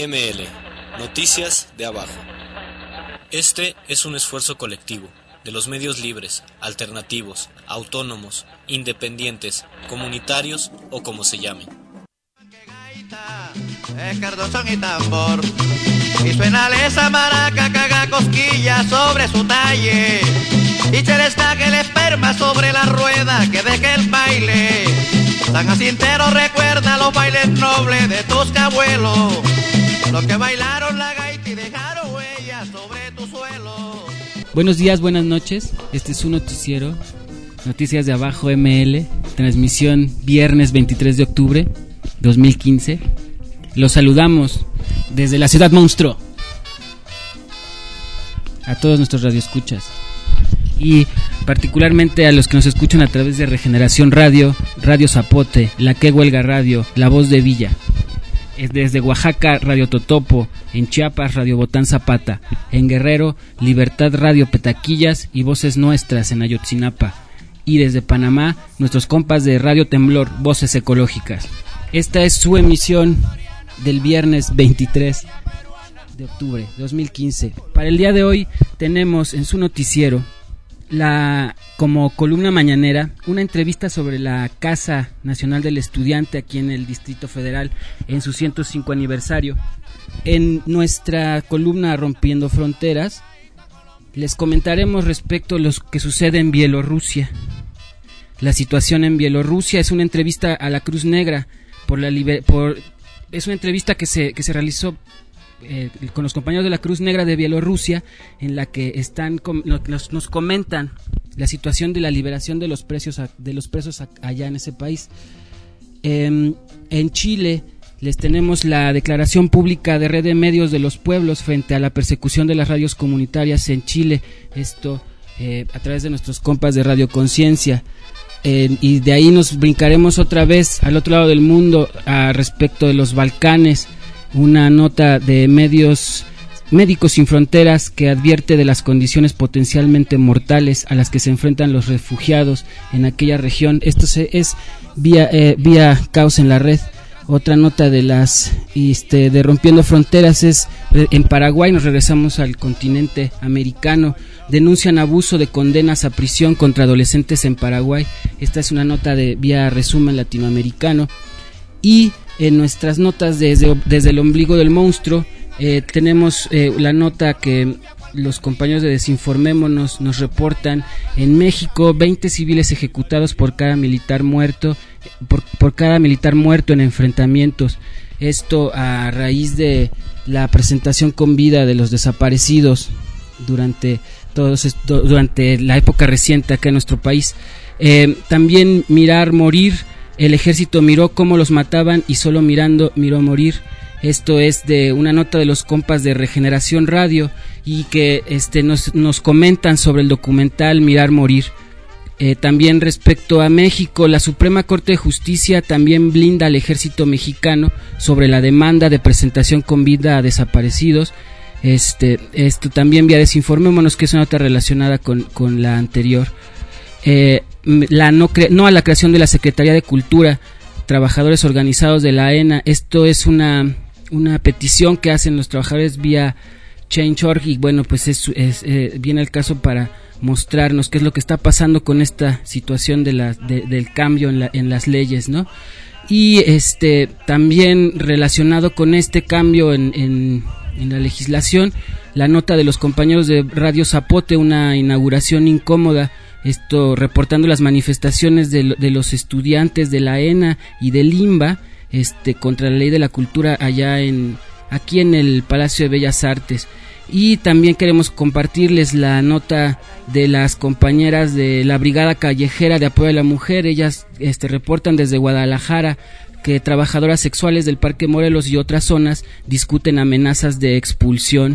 ML, Noticias de Abajo. Este es un esfuerzo colectivo de los medios libres, alternativos, autónomos, independientes, comunitarios o como se llamen. Es cardozón y tambor, y suena esa maraca que haga cosquillas sobre su talle, y se destaque el esperma sobre la rueda que deje el baile. San Jacintero recuerda los bailes nobles de tus abuelos, los que bailaron la gaita y dejaron huellas sobre tu suelo. Buenos días, buenas noches, este es su noticiero, Noticias de Abajo ML, transmisión viernes 23 de octubre 2015. Los saludamos desde la ciudad monstruo a todos nuestros radioescuchas y particularmente a los que nos escuchan a través de Regeneración Radio, Radio Zapote, La Que Huelga Radio, La Voz de Villa. Desde Oaxaca, Radio Totopo, en Chiapas, Radio Botán Zapata, en Guerrero, Libertad Radio Petaquillas y Voces Nuestras en Ayotzinapa, y desde Panamá, nuestros compas de Radio Temblor, Voces Ecológicas. Esta es su emisión del viernes 23 de octubre de 2015. Para el día de hoy tenemos en su noticiero como columna mañanera una entrevista sobre la Casa Nacional del Estudiante aquí en el Distrito Federal en su 105 aniversario. En nuestra columna Rompiendo Fronteras les comentaremos respecto a lo que sucede en Bielorrusia. La situación en Bielorrusia es una entrevista a la Cruz Negra es una entrevista que se realizó con los compañeros de la Cruz Negra de Bielorrusia, en la que nos comentan la situación de la liberación de los presos allá en ese país. En Chile les tenemos la declaración pública de Red de Medios de los Pueblos frente a la persecución de las radios comunitarias en Chile, esto a través de nuestros compas de Radio Conciencia. Y de ahí nos brincaremos otra vez al otro lado del mundo respecto de los Balcanes, una nota de Médicos Sin Fronteras que advierte de las condiciones potencialmente mortales a las que se enfrentan los refugiados en aquella región. Esto es vía Caos en la Red. Otra nota de Rompiendo Fronteras es en Paraguay. Nos regresamos al continente americano. Denuncian abuso de condenas a prisión contra adolescentes en Paraguay. Esta es una nota de vía Resumen Latinoamericano. Y en nuestras notas desde el ombligo del monstruo tenemos la nota que los compañeros de Desinformémonos nos reportan. En México, 20 civiles ejecutados por cada militar muerto en enfrentamientos. Esto a raíz de la presentación con vida de los desaparecidos durante la época reciente acá en nuestro país. También Mirar Morir, el ejército miró cómo los mataban y solo mirando miró morir. Esto es de una nota de los compas de Regeneración Radio y que nos comentan sobre el documental Mirar Morir. También respecto a México, la Suprema Corte de Justicia también blinda al ejército mexicano sobre la demanda de presentación con vida a desaparecidos. Esto también vía Desinformémonos, que es una nota relacionada con la anterior. No a la creación de la Secretaría de Cultura, trabajadores organizados de la ENA. Esto es una petición que hacen los trabajadores vía Change.org y bueno, pues viene el caso para mostrarnos qué es lo que está pasando con esta situación del cambio en las leyes, ¿no? Y también relacionado con este cambio en la legislación, la nota de los compañeros de Radio Zapote, una inauguración incómoda, esto reportando las manifestaciones de los estudiantes de la ENA y del IMBA contra la ley de la cultura aquí en el Palacio de Bellas Artes. Y también queremos compartirles la nota de las compañeras de la Brigada Callejera de Apoyo a la Mujer. Ellas reportan desde Guadalajara que trabajadoras sexuales del Parque Morelos y otras zonas discuten amenazas de expulsión.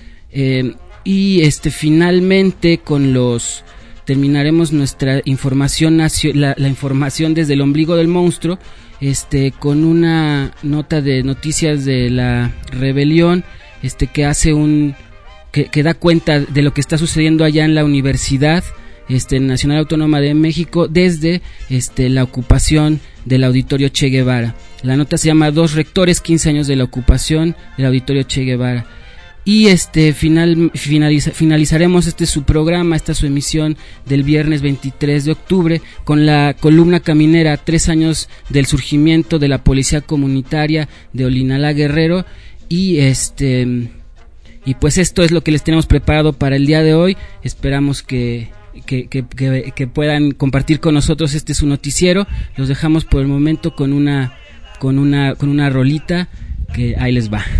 Y finalmente terminaremos nuestra información la información desde el ombligo del monstruo, con una nota de noticias de la rebelión, que hace que da cuenta de lo que está sucediendo allá en la universidad, Nacional Autónoma de México desde la ocupación del Auditorio Che Guevara. La nota se llama 2 rectores, 15 años de la ocupación del Auditorio Che Guevara. Y finalizaremos su programa, su emisión del viernes 23 de octubre con la columna caminera 3 años del surgimiento de la Policía Comunitaria de Olinalá Guerrero. Y pues esto es lo que les tenemos preparado para el día de hoy. Esperamos que puedan compartir con nosotros su noticiero. Los dejamos por el momento con una rolita que ahí les va.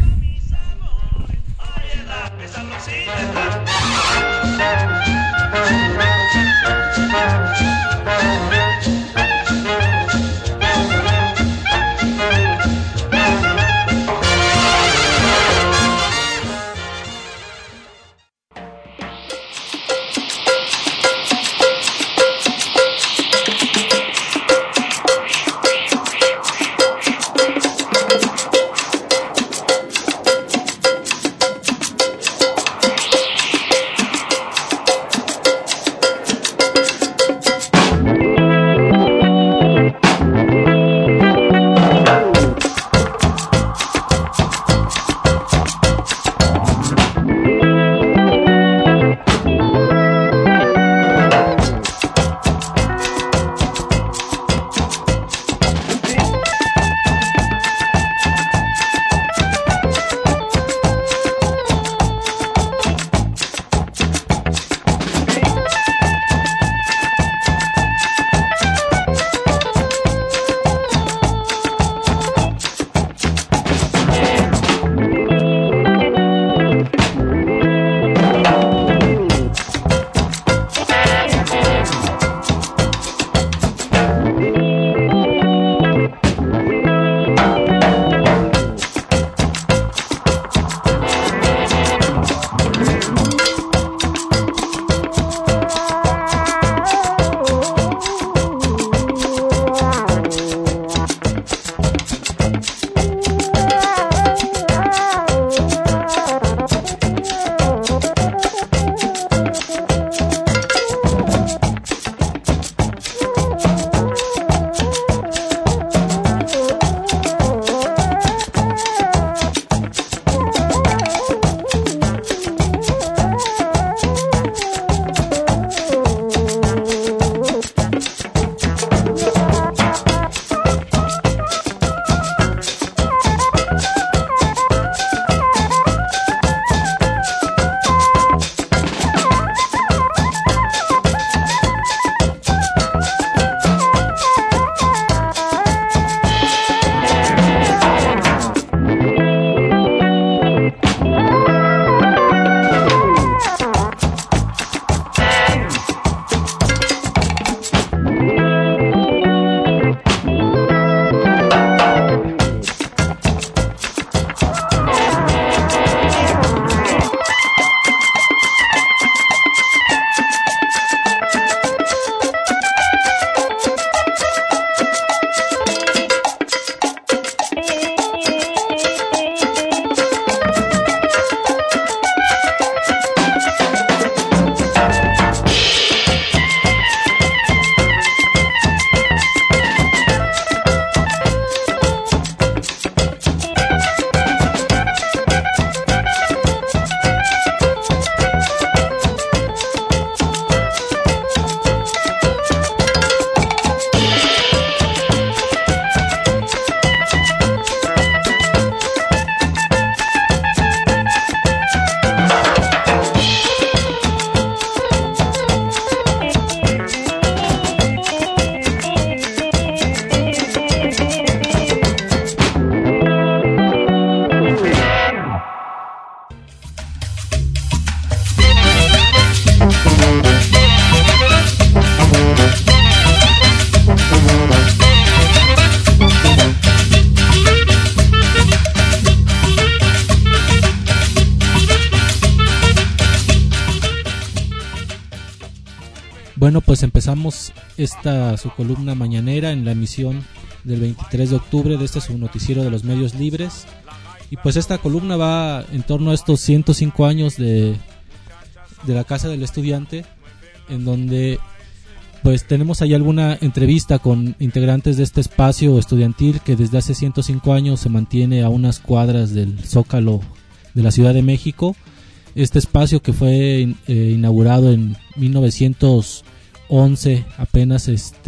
Bueno, pues empezamos su columna mañanera en la emisión del 23 de octubre de su noticiero de los medios libres. Y pues esta columna va en torno a estos 105 años de la Casa del Estudiante, en donde pues tenemos ahí alguna entrevista con integrantes de este espacio estudiantil que desde hace 105 años se mantiene a unas cuadras del Zócalo de la Ciudad de México. Este espacio que fue inaugurado en 1911, apenas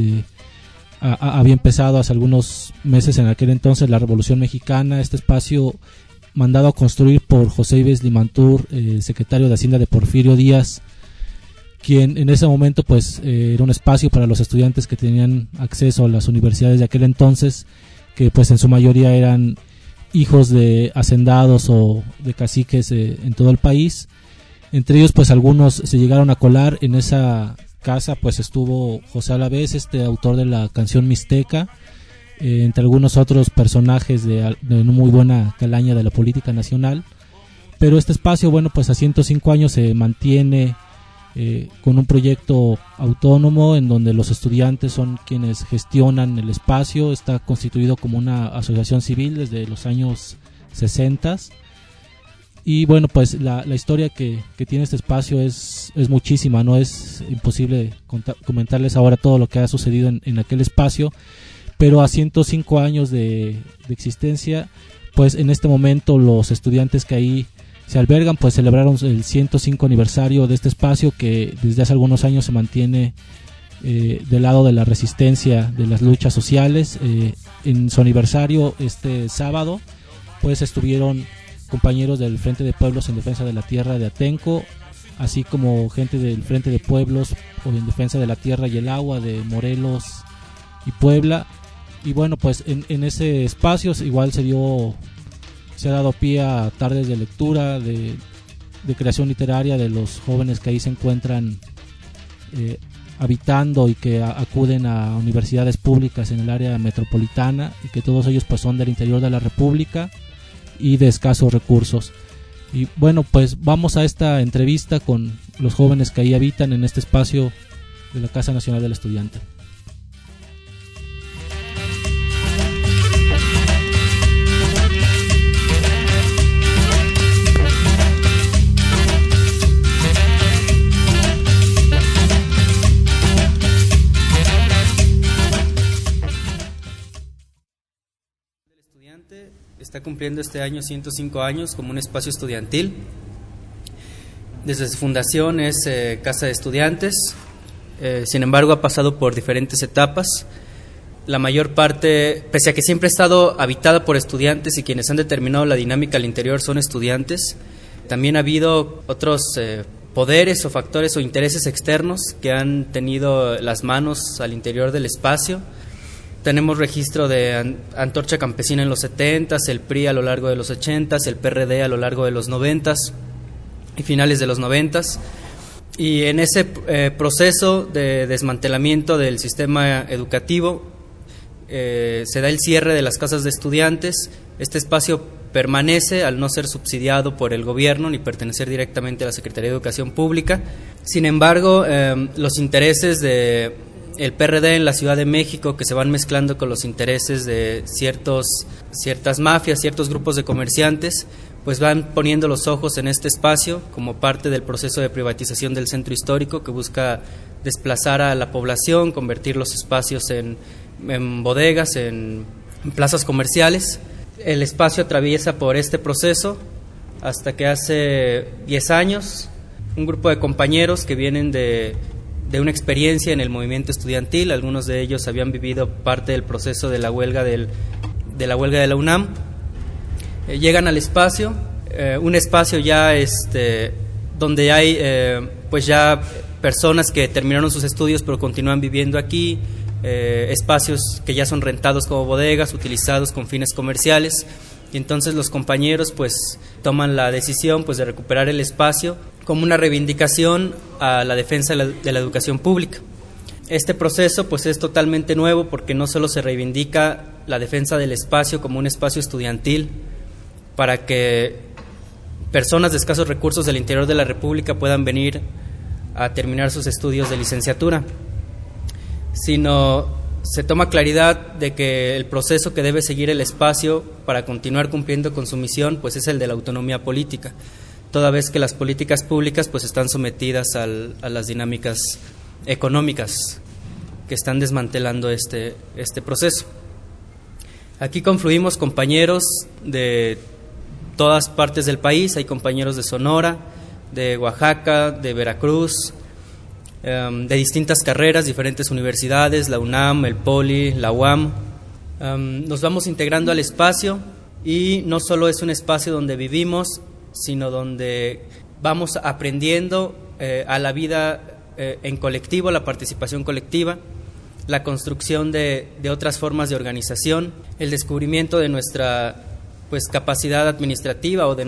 había empezado hace algunos meses, en aquel entonces, la Revolución Mexicana. Este espacio, mandado a construir por José Ives Limantur, secretario de Hacienda de Porfirio Díaz, quien en ese momento pues era un espacio para los estudiantes que tenían acceso a las universidades de aquel entonces, que pues en su mayoría eran hijos de hacendados o de caciques en todo el país. Entre ellos pues algunos se llegaron a colar. En esa casa pues estuvo José Alavés, autor de la canción Mixteca, entre algunos otros personajes de muy buena calaña de la política nacional. Pero este espacio, bueno, pues a 105 años se mantiene con un proyecto autónomo en donde los estudiantes son quienes gestionan el espacio. Está constituido como una asociación civil desde los años 60. Y bueno, pues la historia que tiene este espacio es muchísima, no es imposible comentarles ahora todo lo que ha sucedido en aquel espacio, pero a 105 años de existencia, pues en este momento los estudiantes que ahí se albergan pues celebraron el 105 aniversario de este espacio, que desde hace algunos años se mantiene del lado de la resistencia, de las luchas sociales. En su aniversario este sábado pues estuvieron compañeros del Frente de Pueblos en Defensa de la Tierra de Atenco, así como gente del Frente de Pueblos o en Defensa de la Tierra y el Agua de Morelos y Puebla. Y bueno, pues en ese espacio igual se ha dado pie a tardes de lectura, de creación literaria de los jóvenes que ahí se encuentran habitando y que acuden a universidades públicas en el área metropolitana, y que todos ellos pues son del interior de la República y de escasos recursos. Y bueno, pues vamos a esta entrevista con los jóvenes que ahí habitan en este espacio de la Casa Nacional del Estudiante. Está cumpliendo este año 105 años como un espacio estudiantil. Desde su fundación es casa de estudiantes, sin embargo ha pasado por diferentes etapas. La mayor parte, pese a que siempre ha estado habitada por estudiantes y quienes han determinado la dinámica al interior son estudiantes, también ha habido otros poderes o factores o intereses externos que han tenido las manos al interior del espacio. Tenemos registro de Antorcha Campesina en los 70s, el PRI a lo largo de los 80s, el PRD a lo largo de los 90s y finales de los 90s. Y en ese proceso de desmantelamiento del sistema educativo se da el cierre de las casas de estudiantes. Este espacio permanece al no ser subsidiado por el gobierno ni pertenecer directamente a la Secretaría de Educación Pública. Sin embargo, los intereses de el PRD en la Ciudad de México, que se van mezclando con los intereses de ciertas mafias, ciertos grupos de comerciantes, pues van poniendo los ojos en este espacio como parte del proceso de privatización del centro histórico, que busca desplazar a la población, convertir los espacios en bodegas, en plazas comerciales. El espacio atraviesa por este proceso hasta que hace 10 años un grupo de compañeros que vienen de una experiencia en el movimiento estudiantil, algunos de ellos habían vivido parte del proceso de la huelga de la UNAM, llegan al espacio, un espacio ya donde hay pues ya personas que terminaron sus estudios pero continúan viviendo aquí, espacios que ya son rentados como bodegas, utilizados con fines comerciales. Y entonces los compañeros pues toman la decisión pues de recuperar el espacio como una reivindicación a la defensa de la educación pública. Este proceso pues es totalmente nuevo porque no solo se reivindica la defensa del espacio como un espacio estudiantil para que personas de escasos recursos del interior de la República puedan venir a terminar sus estudios de licenciatura, sino se toma claridad de que el proceso que debe seguir el espacio para continuar cumpliendo con su misión pues es el de la autonomía política. toda vez que las políticas públicas pues están sometidas a las dinámicas económicas que están desmantelando este proceso. Aquí confluimos compañeros de todas partes del país, hay compañeros de Sonora, de Oaxaca, de Veracruz, de distintas carreras, diferentes universidades, la UNAM, el POLI, la UAM. Nos vamos integrando al espacio y no solo es un espacio donde vivimos, sino donde vamos aprendiendo a la vida en colectivo, la participación colectiva, la construcción de otras formas de organización, el descubrimiento de nuestra pues capacidad administrativa o de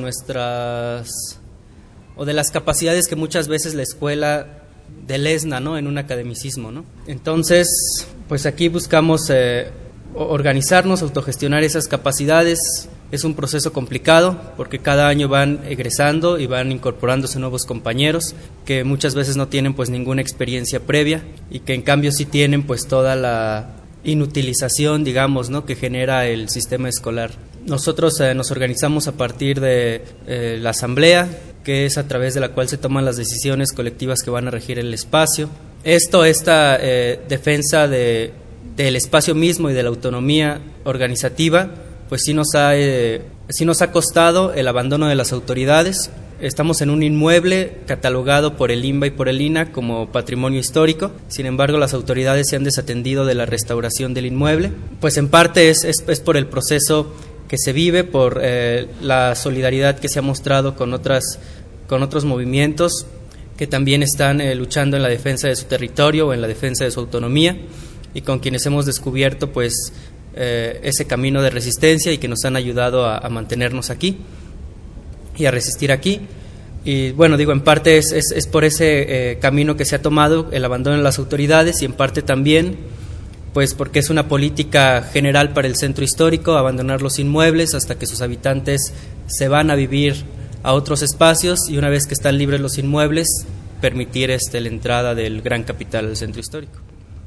las capacidades que muchas veces la escuela delezna, ¿no?, en un academicismo, ¿no? Entonces, pues aquí buscamos organizarnos, autogestionar esas capacidades. Es un proceso complicado porque cada año van egresando y van incorporándose nuevos compañeros que muchas veces no tienen pues ninguna experiencia previa y que en cambio sí tienen pues toda la inutilización, digamos, ¿no?, que genera el sistema escolar. Nosotros nos organizamos a partir de la asamblea, que es a través de la cual se toman las decisiones colectivas que van a regir el espacio. Esta defensa del espacio mismo y de la autonomía organizativa, pues sí nos ha costado el abandono de las autoridades. Estamos en un inmueble catalogado por el INBA y por el INAH como patrimonio histórico. Sin embargo, las autoridades se han desatendido de la restauración del inmueble. Pues en parte es por el proceso que se vive, por la solidaridad que se ha mostrado con otros movimientos que también están luchando en la defensa de su territorio o en la defensa de su autonomía, y con quienes hemos descubierto pues ese camino de resistencia y que nos han ayudado a mantenernos aquí y a resistir aquí. Y bueno, digo, en parte es por ese camino que se ha tomado el abandono de las autoridades, y en parte también pues porque es una política general para el centro histórico abandonar los inmuebles hasta que sus habitantes se van a vivir a otros espacios, y una vez que están libres los inmuebles, permitir la entrada del gran capital al centro histórico.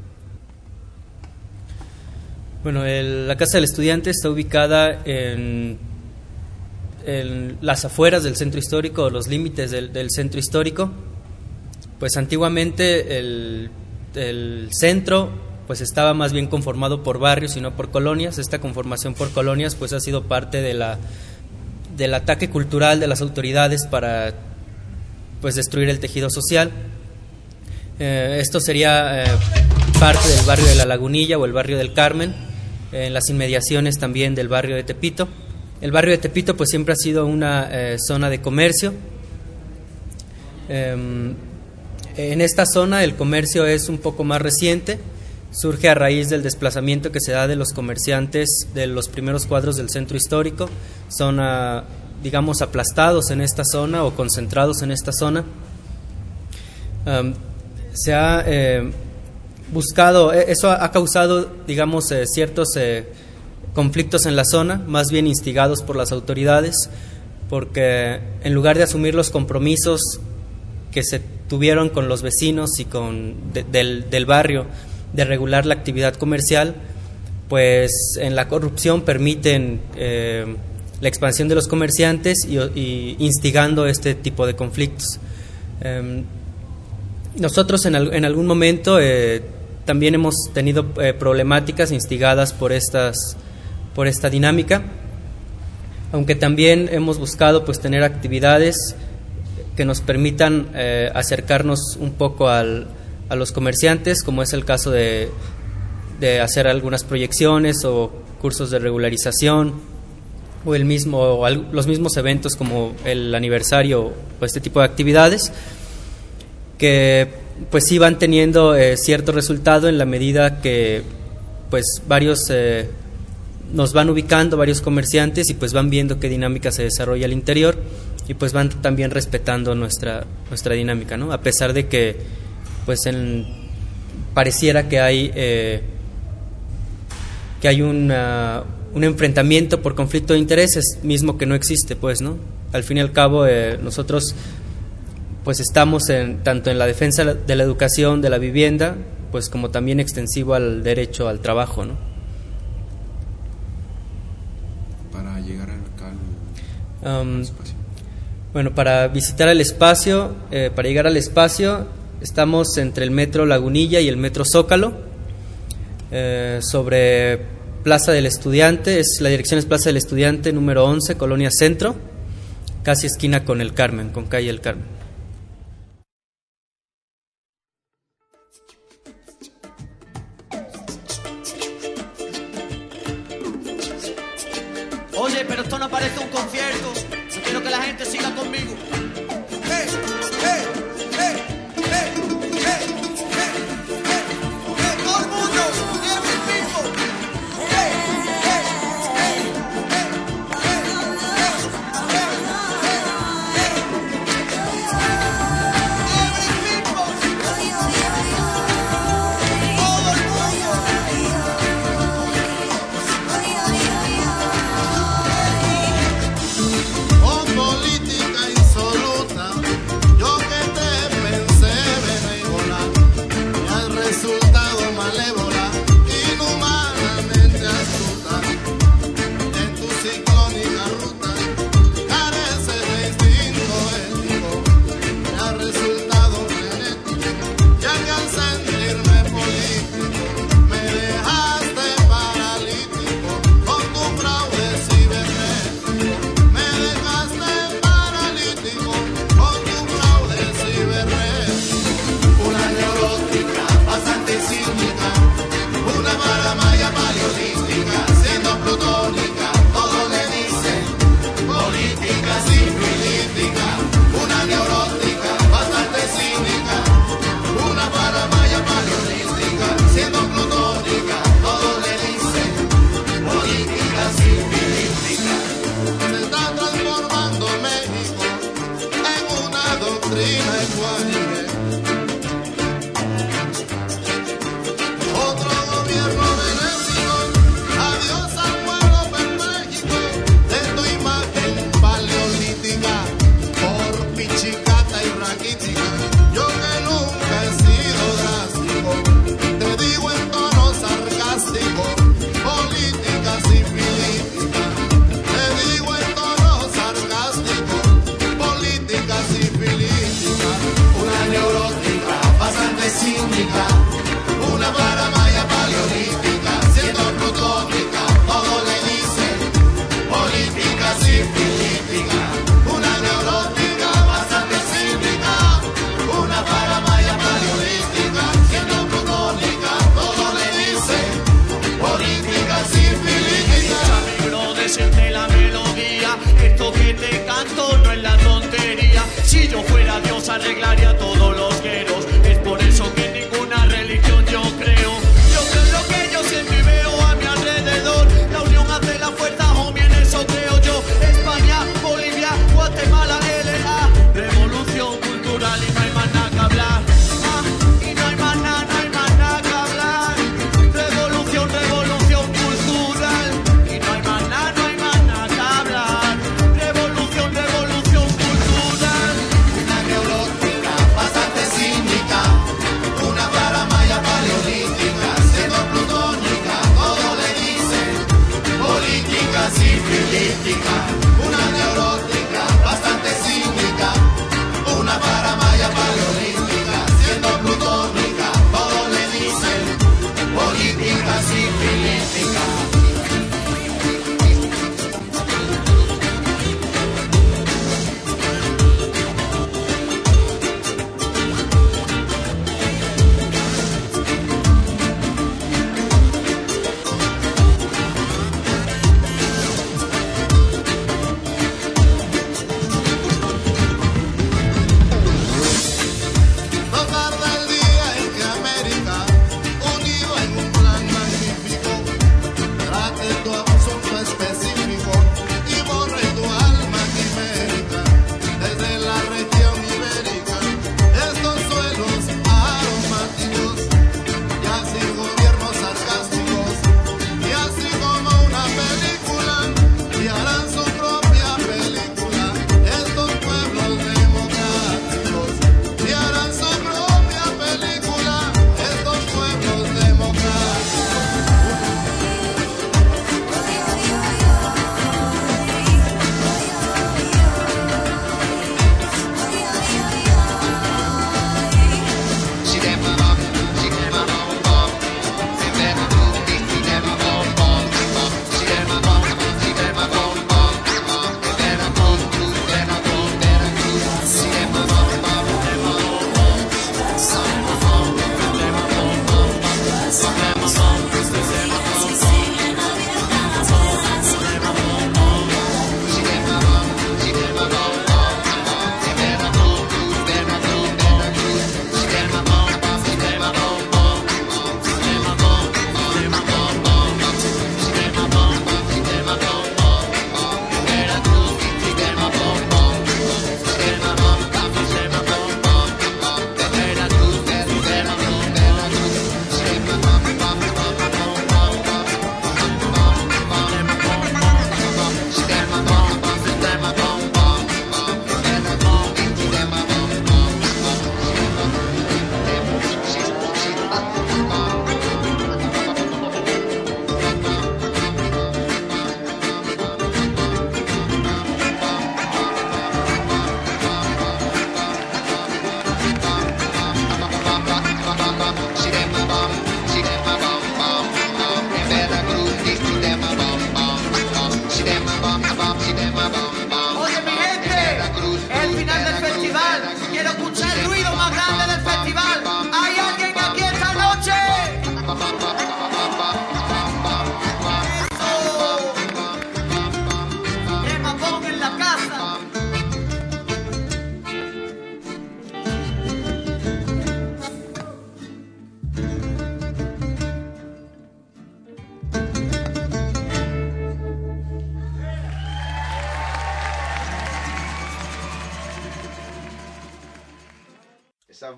Bueno, la Casa del Estudiante está ubicada en las afueras del centro histórico, o los límites del centro histórico. Pues antiguamente el centro pues estaba más bien conformado por barrios y no por colonias. Esta conformación por colonias pues ha sido parte del ataque cultural de las autoridades para pues destruir el tejido social. Esto sería parte del barrio de La Lagunilla o el barrio del Carmen, en las inmediaciones también del barrio de Tepito. El barrio de Tepito pues siempre ha sido una zona de comercio. En esta zona el comercio es un poco más reciente, surge a raíz del desplazamiento que se da de los comerciantes de los primeros cuadros del centro histórico. Son, digamos, aplastados en esta zona o concentrados en esta zona. Se ha buscado, eso ha causado, digamos, ciertos conflictos en la zona, más bien instigados por las autoridades, porque en lugar de asumir los compromisos que se tuvieron con los vecinos y del barrio de regular la actividad comercial, pues en la corrupción permiten la expansión de los comerciantes y instigando este tipo de conflictos. Nosotros en algún momento también hemos tenido problemáticas instigadas por esta dinámica, aunque también hemos buscado pues tener actividades que nos permitan acercarnos un poco a los comerciantes, como es el caso de hacer algunas proyecciones o cursos de regularización, o los mismos eventos como el aniversario o este tipo de actividades, que pues sí van teniendo cierto resultado en la medida que pues varios nos van ubicando, varios comerciantes, y pues van viendo qué dinámica se desarrolla al interior, y pues van también respetando nuestra dinámica, ¿no? A pesar de que pues pareciera que hay un enfrentamiento por conflicto de intereses, mismo que no existe, pues, ¿no? Al fin y al cabo nosotros pues estamos tanto en la defensa de la educación, de la vivienda, pues como también extensivo al derecho al trabajo, ¿no? Para llegar acá al espacio. Bueno, para visitar el espacio, para llegar al espacio, estamos entre el Metro Lagunilla y el Metro Zócalo, sobre Plaza del Estudiante. La dirección es Plaza del Estudiante número 11, Colonia Centro, casi esquina con el Carmen, con calle El Carmen. Oye, pero esto no parece un concierto. Yo quiero que la gente siga conmigo. Todo el mundo, every people. Arreglaría todos los gueros. Es por eso que en ninguna religión yo creo. Yo creo en lo que yo siento y veo a mi alrededor. La unión hace la fuerza, homie, en eso creo yo. España, Bolivia, Guatemala, LA. Revolución cultural y no hay más nada que hablar. Y no hay más nada, no hay más nada que hablar. Revolución, revolución cultural. Y no hay más nada, no hay más nada que hablar. Revolución, revolución cultural. Una neurótica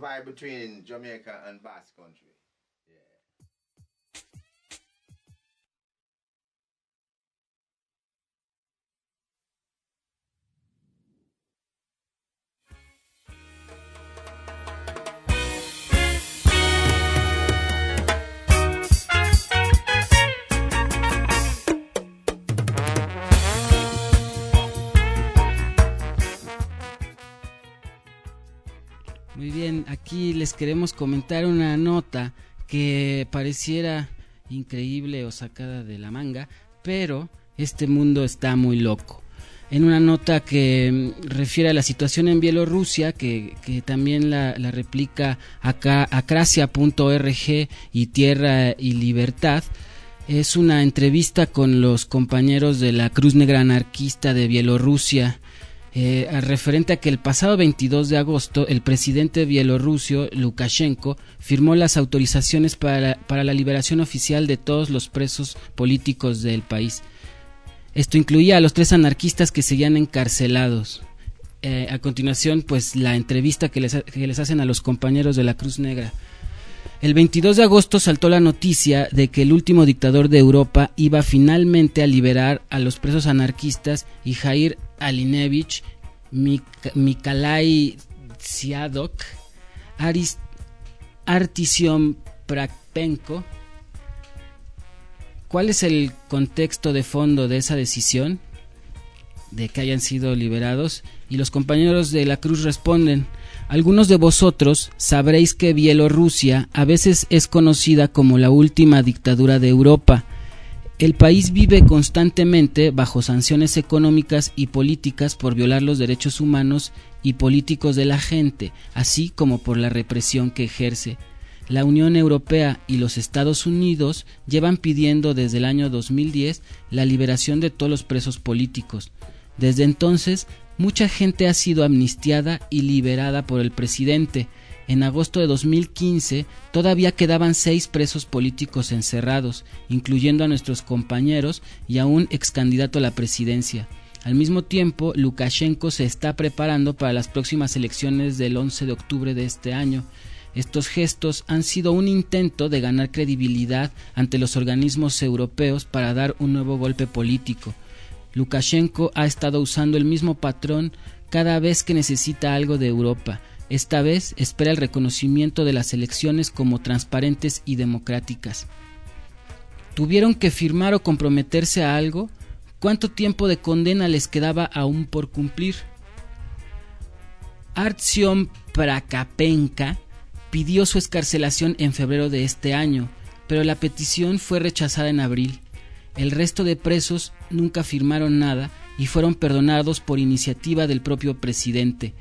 vibe between Jamaica and Basque Country. Muy bien, aquí les queremos comentar una nota que pareciera increíble o sacada de la manga, pero este mundo está muy loco. En una nota que refiere a la situación en Bielorrusia, que también la replica acá acracia.org y Tierra y Libertad, es una entrevista con los compañeros de la Cruz Negra Anarquista de Bielorrusia, referente a que el pasado 22 de agosto el presidente bielorruso Lukashenko firmó las autorizaciones para la liberación oficial de todos los presos políticos del país. Esto incluía a los 3 anarquistas que seguían encarcelados. A continuación, pues la entrevista que les hacen a los compañeros de la Cruz Negra. El 22 de agosto saltó la noticia de que el último dictador de Europa iba finalmente a liberar a los presos anarquistas Ihar Alinevich, Mikalai Tsiadok, Artyom Prakpenko. ¿Cuál es el contexto de fondo de esa decisión? De que hayan sido liberados. Y los compañeros de la Cruz responden: algunos de vosotros sabréis que Bielorrusia a veces es conocida como la última dictadura de Europa. El país vive constantemente bajo sanciones económicas y políticas por violar los derechos humanos y políticos de la gente, así como por la represión que ejerce. La Unión Europea y los Estados Unidos llevan pidiendo desde el año 2010 la liberación de todos los presos políticos. Desde entonces, mucha gente ha sido amnistiada y liberada por el presidente. En agosto de 2015 todavía quedaban 6 presos políticos encerrados, incluyendo a nuestros compañeros y a un ex candidato a la presidencia. Al mismo tiempo, Lukashenko se está preparando para las próximas elecciones del 11 de octubre de este año. Estos gestos han sido un intento de ganar credibilidad ante los organismos europeos para dar un nuevo golpe político. Lukashenko ha estado usando el mismo patrón cada vez que necesita algo de Europa. Esta vez espera el reconocimiento de las elecciones como transparentes y democráticas. ¿Tuvieron que firmar o comprometerse a algo? ¿Cuánto tiempo de condena les quedaba aún por cumplir? Artyom Prakpenko pidió su excarcelación en febrero de este año, pero la petición fue rechazada en abril. El resto de presos nunca firmaron nada y fueron perdonados por iniciativa del propio presidente.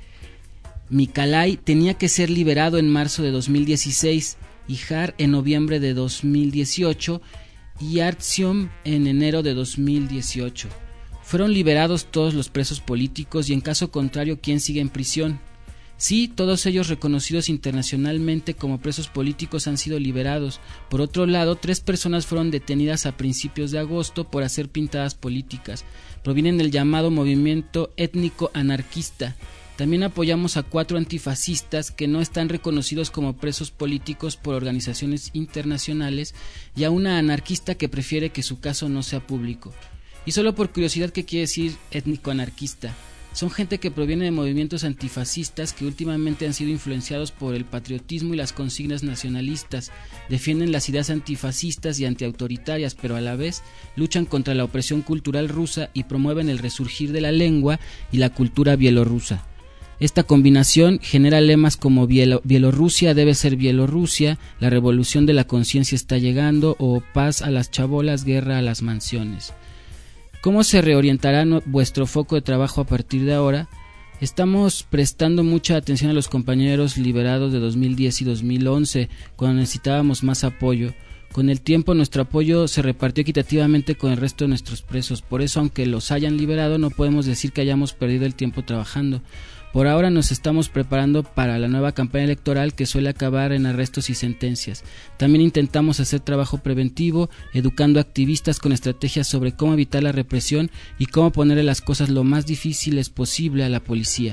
Mikalai tenía que ser liberado en marzo de 2016, Ihar en noviembre de 2018 y Artyom en enero de 2018. Fueron liberados todos los presos políticos y en caso contrario, ¿quién sigue en prisión? Sí, todos ellos reconocidos internacionalmente como presos políticos han sido liberados. Por otro lado, 3 personas fueron detenidas a principios de agosto por hacer pintadas políticas. Provienen del llamado movimiento étnico anarquista. También apoyamos a 4 antifascistas que no están reconocidos como presos políticos por organizaciones internacionales y a una anarquista que prefiere que su caso no sea público. Y solo por curiosidad, ¿qué quiere decir étnico anarquista? Son gente que proviene de movimientos antifascistas que últimamente han sido influenciados por el patriotismo y las consignas nacionalistas, defienden las ideas antifascistas y antiautoritarias, pero a la vez luchan contra la opresión cultural rusa y promueven el resurgir de la lengua y la cultura bielorrusa. Esta combinación genera lemas como Bielorrusia debe ser Bielorrusia, la revolución de la conciencia está llegando o paz a las chabolas, guerra a las mansiones. ¿Cómo se reorientará vuestro foco de trabajo a partir de ahora? Estamos prestando mucha atención a los compañeros liberados de 2010 y 2011, cuando necesitábamos más apoyo. Con el tiempo nuestro apoyo se repartió equitativamente con el resto de nuestros presos, por eso aunque los hayan liberado no podemos decir que hayamos perdido el tiempo trabajando. Por ahora nos estamos preparando para la nueva campaña electoral que suele acabar en arrestos y sentencias. También intentamos hacer trabajo preventivo, educando a activistas con estrategias sobre cómo evitar la represión y cómo ponerle las cosas lo más difíciles posible a la policía.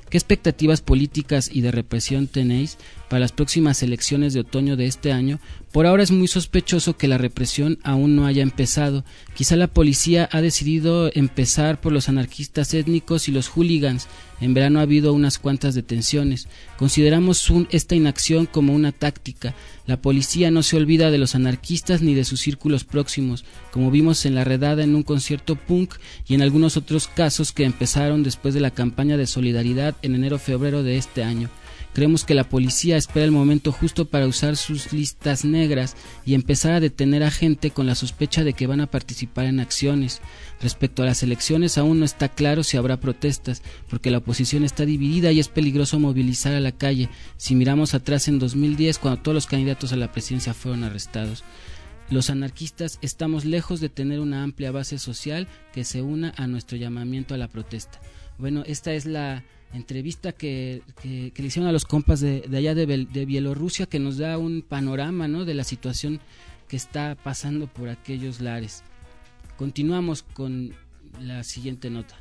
¿Qué expectativas políticas y de represión tenéis para las próximas elecciones de otoño de este año? Por ahora es muy sospechoso que la represión aún no haya empezado. Quizá la policía ha decidido empezar por los anarquistas étnicos y los hooligans. En verano ha habido unas cuantas detenciones. Consideramos esta inacción como una táctica. La policía no se olvida de los anarquistas ni de sus círculos próximos, como vimos en la redada en un concierto punk y en algunos otros casos que empezaron después de la campaña de solidaridad en enero-febrero de este año. Creemos que la policía espera el momento justo para usar sus listas negras y empezar a detener a gente con la sospecha de que van a participar en acciones. Respecto a las elecciones, aún no está claro si habrá protestas, porque la oposición está dividida y es peligroso movilizar a la calle. Si miramos atrás en 2010, cuando todos los candidatos a la presidencia fueron arrestados. Los anarquistas estamos lejos de tener una amplia base social que se una a nuestro llamamiento a la protesta. Bueno, esta es la entrevista que le hicieron a los compas de allá de Bielorrusia, que nos da un panorama, ¿no?, de la situación que está pasando por aquellos lares. Continuamos con la siguiente nota.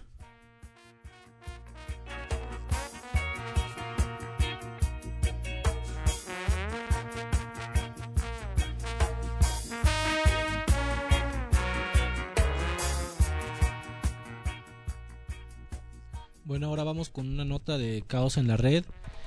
Bueno, ahora vamos con una nota de Caos en la Red.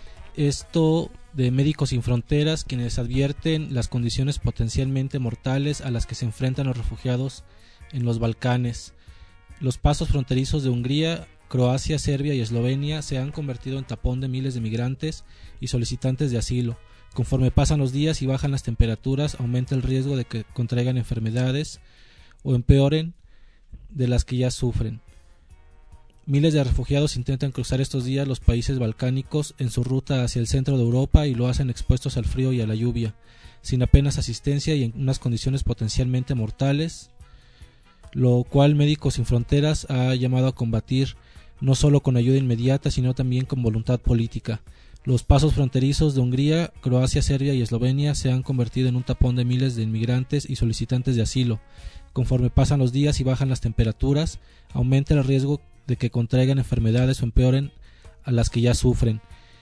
Esto de Médicos Sin Fronteras, quienes advierten las condiciones potencialmente mortales a las que se enfrentan los refugiados en los Balcanes. Los pasos fronterizos de Hungría, Croacia, Serbia y Eslovenia se han convertido en tapón de miles de migrantes y solicitantes de asilo. Conforme pasan los días y bajan las temperaturas, aumenta el riesgo de que contraigan enfermedades o empeoren de las que ya sufren. Miles de refugiados intentan cruzar estos días los países balcánicos en su ruta hacia el centro de Europa y lo hacen expuestos al frío y a la lluvia, sin apenas asistencia y en unas condiciones potencialmente mortales, lo cual Médicos Sin Fronteras ha llamado a combatir no solo con ayuda inmediata, sino también con voluntad política. Los pasos fronterizos de Hungría, Croacia, Serbia y Eslovenia se han convertido en un tapón de miles de inmigrantes y solicitantes de asilo. Conforme pasan los días y bajan las temperaturas, aumenta el riesgo de que contraigan enfermedades o empeoren a las que ya sufren.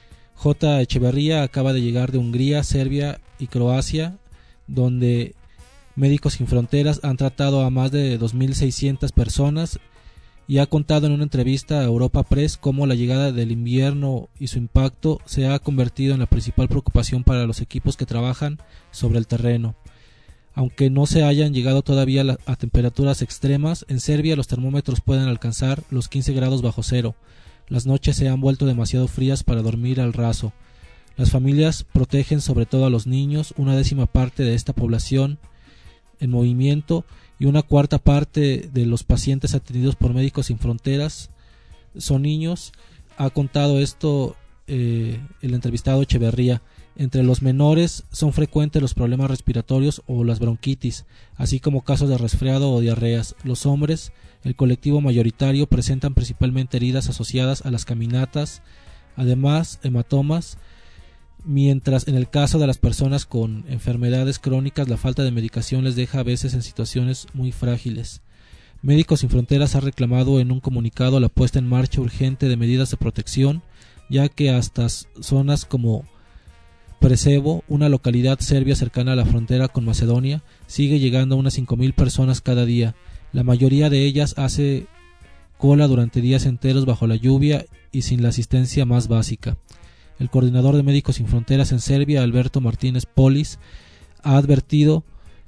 J. Echeverría acaba de llegar de Hungría, Serbia y Croacia, donde Médicos Sin Fronteras han tratado a más de 2.600 personas y ha contado en una entrevista a Europa Press cómo la llegada del invierno y su impacto se ha convertido en la principal preocupación para los equipos que trabajan sobre el terreno. Aunque no se hayan llegado todavía a temperaturas extremas, en Serbia los termómetros pueden alcanzar los 15 grados bajo cero. Las noches se han vuelto demasiado frías para dormir al raso. Las familias protegen sobre todo a los niños, una décima parte de esta población en movimiento y una cuarta parte de los pacientes atendidos por Médicos Sin Fronteras son niños. Ha contado esto el entrevistado Echeverría. Entre los menores son frecuentes los problemas respiratorios o las bronquitis, así como casos de resfriado o diarreas. Los hombres, el colectivo mayoritario, presentan principalmente heridas asociadas a las caminatas, además hematomas, mientras en el caso de las personas con enfermedades crónicas la falta de medicación les deja a veces en situaciones muy frágiles. Médicos Sin Fronteras ha reclamado en un comunicado la puesta en marcha urgente de medidas de protección, ya que hasta zonas como Preševo, una localidad serbia cercana a la frontera con Macedonia, sigue llegando a unas 5.000 personas cada día. La mayoría de ellas hace cola durante días enteros bajo la lluvia y sin la asistencia más básica. El coordinador de Médicos Sin Fronteras en Serbia, Alberto Martínez Polis, ha advertido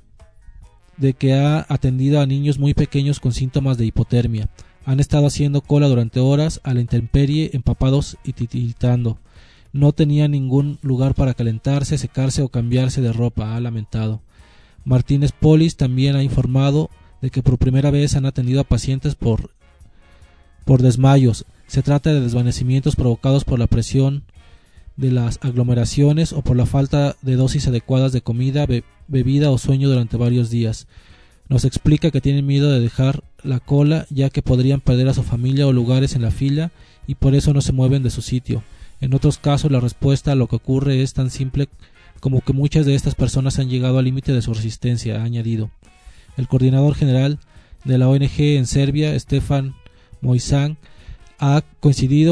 de que ha atendido a niños muy pequeños con síntomas de hipotermia. Han estado haciendo cola durante horas a la intemperie, empapados y titiritando. No tenía ningún lugar para calentarse, secarse o cambiarse de ropa, ha lamentado. Martínez Polis también ha informado de que por primera vez han atendido a pacientes por desmayos. Se trata de desvanecimientos provocados por la presión de las aglomeraciones o por la falta de dosis adecuadas de comida, bebida o sueño durante varios días. Nos explica que tienen miedo de dejar la cola, ya que podrían perder a su familia o lugares en la fila y por eso no se mueven de su sitio. En otros casos, la respuesta a lo que ocurre es tan simple como que muchas de estas personas han llegado al límite de su resistencia, ha añadido. El coordinador general de la ONG en Serbia, Stefan Mojsan, ha coincidido en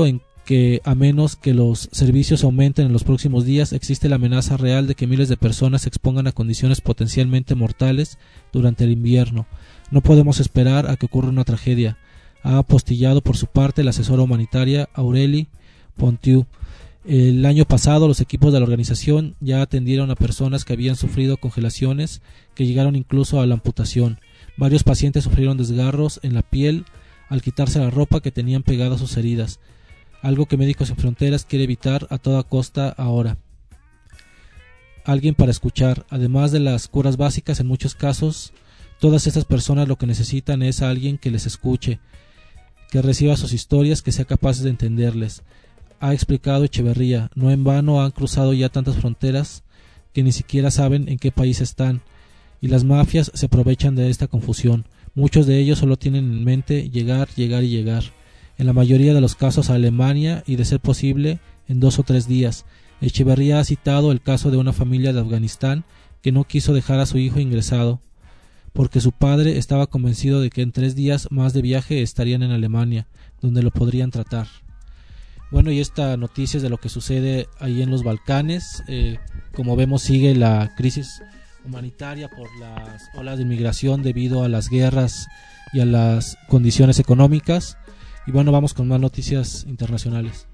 que a menos que los servicios aumenten en los próximos días, existe la amenaza real de que miles de personas se expongan a condiciones potencialmente mortales durante el invierno. No podemos esperar a que ocurra una tragedia, ha apostillado por su parte la asesora humanitaria Aurélie Pontieu. El año pasado los equipos de la organización ya atendieron a personas que habían sufrido congelaciones que llegaron incluso a la amputación. Varios pacientes sufrieron desgarros en la piel al quitarse la ropa que tenían pegada a sus heridas, algo que Médicos Sin Fronteras quiere evitar a toda costa ahora. Alguien para escuchar. Además de las curas básicas, en muchos casos, todas estas personas lo que necesitan es a alguien que les escuche, que reciba sus historias, que sea capaz de entenderles. Ha explicado Echeverría, no en vano han cruzado ya tantas fronteras que ni siquiera saben en qué país están, y las mafias se aprovechan de esta confusión. Muchos de ellos solo tienen en mente llegar, llegar y llegar. En la mayoría de los casos a Alemania, y de ser posible en 2 o 3 días. Echeverría ha citado el caso de una familia de Afganistán que no quiso dejar a su hijo ingresado, porque su padre estaba convencido de que en 3 días más de viaje estarían en Alemania, donde lo podrían tratar. Bueno, y esta noticia es de lo que sucede ahí en los Balcanes. Como vemos, sigue la crisis humanitaria por las olas de inmigración debido a las guerras y a las condiciones económicas. Y bueno, vamos con más noticias internacionales.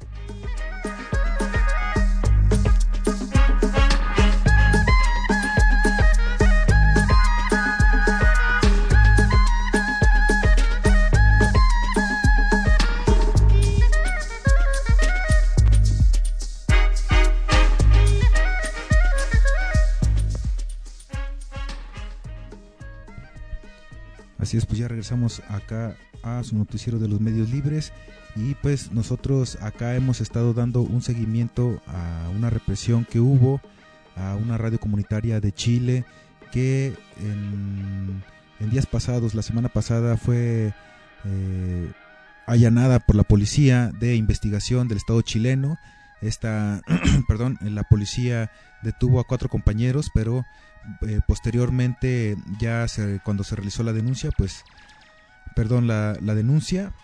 Así es, pues ya regresamos acá a su noticiero de los medios libres, y pues nosotros acá hemos estado dando un seguimiento a una represión que hubo a una radio comunitaria de Chile que en días pasados, la semana pasada, fue allanada por la policía de investigación del Estado chileno. La policía detuvo a 4 compañeros, pero posteriormente cuando se realizó la denuncia, la denuncia,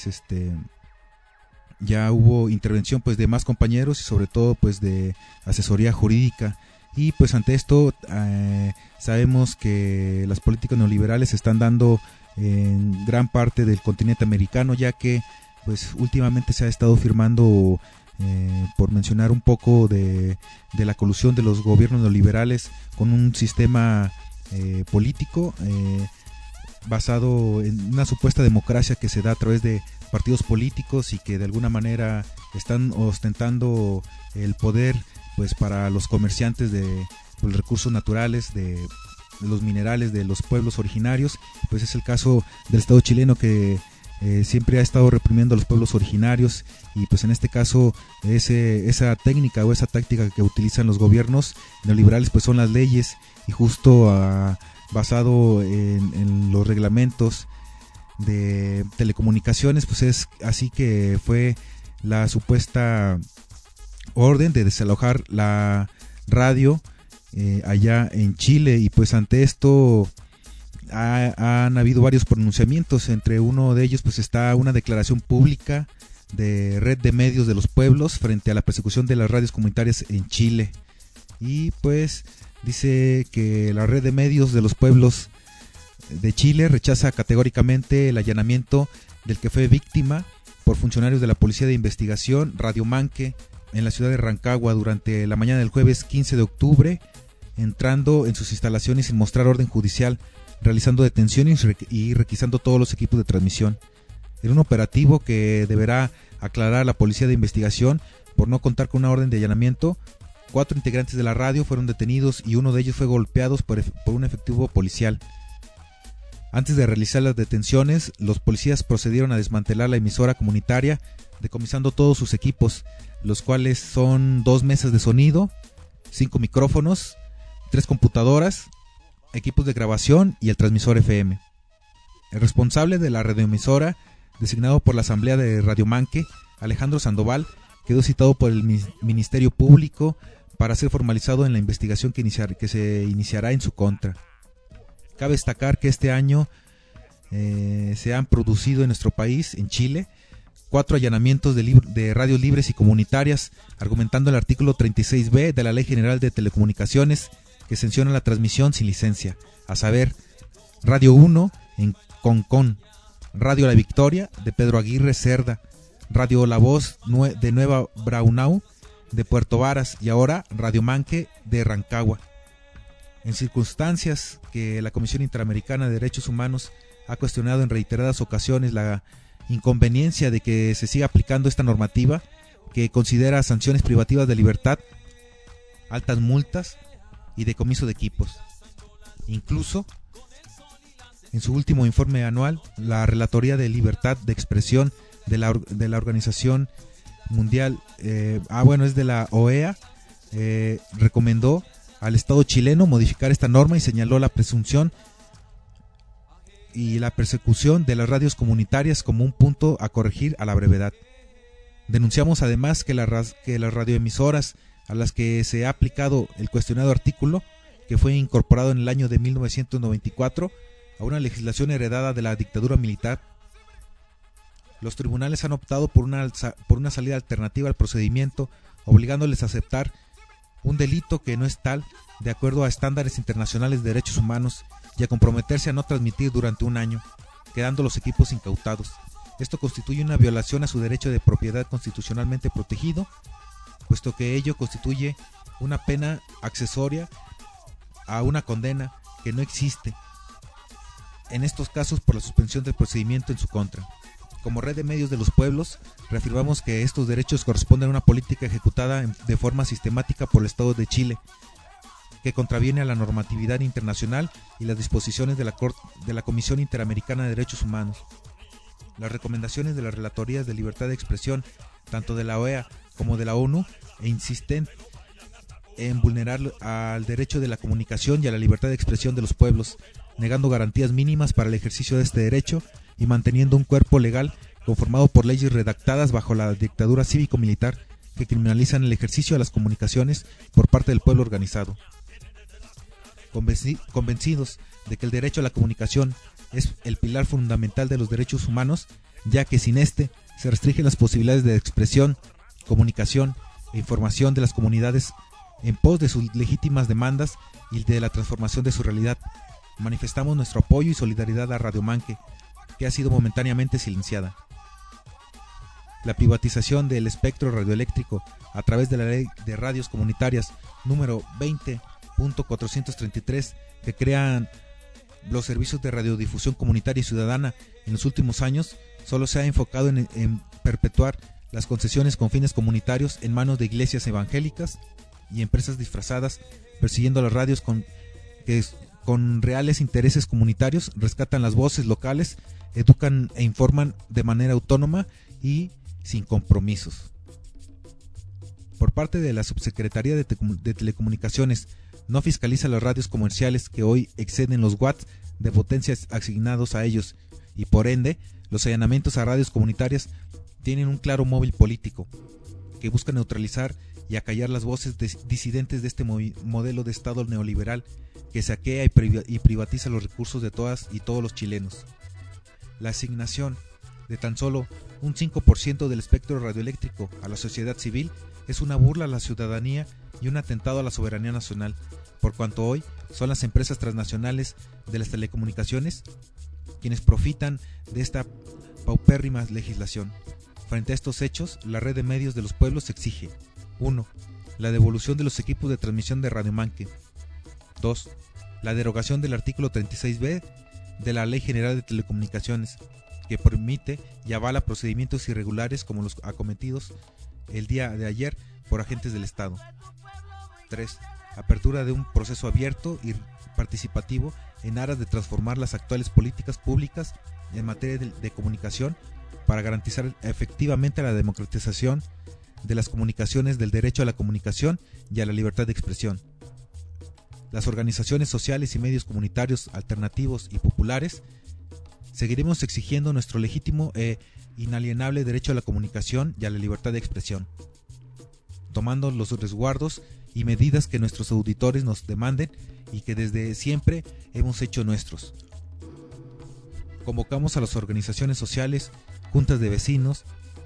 ya hubo intervención pues de más compañeros y sobre todo pues de asesoría jurídica. Y pues ante esto sabemos que las políticas neoliberales se están dando en gran parte del continente americano, ya que pues últimamente se ha estado firmando, por mencionar un poco de la colusión de los gobiernos neoliberales con un sistema político basado en una supuesta democracia que se da a través de partidos políticos y que de alguna manera están ostentando el poder pues para los comerciantes de los recursos naturales, de los minerales de los pueblos originarios. Pues es el caso del Estado chileno, que siempre ha estado reprimiendo a los pueblos originarios, y pues en este caso esa técnica o esa táctica que utilizan los gobiernos neoliberales pues son las leyes, y justo basado en los reglamentos de telecomunicaciones, pues es así que fue la supuesta orden de desalojar la radio allá en Chile. Y pues ante esto han habido varios pronunciamientos. Entre uno de ellos pues está una declaración pública de Red de Medios de los Pueblos frente a la persecución de las radios comunitarias en Chile, y pues dice que la Red de Medios de los Pueblos de Chile rechaza categóricamente el allanamiento del que fue víctima por funcionarios de la Policía de Investigación Radio Manque en la ciudad de Rancagua durante la mañana del jueves 15 de octubre, entrando en sus instalaciones sin mostrar orden judicial, realizando detenciones y requisando todos los equipos de transmisión. En un operativo que deberá aclarar la Policía de Investigación por no contar con una orden de allanamiento, 4 integrantes de la radio fueron detenidos y uno de ellos fue golpeado por un efectivo policial. Antes de realizar las detenciones, los policías procedieron a desmantelar la emisora comunitaria, decomisando todos sus equipos, los cuales son 2 mesas de sonido, 5 micrófonos, 3 computadoras, equipos de grabación y el transmisor FM. El responsable de la radioemisora, designado por la Asamblea de Radio Manque, Alejandro Sandoval, quedó citado por el Ministerio Público para ser formalizado en la investigación que se iniciará en su contra. Cabe destacar que este año se han producido en nuestro país, en Chile, 4 allanamientos de radios libres y comunitarias, argumentando el artículo 36B de la Ley General de Telecomunicaciones, que sanciona la transmisión sin licencia, a saber, Radio 1 en Concón, Radio La Victoria de Pedro Aguirre Cerda, Radio La Voz de Nueva Braunau de Puerto Varas y ahora Radio Manque de Rancagua. En circunstancias que la Comisión Interamericana de Derechos Humanos ha cuestionado en reiteradas ocasiones la inconveniencia de que se siga aplicando esta normativa, que considera sanciones privativas de libertad, altas multas y decomiso de equipos. Incluso, en su último informe anual, la Relatoría de Libertad de Expresión de la Organización Mundial, es de la OEA, recomendó al Estado chileno modificar esta norma y señaló la presunción y la persecución de las radios comunitarias como un punto a corregir a la brevedad. Denunciamos además que las radioemisoras a las que se ha aplicado el cuestionado artículo, que fue incorporado en el año de 1994 a una legislación heredada de la dictadura militar, los tribunales han optado por una salida alternativa al procedimiento, obligándoles a aceptar un delito que no es tal, de acuerdo a estándares internacionales de derechos humanos, y a comprometerse a no transmitir durante un año, quedando los equipos incautados. Esto constituye una violación a su derecho de propiedad constitucionalmente protegido, puesto que ello constituye una pena accesoria a una condena que no existe, en estos casos por la suspensión del procedimiento en su contra. Como Red de Medios de los Pueblos, reafirmamos que estos derechos corresponden a una política ejecutada de forma sistemática por el Estado de Chile, que contraviene a la normatividad internacional y las disposiciones de la Comisión Interamericana de Derechos Humanos. Las recomendaciones de las Relatorías de Libertad de Expresión, tanto de la OEA como de la ONU, insisten en vulnerar al derecho de la comunicación y a la libertad de expresión de los pueblos, negando garantías mínimas para el ejercicio de este derecho y manteniendo un cuerpo legal conformado por leyes redactadas bajo la dictadura cívico-militar que criminalizan el ejercicio de las comunicaciones por parte del pueblo organizado. Convencidos de que el derecho a la comunicación es el pilar fundamental de los derechos humanos, ya que sin este se restringen las posibilidades de expresión, comunicación e información de las comunidades en pos de sus legítimas demandas y de la transformación de su realidad. Manifestamos nuestro apoyo y solidaridad a Radio Manque, que ha sido momentáneamente silenciada. La privatización del espectro radioeléctrico a través de la Ley de Radios Comunitarias número 20.433, que crean los servicios de radiodifusión comunitaria y ciudadana en los últimos años, solo se ha enfocado en perpetuar las concesiones con fines comunitarios en manos de iglesias evangélicas y empresas disfrazadas, persiguiendo a las radios con reales intereses comunitarios, rescatan las voces locales, educan e informan de manera autónoma y sin compromisos. Por parte de la Subsecretaría de Telecomunicaciones, no fiscaliza las radios comerciales que hoy exceden los watts de potencias asignados a ellos, y por ende, los allanamientos a radios comunitarias tienen un claro móvil político, que busca neutralizar y acallar las voces disidentes de este modelo de Estado neoliberal que saquea y privatiza los recursos de todas y todos los chilenos. La asignación de tan solo un 5% del espectro radioeléctrico a la sociedad civil es una burla a la ciudadanía y un atentado a la soberanía nacional, por cuanto hoy son las empresas transnacionales de las telecomunicaciones quienes profitan de esta paupérrima legislación. Frente a estos hechos, la Red de Medios de los Pueblos exige: 1. La devolución de los equipos de transmisión de Radio Manque. 2. La derogación del artículo 36B de la Ley General de Telecomunicaciones, que permite y avala procedimientos irregulares como los acometidos el día de ayer por agentes del Estado. 3. Apertura de un proceso abierto y participativo en aras de transformar las actuales políticas públicas en materia de comunicación para garantizar efectivamente la democratización de las comunicaciones, del derecho a la comunicación y a la libertad de expresión. Las organizaciones sociales y medios comunitarios alternativos y populares seguiremos exigiendo nuestro legítimo e inalienable derecho a la comunicación y a la libertad de expresión, tomando los resguardos y medidas que nuestros auditores nos demanden y que desde siempre hemos hecho nuestros. Convocamos a las organizaciones sociales, juntas de vecinos,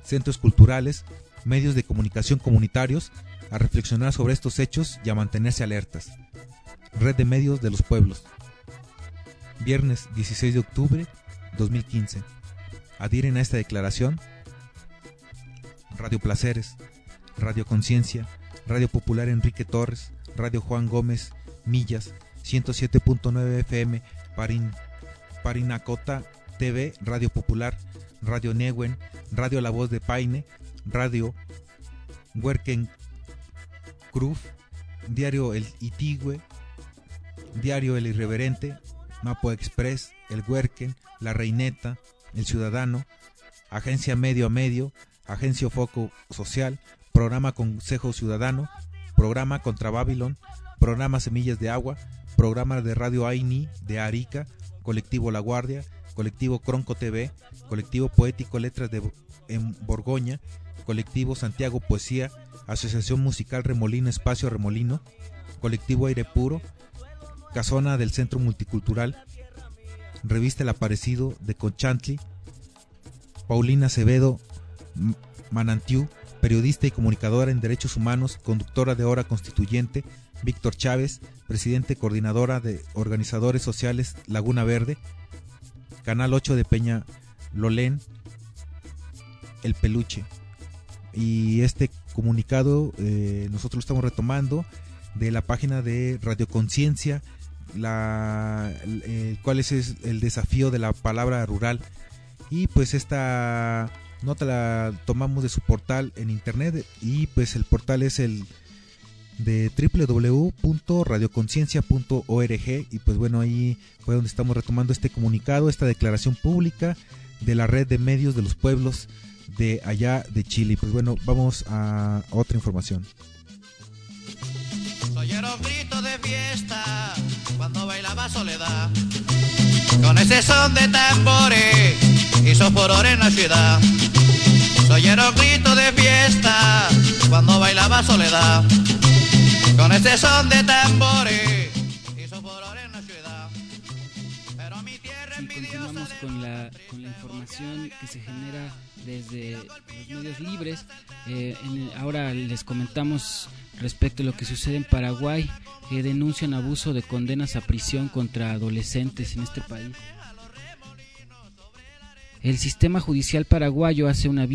centros culturales, medios de comunicación comunitarios, a reflexionar sobre estos hechos y a mantenerse alertas. Red de Medios de los Pueblos. Viernes 16 de octubre 2015. Adhieren a esta declaración Radio Placeres, Radio Conciencia, Radio Popular Enrique Torres, Radio Juan Gómez Millas, 107.9 FM, Parinacota TV, Radio Popular, Radio Nehuen, Radio La Voz de Paine, Radio Huerquen Cruz, Diario El Itigüe, Diario El Irreverente, Mapo Express, El Huerquen, La Reineta, El Ciudadano, Agencia Medio a Medio, Agencia Foco Social, Programa Consejo Ciudadano, Programa Contra Babilón, Programa Semillas de Agua, Programa de Radio Aini de Arica, Colectivo La Guardia, Colectivo Cronco TV, Colectivo Poético Letras en Borgoña, Colectivo Santiago Poesía, Asociación Musical Remolino Espacio Remolino, Colectivo Aire Puro, Casona del Centro Multicultural, Revista El Aparecido de Conchantli, Paulina Acevedo Manantiú, periodista y comunicadora en derechos humanos, conductora de Hora Constituyente, Víctor Chávez, presidente coordinadora de organizadores sociales Laguna Verde, Canal 8 de Peña Lolén, El Peluche. Y este comunicado nosotros lo estamos retomando de la página de Radio Conciencia, cuál es el desafío de la palabra rural. Y pues esta nota la tomamos de su portal en internet, y pues el portal es el de www.radioconciencia.org, y pues bueno, ahí fue donde estamos retomando este comunicado, esta declaración pública de la Red de Medios de los Pueblos de allá de Chile. Y pues bueno, vamos a otra información. Oyeron gritos de fiesta cuando bailaba Soledad, con ese son de tambores hizo furor en la ciudad. Oyeron gritos de fiesta cuando bailaba Soledad, con ese son de tambores hizo furor en la ciudad. Pero mi tierra envidiosa. Continuamos con la información que se genera desde los medios libres. Ahora les comentamos respecto a lo que sucede en Paraguay, que denuncian abuso de condenas a prisión contra adolescentes en este país. El sistema judicial paraguayo hace un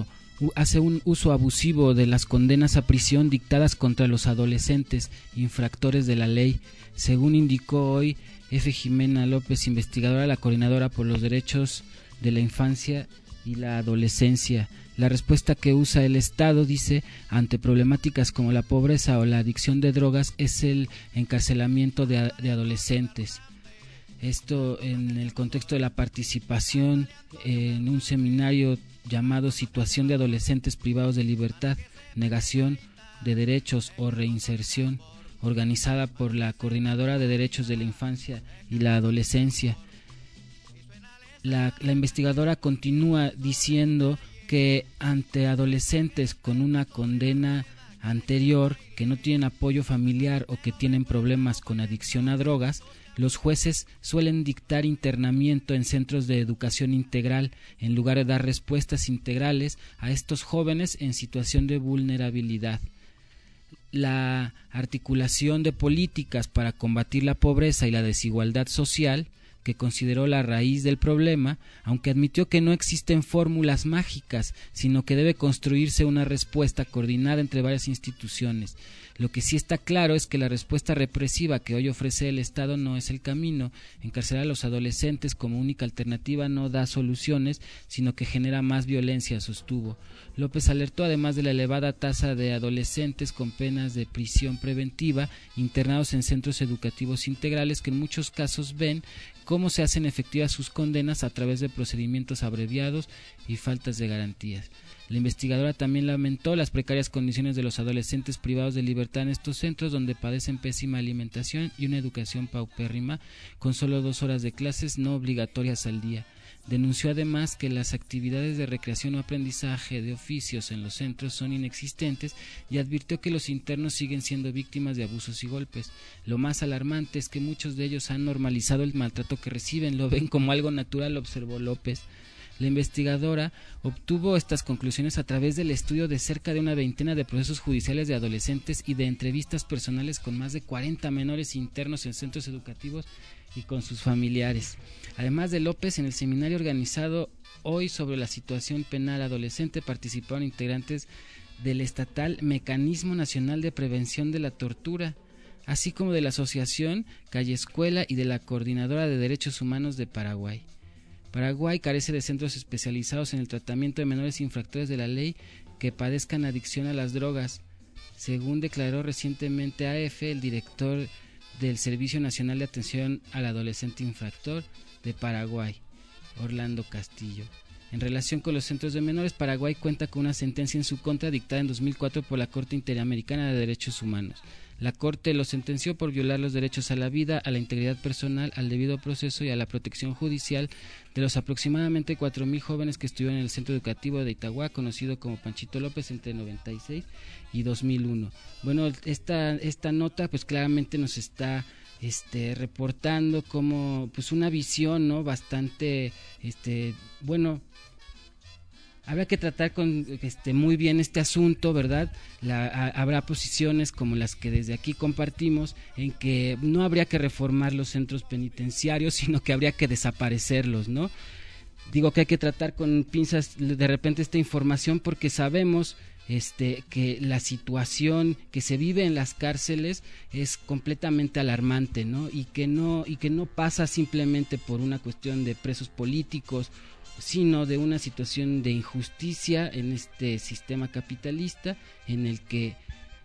uso abusivo de las condenas a prisión dictadas contra los adolescentes infractores de la ley, según indicó hoy F. Jimena López, investigadora de la Coordinadora por los Derechos de la Infancia y la Adolescencia. La respuesta que usa el Estado, dice, ante problemáticas como la pobreza o la adicción de drogas es el encarcelamiento de adolescentes. Esto en el contexto de la participación en un seminario llamado Situación de adolescentes privados de libertad, negación de derechos o reinserción, organizada por la Coordinadora de Derechos de la Infancia y la Adolescencia. La investigadora continúa diciendo que ante adolescentes con una condena anterior, que no tienen apoyo familiar o que tienen problemas con adicción a drogas, los jueces suelen dictar internamiento en centros de educación integral en lugar de dar respuestas integrales a estos jóvenes en situación de vulnerabilidad. La articulación de políticas para combatir la pobreza y la desigualdad social, que consideró la raíz del problema, aunque admitió que no existen fórmulas mágicas, sino que debe construirse una respuesta coordinada entre varias instituciones. Lo que sí está claro es que la respuesta represiva que hoy ofrece el Estado no es el camino. Encarcelar a los adolescentes como única alternativa no da soluciones, sino que genera más violencia, sostuvo. López alertó además de la elevada tasa de adolescentes con penas de prisión preventiva internados en centros educativos integrales que en muchos casos ven cómo se hacen efectivas sus condenas a través de procedimientos abreviados y faltas de garantías. La investigadora también lamentó las precarias condiciones de los adolescentes privados de libertad en estos centros, donde padecen pésima alimentación y una educación paupérrima, con solo 2 horas de clases no obligatorias al día. Denunció además que las actividades de recreación o aprendizaje de oficios en los centros son inexistentes y advirtió que los internos siguen siendo víctimas de abusos y golpes. Lo más alarmante es que muchos de ellos han normalizado el maltrato que reciben, lo ven como algo natural, observó López. La investigadora obtuvo estas conclusiones a través del estudio de cerca de una veintena de procesos judiciales de adolescentes y de entrevistas personales con más de 40 menores internos en centros educativos y con sus familiares. Además de López, en el seminario organizado hoy sobre la situación penal adolescente participaron integrantes del estatal Mecanismo Nacional de Prevención de la Tortura, así como de la Asociación Calle Escuela y de la Coordinadora de Derechos Humanos de Paraguay. Paraguay carece de centros especializados en el tratamiento de menores infractores de la ley que padezcan adicción a las drogas, según declaró recientemente AF el director del Servicio Nacional de Atención al Adolescente Infractor de Paraguay, Orlando Castillo. En relación con los centros de menores, Paraguay cuenta con una sentencia en su contra dictada en 2004 por la Corte Interamericana de Derechos Humanos. La Corte lo sentenció por violar los derechos a la vida, a la integridad personal, al debido proceso y a la protección judicial de los aproximadamente 4.000 jóvenes que estuvieron en el centro educativo de Itagua, conocido como Panchito López, entre 96 y 2001. Bueno, esta nota pues claramente nos está reportando como pues una visión, ¿no?, bastante bueno. Habrá que tratar con muy bien este asunto, ¿verdad? Habrá posiciones como las que desde aquí compartimos, en que no habría que reformar los centros penitenciarios, sino que habría que desaparecerlos, ¿no? Digo que hay que tratar con pinzas de repente esta información porque sabemos que la situación que se vive en las cárceles es completamente alarmante, ¿no? Y que no pasa simplemente por una cuestión de presos políticos, sino de una situación de injusticia en este sistema capitalista en el que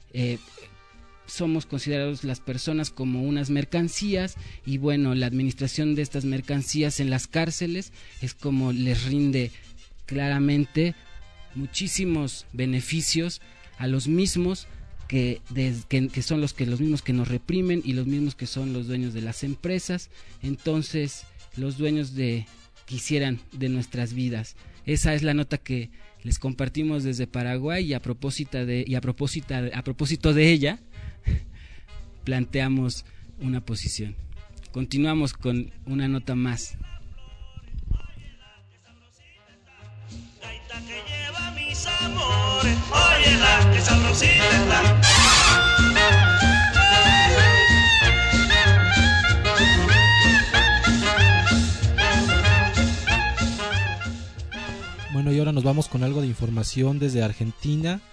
somos considerados las personas como unas mercancías, y bueno, la administración de estas mercancías en las cárceles es como les rinde claramente muchísimos beneficios a los mismos que son los mismos que nos reprimen y los mismos que son los dueños de las empresas. Entonces los dueños quisieran de nuestras vidas. Esa es la nota que les compartimos desde Paraguay, y a propósito de ella planteamos una posición. Continuamos con una nota más. Bueno, y ahora nos vamos con algo de información desde Argentina.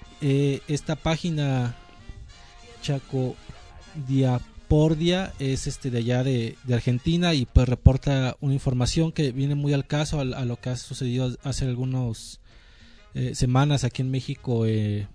Esta página Chaco Diapordia es de allá de Argentina, y pues reporta una información que viene muy al caso a lo que ha sucedido hace algunas semanas aquí en México,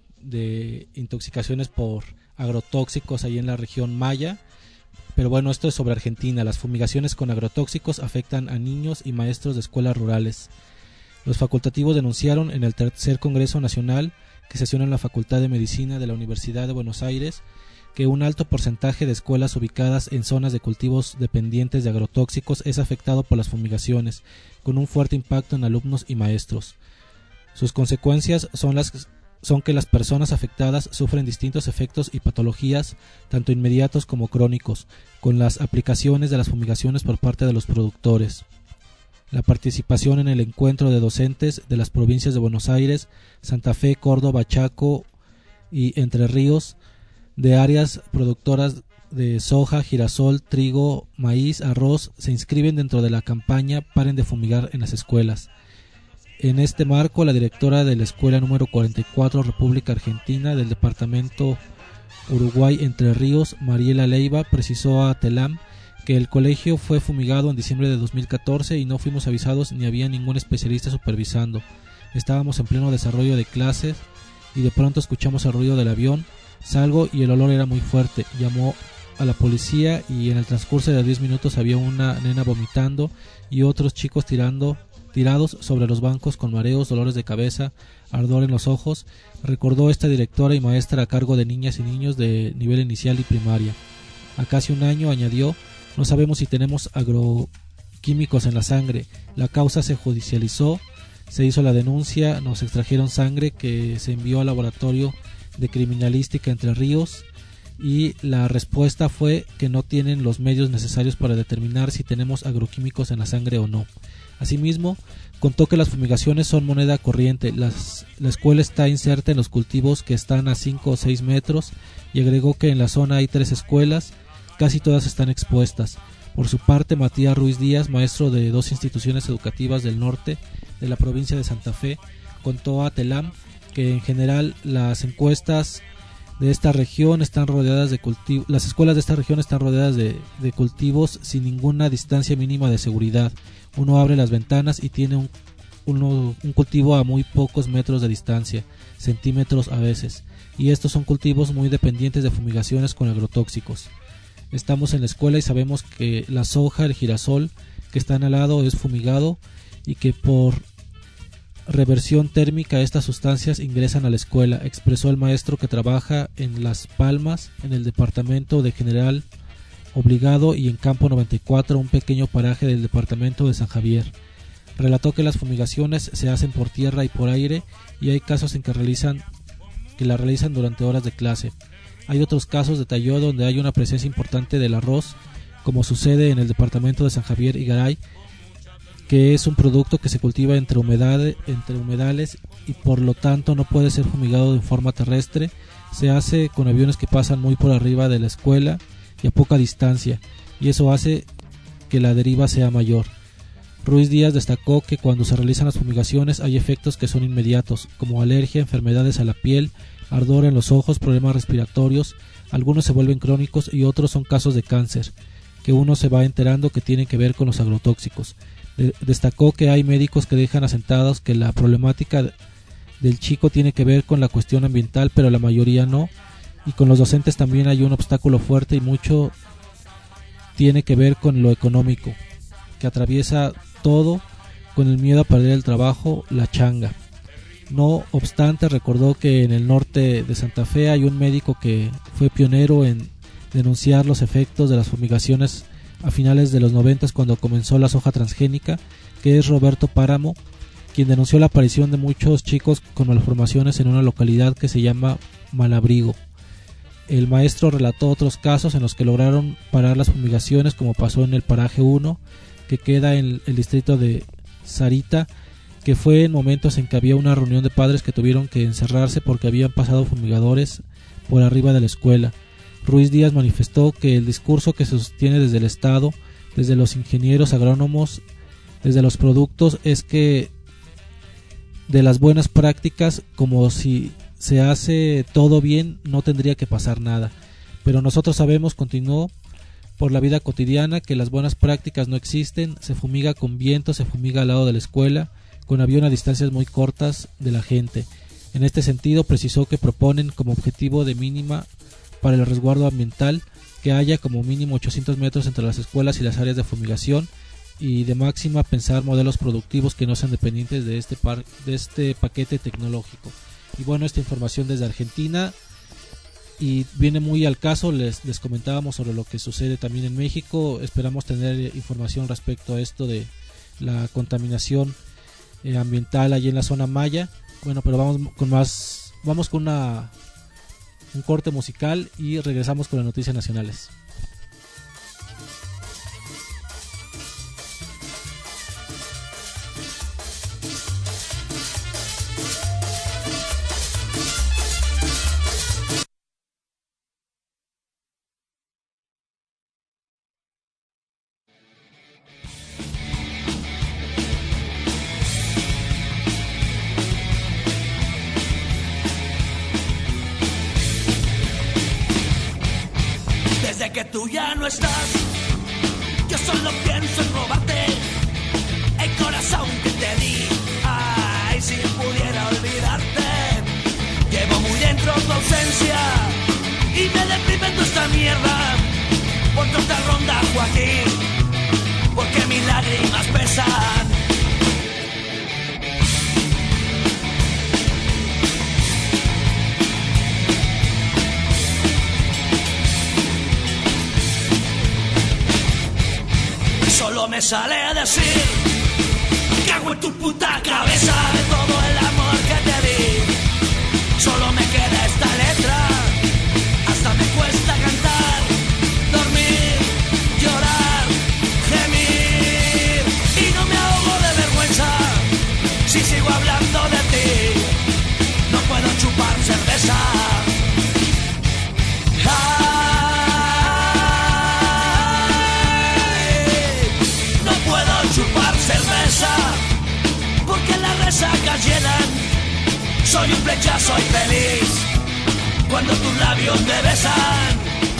de intoxicaciones por agrotóxicos ahí en la región Maya. Pero bueno, esto es sobre Argentina. Las fumigaciones con agrotóxicos afectan a niños y maestros de escuelas rurales. Los facultativos denunciaron en el tercer Congreso Nacional, que sesiona en la Facultad de Medicina de la Universidad de Buenos Aires, que un alto porcentaje de escuelas ubicadas en zonas de cultivos dependientes de agrotóxicos es afectado por las fumigaciones, con un fuerte impacto en alumnos y maestros. Sus consecuencias son que las personas afectadas sufren distintos efectos y patologías, tanto inmediatos como crónicos, con las aplicaciones de las fumigaciones por parte de los productores. La participación en el encuentro de docentes de las provincias de Buenos Aires, Santa Fe, Córdoba, Chaco y Entre Ríos, de áreas productoras de soja, girasol, trigo, maíz, arroz, se inscriben dentro de la campaña Paren de fumigar en las escuelas. En este marco, la directora de la escuela número 44 República Argentina del departamento Uruguay Entre Ríos, Mariela Leiva, precisó a Telam que el colegio fue fumigado en diciembre de 2014 y no fuimos avisados ni había ningún especialista supervisando. Estábamos en pleno desarrollo de clases y de pronto escuchamos el ruido del avión. Salgo y el olor era muy fuerte. Llamó a la policía y en el transcurso de 10 minutos había una nena vomitando y otros chicos tirados sobre los bancos con mareos, dolores de cabeza, ardor en los ojos, recordó esta directora y maestra a cargo de niñas y niños de nivel inicial y primaria. A casi un año, añadió, no sabemos si tenemos agroquímicos en la sangre. La causa se judicializó, se hizo la denuncia, nos extrajeron sangre que se envió al laboratorio de criminalística Entre Ríos y la respuesta fue que no tienen los medios necesarios para determinar si tenemos agroquímicos en la sangre o no. Asimismo, contó que las fumigaciones son moneda corriente. La escuela está inserta en los cultivos que están a 5 o 6 metros y agregó que en la zona hay 3 escuelas, casi todas están expuestas. Por su parte, Matías Ruiz Díaz, maestro de 2 instituciones educativas del norte de la provincia de Santa Fe, contó a Telam que en general las encuestas de esta región están rodeadas de cultivos. Las escuelas de esta región están rodeadas de cultivos sin ninguna distancia mínima de seguridad. Uno abre las ventanas y tiene un cultivo a muy pocos metros de distancia, centímetros a veces, y estos son cultivos muy dependientes de fumigaciones con agrotóxicos. Estamos en la escuela y sabemos que la soja, el girasol que están al lado es fumigado y que por reversión térmica estas sustancias ingresan a la escuela, expresó el maestro que trabaja en Las Palmas, en el departamento de General Obligado y en Campo 94, un pequeño paraje del departamento de San Javier. Relató que las fumigaciones se hacen por tierra y por aire y hay casos en que la realizan durante horas de clase. Hay otros casos, detalló, donde hay una presencia importante del arroz, como sucede en el departamento de San Javier y Garay, que es un producto que se cultiva entre humedales y por lo tanto no puede ser fumigado de forma terrestre. Se hace con aviones que pasan muy por arriba de la escuela y a poca distancia, y eso hace que la deriva sea mayor. Ruiz Díaz destacó que cuando se realizan las fumigaciones hay efectos que son inmediatos, como alergia, enfermedades a la piel, ardor en los ojos, problemas respiratorios, algunos se vuelven crónicos y otros son casos de cáncer, que uno se va enterando que tienen que ver con los agrotóxicos. Destacó que hay médicos que dejan asentados que la problemática del chico tiene que ver con la cuestión ambiental, pero la mayoría no, y con los docentes también hay un obstáculo fuerte y mucho tiene que ver con lo económico, que atraviesa todo con el miedo a perder el trabajo, la changa. No obstante, recordó que en el norte de Santa Fe hay un médico que fue pionero en denunciar los efectos de las fumigaciones a finales de los 90 cuando comenzó la soja transgénica, que es Roberto Páramo, quien denunció la aparición de muchos chicos con malformaciones en una localidad que se llama Malabrigo. El maestro relató otros casos en los que lograron parar las fumigaciones, como pasó en el paraje 1, que queda en el distrito de Sarita, que fue en momentos en que había una reunión de padres que tuvieron que encerrarse porque habían pasado fumigadores por arriba de la escuela. Ruiz Díaz manifestó que el discurso que se sostiene desde el Estado, desde los ingenieros agrónomos, desde los productos, es que de las buenas prácticas, como si se hace todo bien, no tendría que pasar nada. Pero nosotros sabemos, continuó, por la vida cotidiana, que las buenas prácticas no existen. Se fumiga con viento, se fumiga al lado de la escuela, con avión a distancias muy cortas de la gente. En este sentido, precisó que proponen como objetivo de mínima para el resguardo ambiental que haya como mínimo 800 metros entre las escuelas y las áreas de fumigación, y de máxima pensar modelos productivos que no sean dependientes de este paquete tecnológico. Y bueno, esta información desde Argentina, y viene muy al caso. Les comentábamos sobre lo que sucede también en México. Esperamos tener información respecto a esto de la contaminación ambiental allí en la zona maya. Bueno, pero vamos con un corte musical y regresamos con las noticias nacionales. Desde que tú ya no estás, yo solo pienso en robarte el corazón que te di. Ay, si pudiera olvidarte. Llevo muy dentro tu ausencia y me deprime toda esta mierda. Por otra ronda, Joaquín, porque mis lágrimas pesan. Solo me sale a decir, cago en tu puta cabeza de todo el amor que te di. Solo me queda esta letra, hasta me cuesta chupar cerveza, porque las resacas llenan. Soy un flechazo y feliz cuando tus labios me besan.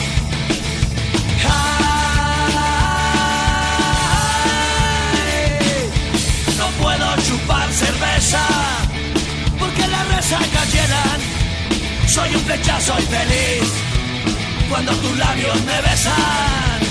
Ay, no puedo chupar cerveza, porque las resacas llenan. Soy un flechazo y feliz cuando tus labios me besan.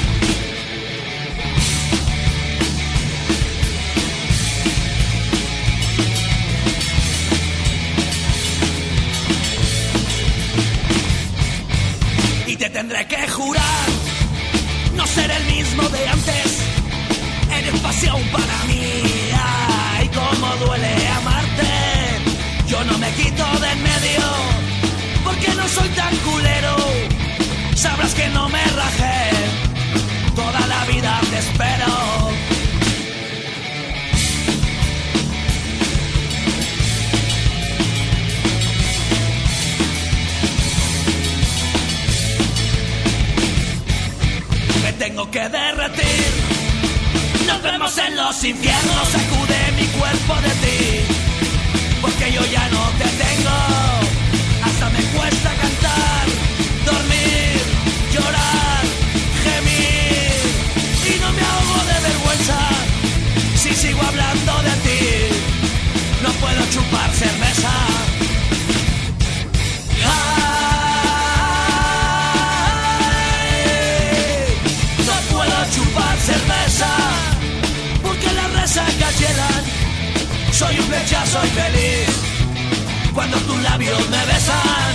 Y te tendré que jurar no ser el mismo de antes. Eres pasión para mí. Ay, cómo duele amarte. Yo no me quito de en medio, porque no soy tan culero. Sabrás que no me rajé, toda la vida te espero. Me tengo que derretir, nos vemos en los infiernos. Sacude mi cuerpo de ti, porque yo ya no te tengo. Hasta me cuesta cantar, dormir, llorar, gemir, y no me ahogo de vergüenza si sigo hablando de ti. No puedo chupar cerveza. Ay, no puedo chupar cerveza, porque las resacas llenan. Soy un flechazo y feliz cuando tus labios me besan.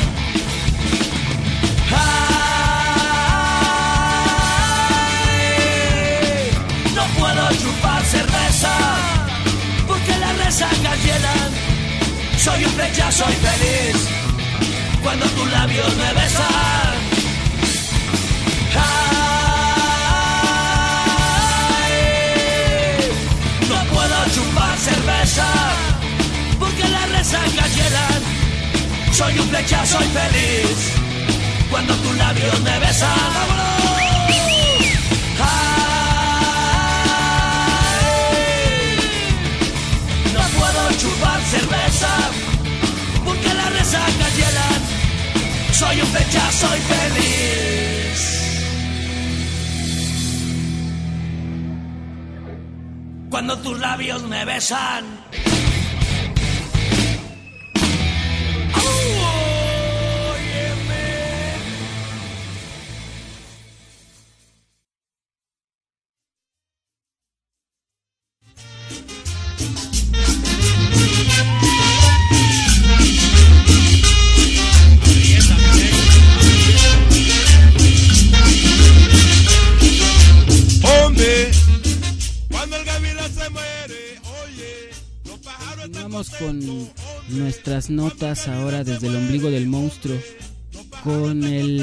Ay, no puedo chupar cerveza, porque las resacas llenan. Soy un flechazo y feliz cuando tus labios me besan. Ay, no puedo chupar cerveza, porque las resacas llenan. Soy un flechazo y feliz cuando tus labios me besan. ¡Vámonos! Ay, no puedo chupar cerveza, porque las resacas llenan. Soy un flechazo y feliz. Cuando tus labios me besan. Con nuestras notas ahora desde el ombligo del monstruo, con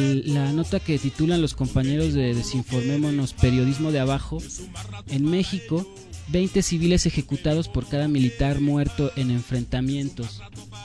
la nota que titulan los compañeros de Desinformémonos, periodismo de abajo. En México, 20 civiles ejecutados por cada militar muerto en enfrentamientos.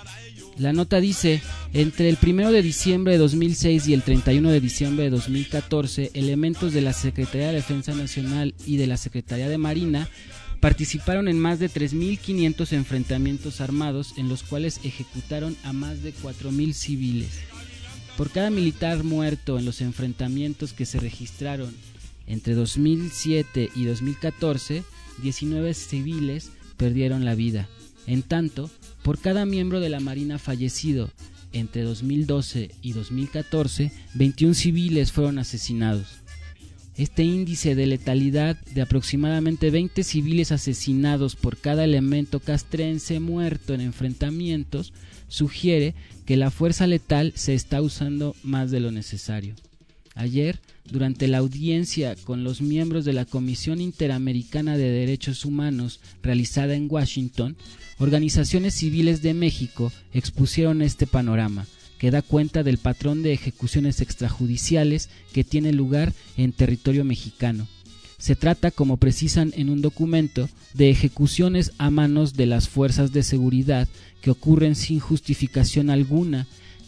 La nota dice: entre el 1 de diciembre de 2006 y el 31 de diciembre de 2014, elementos de la Secretaría de Defensa Nacional y de la Secretaría de Marina participaron en más de 3.500 enfrentamientos armados, en los cuales ejecutaron a más de 4.000 civiles. Por cada militar muerto en los enfrentamientos que se registraron entre 2007 y 2014, 19 civiles perdieron la vida. En tanto, por cada miembro de la Marina fallecido entre 2012 y 2014, 21 civiles fueron asesinados. Este índice de letalidad de aproximadamente 20 civiles asesinados por cada elemento castrense muerto en enfrentamientos sugiere que la fuerza letal se está usando más de lo necesario. Ayer, durante la audiencia con los miembros de la Comisión Interamericana de Derechos Humanos realizada en Washington, organizaciones civiles de México expusieron este panorama, que da cuenta del patrón de ejecuciones extrajudiciales que tiene lugar en territorio mexicano. Se trata, como precisan en un documento, de ejecuciones a manos de las fuerzas de seguridad que ocurren sin justificación alguna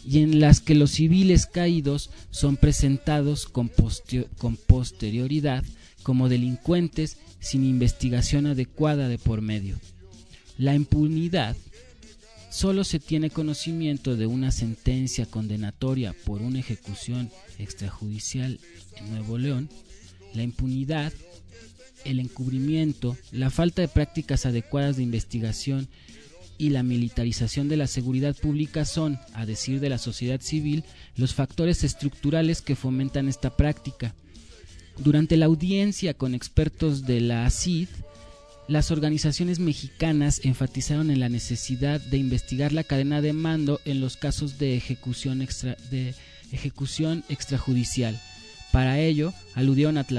y en las que los civiles caídos son presentados con posterioridad como delincuentes sin investigación adecuada de por medio. La impunidad. Solo se tiene conocimiento de una sentencia condenatoria por una ejecución extrajudicial en Nuevo León. La impunidad, el encubrimiento, la falta de prácticas adecuadas de investigación y la militarización de la seguridad pública son, a decir de la sociedad civil, los factores estructurales que fomentan esta práctica. Durante la audiencia con expertos de la ACID, las organizaciones mexicanas enfatizaron en la necesidad de investigar la cadena de mando en los casos de ejecución extrajudicial. Para ello, aludieron a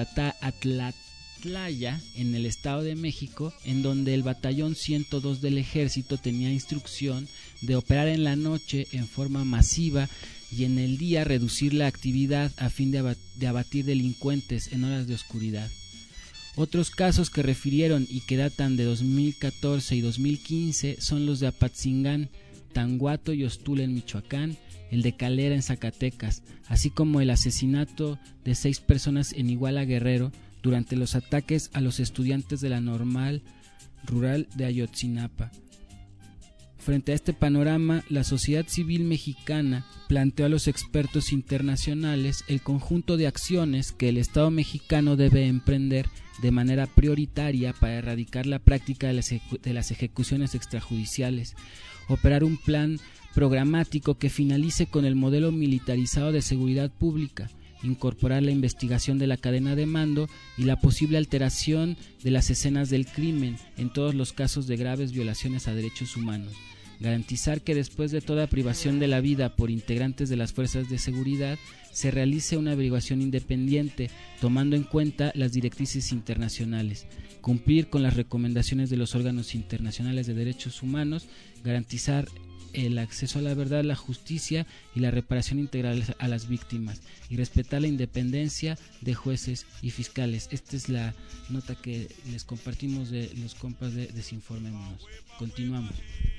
Tlatlaya, en el Estado de México, en donde el batallón 102 del Ejército tenía instrucción de operar en la noche en forma masiva y en el día reducir la actividad a fin de abatir delincuentes en horas de oscuridad. Otros casos que refirieron y que datan de 2014 y 2015 son los de Apatzingán, Tanguato y Ostula en Michoacán, el de Calera en Zacatecas, así como el asesinato de 6 personas en Iguala, Guerrero, durante los ataques a los estudiantes de la Normal Rural de Ayotzinapa. Frente a este panorama, la sociedad civil mexicana planteó a los expertos internacionales el conjunto de acciones que el Estado mexicano debe emprender de manera prioritaria para erradicar la práctica de las ejecuciones extrajudiciales, operar un plan programático que finalice con el modelo militarizado de seguridad pública, incorporar la investigación de la cadena de mando y la posible alteración de las escenas del crimen en todos los casos de graves violaciones a derechos humanos, garantizar que después de toda privación de la vida por integrantes de las fuerzas de seguridad se realice una averiguación independiente tomando en cuenta las directrices internacionales, cumplir con las recomendaciones de los órganos internacionales de derechos humanos, garantizar el acceso a la verdad, la justicia y la reparación integral a las víctimas y respetar la independencia de jueces y fiscales. Esta es la nota que les compartimos de los compas de Desinformémonos. Continuamos.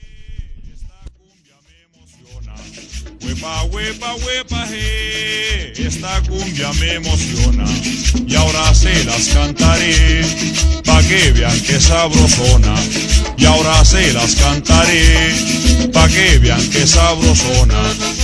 Huepa, huepa, huepa, esta cumbia me emociona y ahora se las cantaré pa' que vean que sabrosona. Y ahora se las cantaré pa' que vean que sabrosona.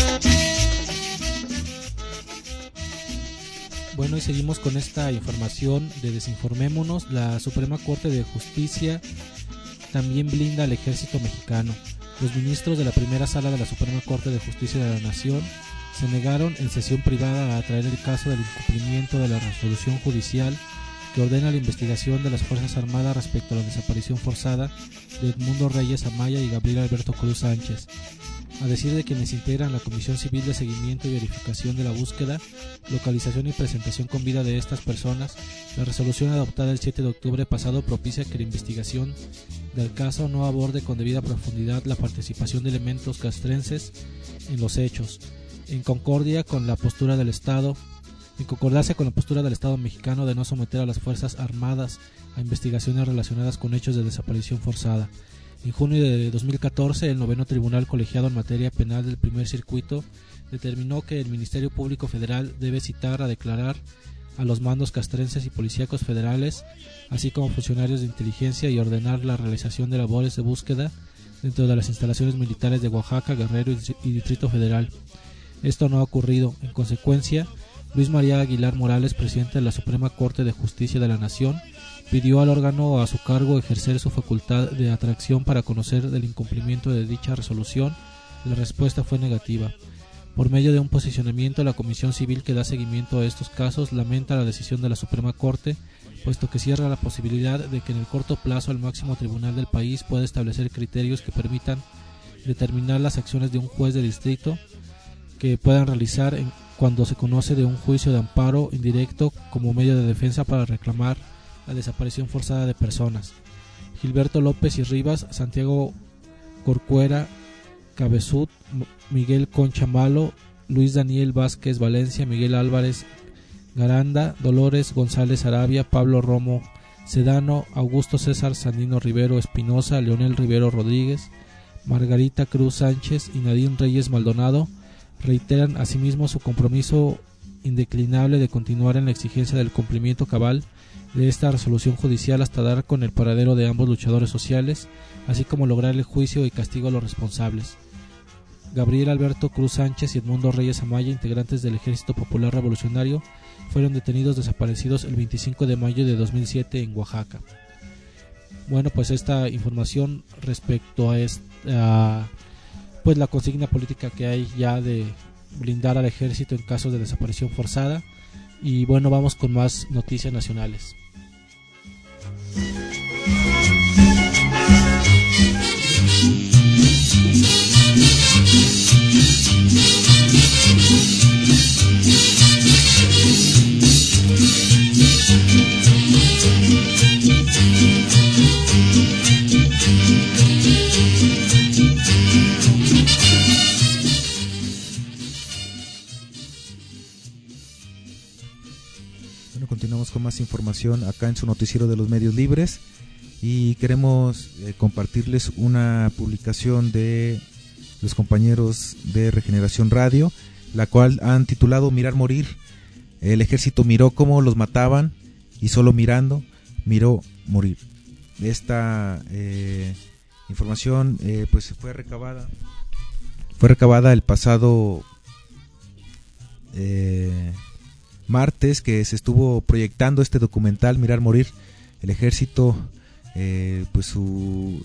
Bueno, y seguimos con esta información de Desinformémonos. La Suprema Corte de Justicia también blinda al ejército mexicano. Los ministros de la primera sala de la Suprema Corte de Justicia de la Nación se negaron en sesión privada a traer el caso del incumplimiento de la resolución judicial que ordena la investigación de las Fuerzas Armadas respecto a la desaparición forzada de Edmundo Reyes Amaya y Gabriel Alberto Cruz Sánchez. A decir de quienes integran la Comisión Civil de Seguimiento y Verificación de la Búsqueda, Localización y Presentación con Vida de estas personas, la resolución adoptada el 7 de octubre pasado propicia que la investigación del caso no aborde con debida profundidad la participación de elementos castrenses en los hechos, en concordancia con la postura del Estado mexicano de no someter a las Fuerzas Armadas a investigaciones relacionadas con hechos de desaparición forzada. En junio de 2014, el noveno Tribunal Colegiado en materia penal del Primer Circuito determinó que el Ministerio Público Federal debe citar a declarar a los mandos castrenses y policíacos federales, así como funcionarios de inteligencia, y ordenar la realización de labores de búsqueda dentro de las instalaciones militares de Oaxaca, Guerrero y Distrito Federal. Esto no ha ocurrido. En consecuencia, Luis María Aguilar Morales, presidente de la Suprema Corte de Justicia de la Nación, pidió al órgano a su cargo ejercer su facultad de atracción para conocer del incumplimiento de dicha resolución. La respuesta fue negativa. Por medio de un posicionamiento, la Comisión Civil que da seguimiento a estos casos lamenta la decisión de la Suprema Corte, puesto que cierra la posibilidad de que en el corto plazo el máximo tribunal del país pueda establecer criterios que permitan determinar las acciones de un juez de distrito que puedan realizar cuando se conoce de un juicio de amparo indirecto como medio de defensa para reclamar la desaparición forzada de personas. Gilberto López y Rivas, Santiago Corcuera Cabezud, Miguel Concha Malo, Luis Daniel Vázquez Valencia, Miguel Álvarez Garanda, Dolores González Arabia, Pablo Romo Sedano, Augusto César Sandino Rivero Espinosa, Leonel Rivero Rodríguez, Margarita Cruz Sánchez y Nadine Reyes Maldonado Reiteran asimismo su compromiso indeclinable de continuar en la exigencia del cumplimiento cabal de esta resolución judicial hasta dar con el paradero de ambos luchadores sociales, así como lograr el juicio y castigo a los responsables. Gabriel Alberto Cruz Sánchez y Edmundo Reyes Amaya, integrantes del Ejército Popular Revolucionario, fueron detenidos desaparecidos el 25 de mayo de 2007 en Oaxaca. Bueno, pues esta información respecto a pues la consigna política que hay ya de blindar al ejército en casos de desaparición forzada. Y bueno, vamos con más noticias nacionales. Bueno, continuamos con más información acá en su noticiero de los medios libres y queremos compartirles una publicación de los compañeros de Regeneración Radio, la cual han titulado Mirar Morir. El ejército miró cómo los mataban y solo mirando miró morir. Esta información pues fue recabada el pasado martes, que se estuvo proyectando este documental Mirar Morir. El ejército pues su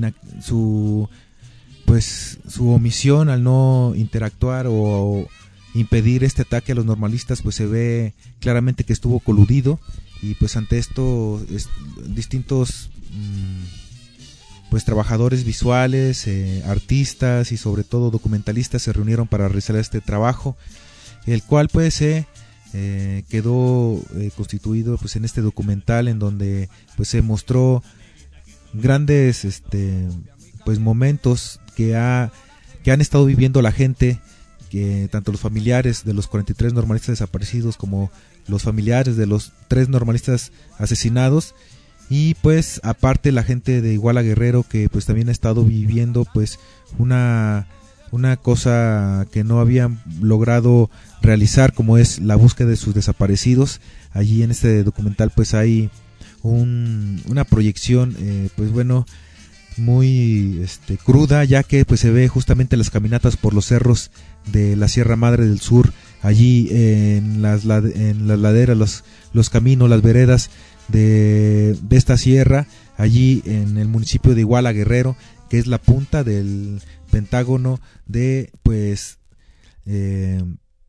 omisión al no interactuar o impedir este ataque a los normalistas, pues se ve claramente que estuvo coludido. Y pues ante esto distintos pues trabajadores visuales, artistas y sobre todo documentalistas se reunieron para realizar este trabajo, el cual pues quedó constituido pues en este documental, en donde pues se mostró grandes pues momentos que han estado viviendo la gente, que tanto los familiares de los 43 normalistas desaparecidos como los familiares de los 3 normalistas asesinados, y pues aparte la gente de Iguala Guerrero, que pues también ha estado viviendo pues una cosa que no habían logrado realizar, como es la búsqueda de sus desaparecidos. Allí en este documental pues hay una proyección pues bueno, muy cruda, ya que pues se ve justamente las caminatas por los cerros de la Sierra Madre del Sur, allí en las laderas, los caminos, las veredas de esta sierra, allí en el municipio de Iguala Guerrero, que es la punta del pentágono de pues de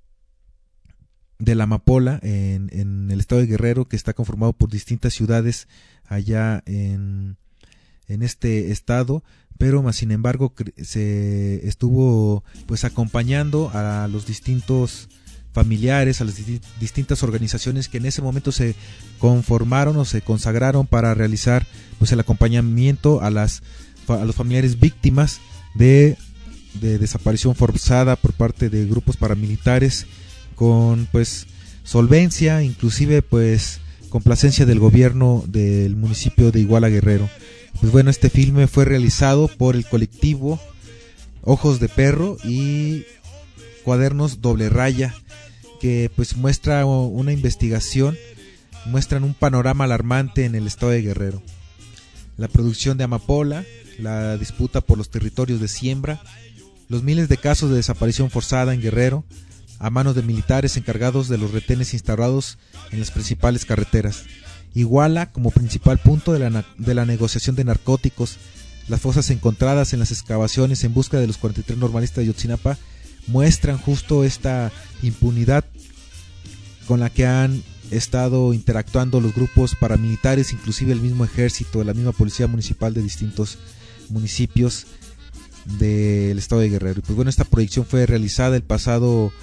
la amapola en el estado de Guerrero, que está conformado por distintas ciudades allá en este estado, pero más sin embargo se estuvo pues acompañando a los distintos familiares, a las distintas organizaciones que en ese momento se conformaron o se consagraron para realizar pues el acompañamiento a los familiares víctimas de desaparición forzada por parte de grupos paramilitares, con pues solvencia, inclusive pues complacencia del gobierno del municipio de Iguala Guerrero. Pues bueno, este filme fue realizado por el colectivo Ojos de Perro y Cuadernos Doble Raya, que pues muestra una investigación, muestran un panorama alarmante en el estado de Guerrero. La producción de amapola, la disputa por los territorios de siembra, los miles de casos de desaparición forzada en Guerrero a manos de militares encargados de los retenes instaurados en las principales carreteras. Iguala como principal punto de la negociación de narcóticos. Las fosas encontradas en las excavaciones en busca de los 43 normalistas de Ayotzinapa muestran justo esta impunidad con la que han estado interactuando los grupos paramilitares, inclusive el mismo ejército, la misma policía municipal de distintos municipios del estado de Guerrero. Y pues bueno, esta proyección fue realizada el pasado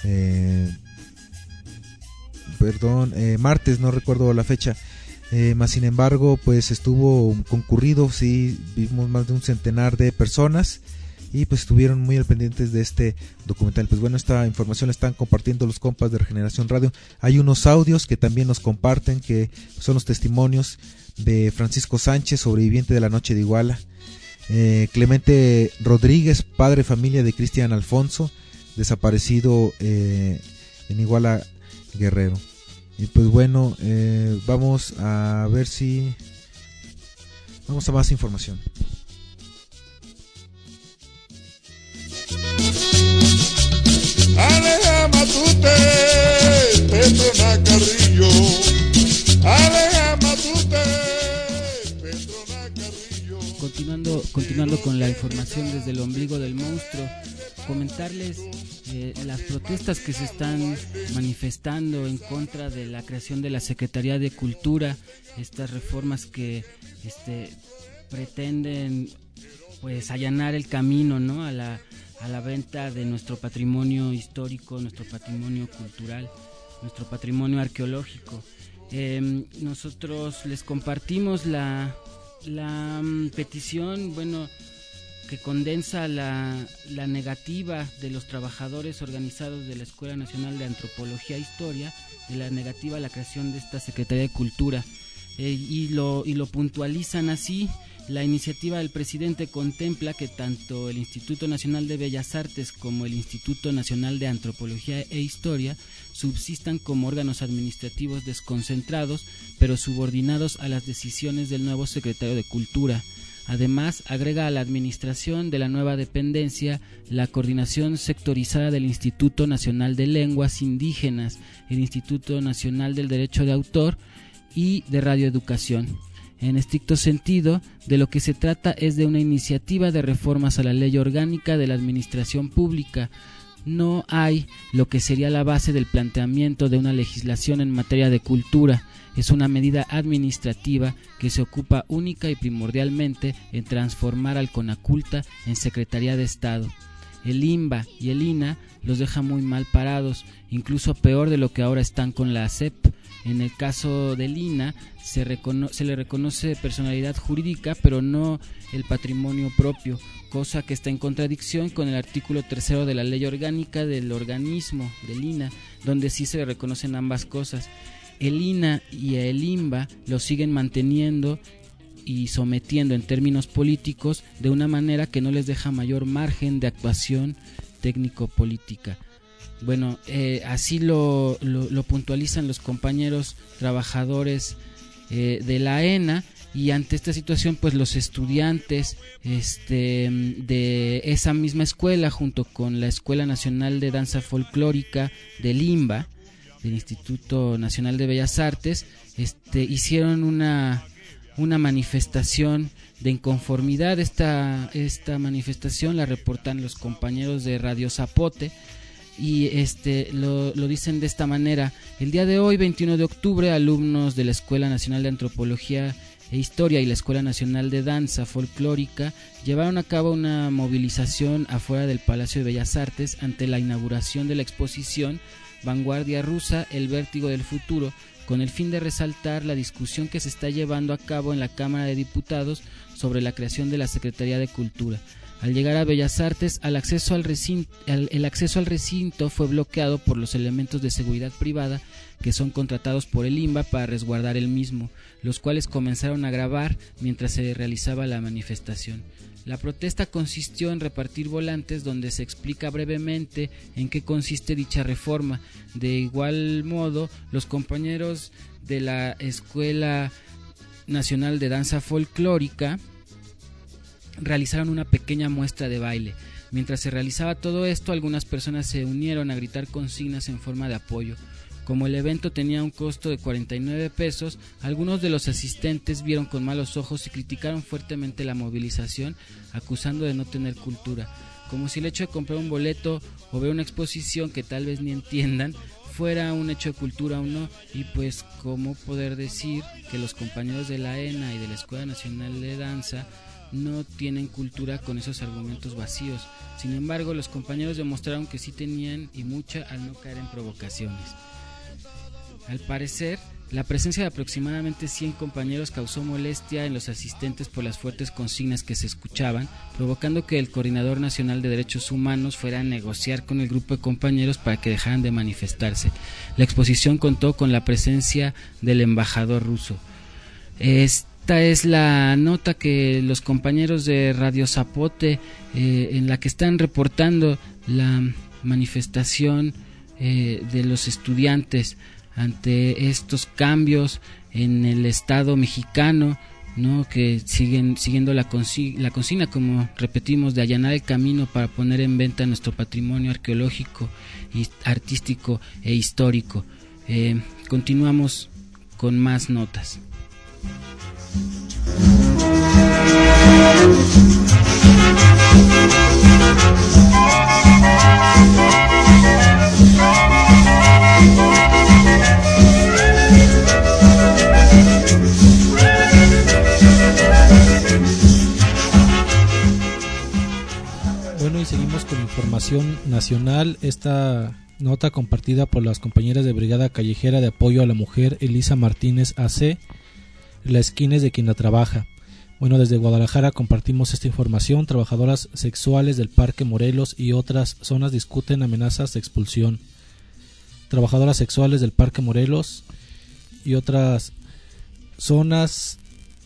martes, no recuerdo la fecha, más sin embargo pues estuvo concurrido, sí, vimos más de un centenar de personas y pues estuvieron muy al pendientes de este documental. Pues bueno, esta información la están compartiendo los compas de Regeneración Radio. Hay unos audios que también nos comparten, que son los testimonios de Francisco Sánchez, sobreviviente de la noche de Iguala, Clemente Rodríguez, padre de familia de Cristian Alfonso, desaparecido en Iguala, Guerrero. Y pues bueno, vamos a ver si vamos a más información. Aleja Matute, Petrona Carrillo. Aleja Matute, Petrona Carrillo. Continuando con la información desde el ombligo del monstruo, comentarles las protestas que se están manifestando en contra de la creación de la Secretaría de Cultura, estas reformas que pretenden pues allanar el camino, ¿no?, a la venta de nuestro patrimonio histórico, nuestro patrimonio cultural, nuestro patrimonio arqueológico. Nosotros les compartimos la petición, bueno, que condensa la negativa de los trabajadores organizados de la Escuela Nacional de Antropología e Historia, de la negativa a la creación de esta Secretaría de Cultura, y lo puntualizan así. La iniciativa del presidente contempla que tanto el Instituto Nacional de Bellas Artes como el Instituto Nacional de Antropología e Historia subsistan como órganos administrativos desconcentrados, pero subordinados a las decisiones del nuevo secretario de Cultura. Además, agrega a la administración de la nueva dependencia la coordinación sectorizada del Instituto Nacional de Lenguas Indígenas, el Instituto Nacional del Derecho de Autor y de Radioeducación. En estricto sentido, de lo que se trata es de una iniciativa de reformas a la ley orgánica de la administración pública. No hay lo que sería la base del planteamiento de una legislación en materia de cultura. Es una medida administrativa que se ocupa única y primordialmente en transformar al CONACULTA en Secretaría de Estado. El INBA y el INA los deja muy mal parados, incluso peor de lo que ahora están con la ASEP. En el caso del INA se le reconoce personalidad jurídica, pero no el patrimonio propio, cosa que está en contradicción con el artículo 3 de la ley orgánica del organismo del INA, donde sí se le reconocen ambas cosas. El INA y el INBA lo siguen manteniendo y sometiendo en términos políticos de una manera que no les deja mayor margen de actuación técnico-política. Bueno, así lo puntualizan los compañeros trabajadores de la ENA, y ante esta situación pues los estudiantes de esa misma escuela, junto con la Escuela Nacional de Danza Folclórica del INBA, del Instituto Nacional de Bellas Artes, hicieron una manifestación de inconformidad. Esta manifestación la reportan los compañeros de Radio Zapote, y lo dicen de esta manera: el día de hoy, 21 de octubre, alumnos de la Escuela Nacional de Antropología e Historia y la Escuela Nacional de Danza Folclórica llevaron a cabo una movilización afuera del Palacio de Bellas Artes ante la inauguración de la exposición Vanguardia Rusa, el vértigo del futuro, con el fin de resaltar la discusión que se está llevando a cabo en la Cámara de Diputados sobre la creación de la Secretaría de Cultura. Al llegar a Bellas Artes, el acceso al recinto fue bloqueado por los elementos de seguridad privada que son contratados por el INBA para resguardar el mismo, los cuales comenzaron a grabar mientras se realizaba la manifestación. La protesta consistió en repartir volantes donde se explica brevemente en qué consiste dicha reforma. De igual modo, los compañeros de la Escuela Nacional de Danza Folclórica realizaron una pequeña muestra de baile. Mientras se realizaba todo esto, algunas personas se unieron a gritar consignas en forma de apoyo. Como el evento tenía un costo de 49 pesos, algunos de los asistentes vieron con malos ojos y criticaron fuertemente la movilización, acusando de no tener cultura, como si el hecho de comprar un boleto o ver una exposición que tal vez ni entiendan fuera un hecho de cultura o no. Y pues, ¿cómo poder decir que los compañeros de la ENA y de la Escuela Nacional de Danza no tienen cultura con esos argumentos vacíos? Sin embargo, los compañeros demostraron que sí tenían, y mucha, al no caer en provocaciones. Al parecer, la presencia de aproximadamente 100 compañeros causó molestia en los asistentes por las fuertes consignas que se escuchaban, provocando que el Coordinador Nacional de Derechos Humanos fuera a negociar con el grupo de compañeros para que dejaran de manifestarse. La exposición contó con la presencia del embajador ruso. Esta es la nota que los compañeros de Radio Zapote, en la que están reportando manifestación de los estudiantes ante estos cambios en el Estado mexicano, ¿no? Que siguen siguiendo la consigna, como repetimos, de allanar el camino para poner en venta nuestro patrimonio arqueológico, artístico e histórico. Continuamos con más notas. Bueno, y seguimos con información nacional. Esta nota compartida por las compañeras de Brigada Callejera de Apoyo a la Mujer, Elisa Martínez AC, La esquina es de quien la trabaja. Bueno, desde Guadalajara compartimos esta información. Trabajadoras sexuales del Parque Morelos y otras zonas discuten amenazas de expulsión. Trabajadoras sexuales del Parque Morelos y otras zonas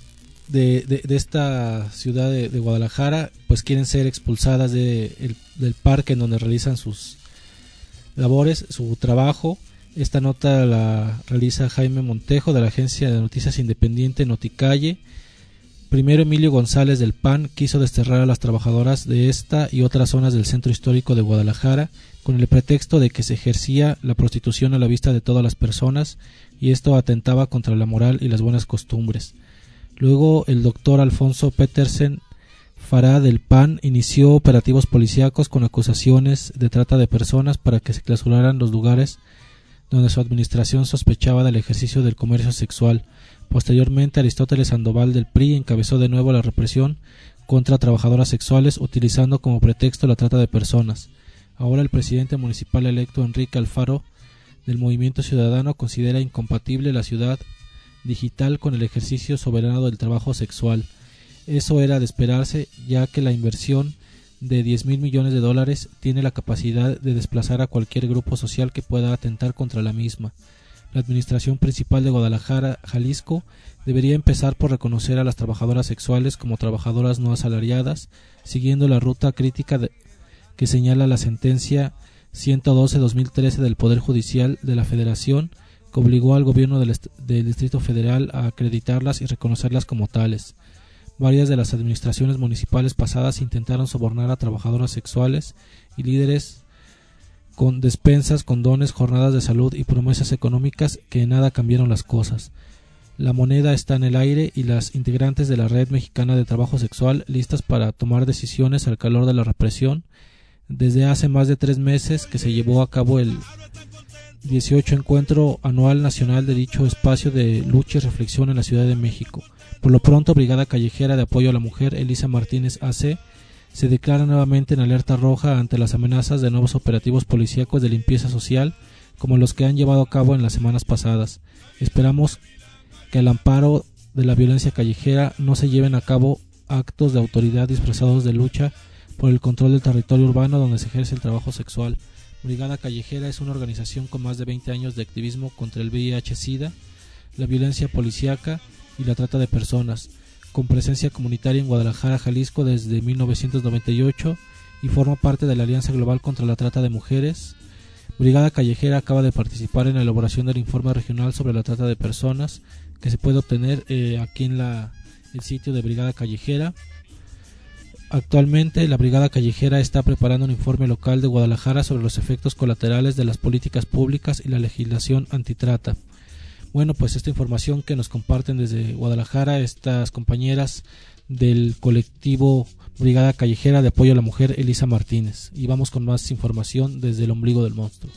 de esta ciudad de Guadalajara pues quieren ser expulsadas del parque en donde realizan sus labores, su trabajo. Esta nota la realiza Jaime Montejo de la agencia de noticias independiente Noticalle. Primero, Emilio González del PAN quiso desterrar a las trabajadoras de esta y otras zonas del centro histórico de Guadalajara con el pretexto de que se ejercía la prostitución a la vista de todas las personas y esto atentaba contra la moral y las buenas costumbres. Luego, el doctor Alfonso Petersen Fará del PAN inició operativos policíacos con acusaciones de trata de personas para que se clausuraran los lugares donde su administración sospechaba del ejercicio del comercio sexual. Posteriormente, Aristóteles Sandoval del PRI encabezó de nuevo la represión contra trabajadoras sexuales utilizando como pretexto la trata de personas. Ahora el presidente municipal electo Enrique Alfaro del Movimiento Ciudadano considera incompatible la ciudad digital con el ejercicio soberano del trabajo sexual. Eso era de esperarse, ya que la inversión de $10,000 millones tiene la capacidad de desplazar a cualquier grupo social que pueda atentar contra la misma. La administración principal de Guadalajara, Jalisco, debería empezar por reconocer a las trabajadoras sexuales como trabajadoras no asalariadas, siguiendo la ruta crítica que señala la sentencia 112/2013 del Poder Judicial de la Federación, que obligó al gobierno del Distrito Federal a acreditarlas y reconocerlas como tales. Varias de las administraciones municipales pasadas intentaron sobornar a trabajadoras sexuales y líderes con despensas, condones, jornadas de salud y promesas económicas que en nada cambiaron las cosas. La moneda está en el aire y las integrantes de la Red Mexicana de Trabajo Sexual listas para tomar decisiones al calor de la represión. Desde hace más de 3 meses que se llevó a cabo el 18 Encuentro Anual Nacional de dicho espacio de lucha y reflexión en la Ciudad de México. Por lo pronto, Brigada Callejera de Apoyo a la Mujer, Elisa Martínez AC, se declara nuevamente en alerta roja ante las amenazas de nuevos operativos policíacos de limpieza social como los que han llevado a cabo en las semanas pasadas. Esperamos que al amparo de la violencia callejera no se lleven a cabo actos de autoridad disfrazados de lucha por el control del territorio urbano donde se ejerce el trabajo sexual. Brigada Callejera es una organización con más de 20 años de activismo contra el VIH-Sida, la violencia policíaca y la trata de personas, con presencia comunitaria en Guadalajara, Jalisco desde 1998 y forma parte de la Alianza Global contra la Trata de Mujeres. Brigada Callejera acaba de participar en la elaboración del informe regional sobre la trata de personas que se puede obtener aquí en el sitio de Brigada Callejera. Actualmente la Brigada Callejera está preparando un informe local de Guadalajara sobre los efectos colaterales de las políticas públicas y la legislación antitrata. Bueno, pues esta información que nos comparten desde Guadalajara estas compañeras del colectivo Brigada Callejera de Apoyo a la Mujer, Elisa Martínez. Y vamos con más información desde el ombligo del monstruo.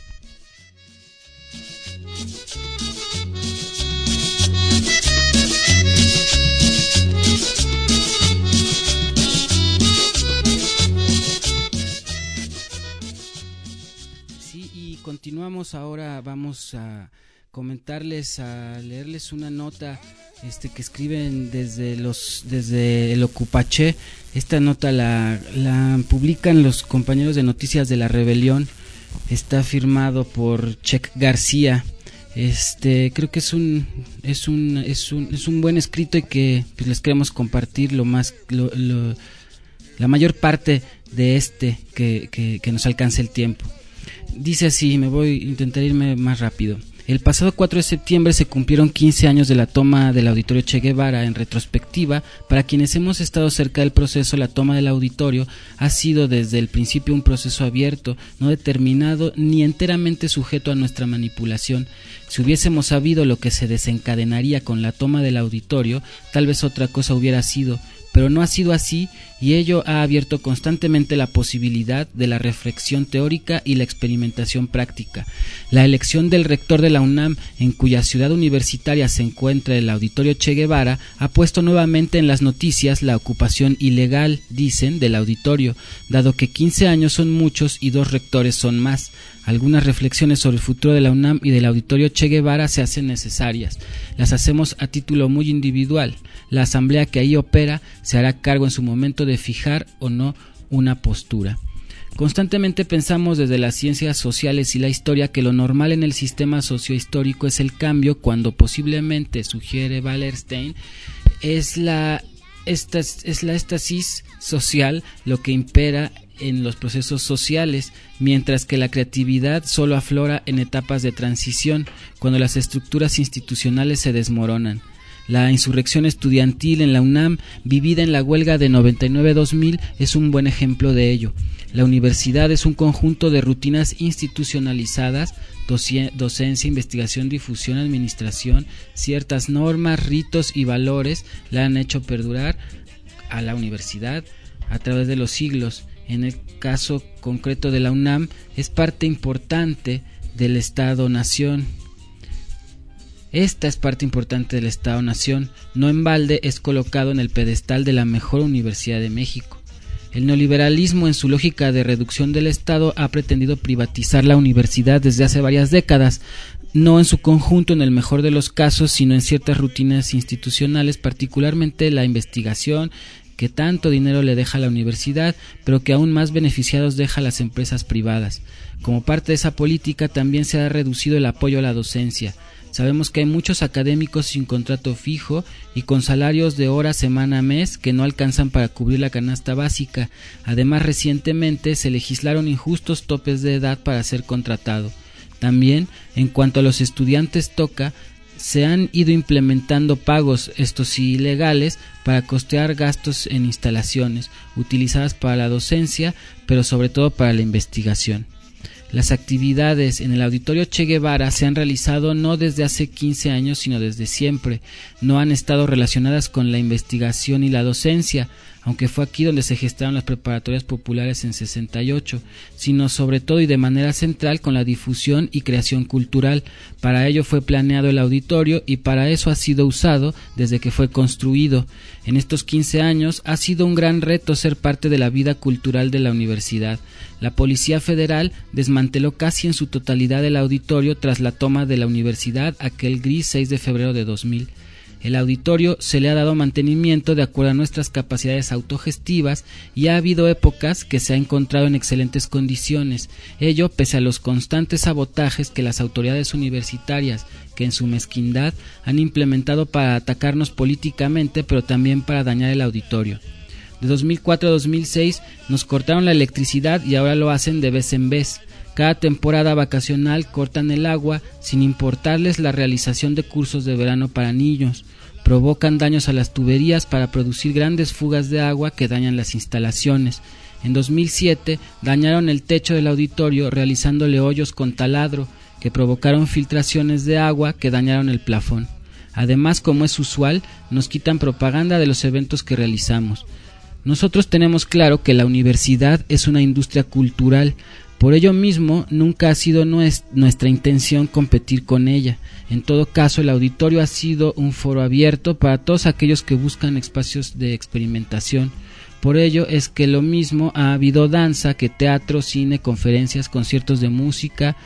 Sí, y continuamos ahora, vamos a comentarles, a leerles una nota que escriben desde el Ocupaché. Esta nota la publican los compañeros de Noticias de la Rebelión. Está firmado por Check García. Creo que es un buen escrito y que pues, les queremos compartir la mayor parte de que nos alcance el tiempo. Dice así, intentaré irme más rápido. El pasado 4 de septiembre se cumplieron 15 años de la toma del Auditorio Che Guevara. En retrospectiva, para quienes hemos estado cerca del proceso, la toma del auditorio ha sido desde el principio un proceso abierto, no determinado ni enteramente sujeto a nuestra manipulación. Si hubiésemos sabido lo que se desencadenaría con la toma del auditorio, tal vez otra cosa hubiera sido, pero no ha sido así, y ello ha abierto constantemente la posibilidad de la reflexión teórica y la experimentación práctica. La elección del rector de la UNAM, en cuya ciudad universitaria se encuentra el Auditorio Che Guevara, ha puesto nuevamente en las noticias la ocupación ilegal, dicen, del auditorio, dado que 15 años son muchos y 2 rectores son más. Algunas reflexiones sobre el futuro de la UNAM y del Auditorio Che Guevara se hacen necesarias. Las hacemos a título muy individual. La asamblea que ahí opera se hará cargo en su momento de fijar o no una postura. Constantemente pensamos desde las ciencias sociales y la historia que lo normal en el sistema sociohistórico es el cambio, cuando posiblemente, sugiere Wallerstein, es la éstasis social lo que impera en los procesos sociales, mientras que la creatividad solo aflora en etapas de transición, cuando las estructuras institucionales se desmoronan. La insurrección estudiantil en la UNAM, vivida en la huelga de 99-2000, es un buen ejemplo de ello. La universidad es un conjunto de rutinas institucionalizadas, docencia, investigación, difusión, administración, ciertas normas, ritos y valores la han hecho perdurar a la universidad a través de los siglos. En el caso concreto de la UNAM, es parte importante del Estado-Nación. Esta es parte importante del Estado-Nación. No en balde es colocado en el pedestal de la mejor universidad de México. El neoliberalismo, en su lógica de reducción del Estado, ha pretendido privatizar la universidad desde hace varias décadas, no en su conjunto en el mejor de los casos, sino en ciertas rutinas institucionales, particularmente la investigación, que tanto dinero le deja a la universidad, pero que aún más beneficiados deja a las empresas privadas. Como parte de esa política también se ha reducido el apoyo a la docencia. Sabemos que hay muchos académicos sin contrato fijo y con salarios de hora, semana, mes que no alcanzan para cubrir la canasta básica. Además, recientemente se legislaron injustos topes de edad para ser contratado. También, en cuanto a los estudiantes se han ido implementando pagos, estos sí ilegales, para costear gastos en instalaciones utilizadas para la docencia, pero sobre todo para la investigación. Las actividades en el Auditorio Che Guevara se han realizado no desde hace 15 años, sino desde siempre. No han estado relacionadas con la investigación y la docencia, aunque fue aquí donde se gestaron las preparatorias populares en 68, sino sobre todo y de manera central con la difusión y creación cultural. Para ello fue planeado el auditorio y para eso ha sido usado desde que fue construido. En estos 15 años ha sido un gran reto ser parte de la vida cultural de la universidad. La Policía Federal desmanteló casi en su totalidad el auditorio tras la toma de la universidad aquel gris 6 de febrero de 2000. El auditorio se le ha dado mantenimiento de acuerdo a nuestras capacidades autogestivas y ha habido épocas que se ha encontrado en excelentes condiciones, ello pese a los constantes sabotajes que las autoridades universitarias, que en su mezquindad han implementado para atacarnos políticamente, pero también para dañar el auditorio. De 2004 a 2006 nos cortaron la electricidad y ahora lo hacen de vez en vez. Cada temporada vacacional cortan el agua sin importarles la realización de cursos de verano para niños. Provocan daños a las tuberías para producir grandes fugas de agua que dañan las instalaciones. En 2007 dañaron el techo del auditorio realizándole hoyos con taladro que provocaron filtraciones de agua que dañaron el plafón. Además, como es usual, nos quitan propaganda de los eventos que realizamos. Nosotros tenemos claro que la universidad es una industria cultural. Por ello mismo, nunca ha sido nuestra intención competir con ella. En todo caso, el auditorio ha sido un foro abierto para todos aquellos que buscan espacios de experimentación. Por ello es que lo mismo ha habido danza que teatro, cine, conferencias, conciertos de música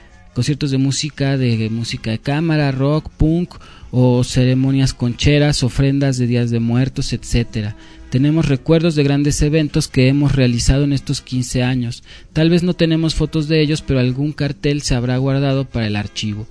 de cámara, rock, punk o ceremonias concheras, ofrendas de días de muertos, etcétera. Tenemos recuerdos de grandes eventos que hemos realizado en estos 15 años. Tal vez no tenemos fotos de ellos, pero algún cartel se habrá guardado para el archivo.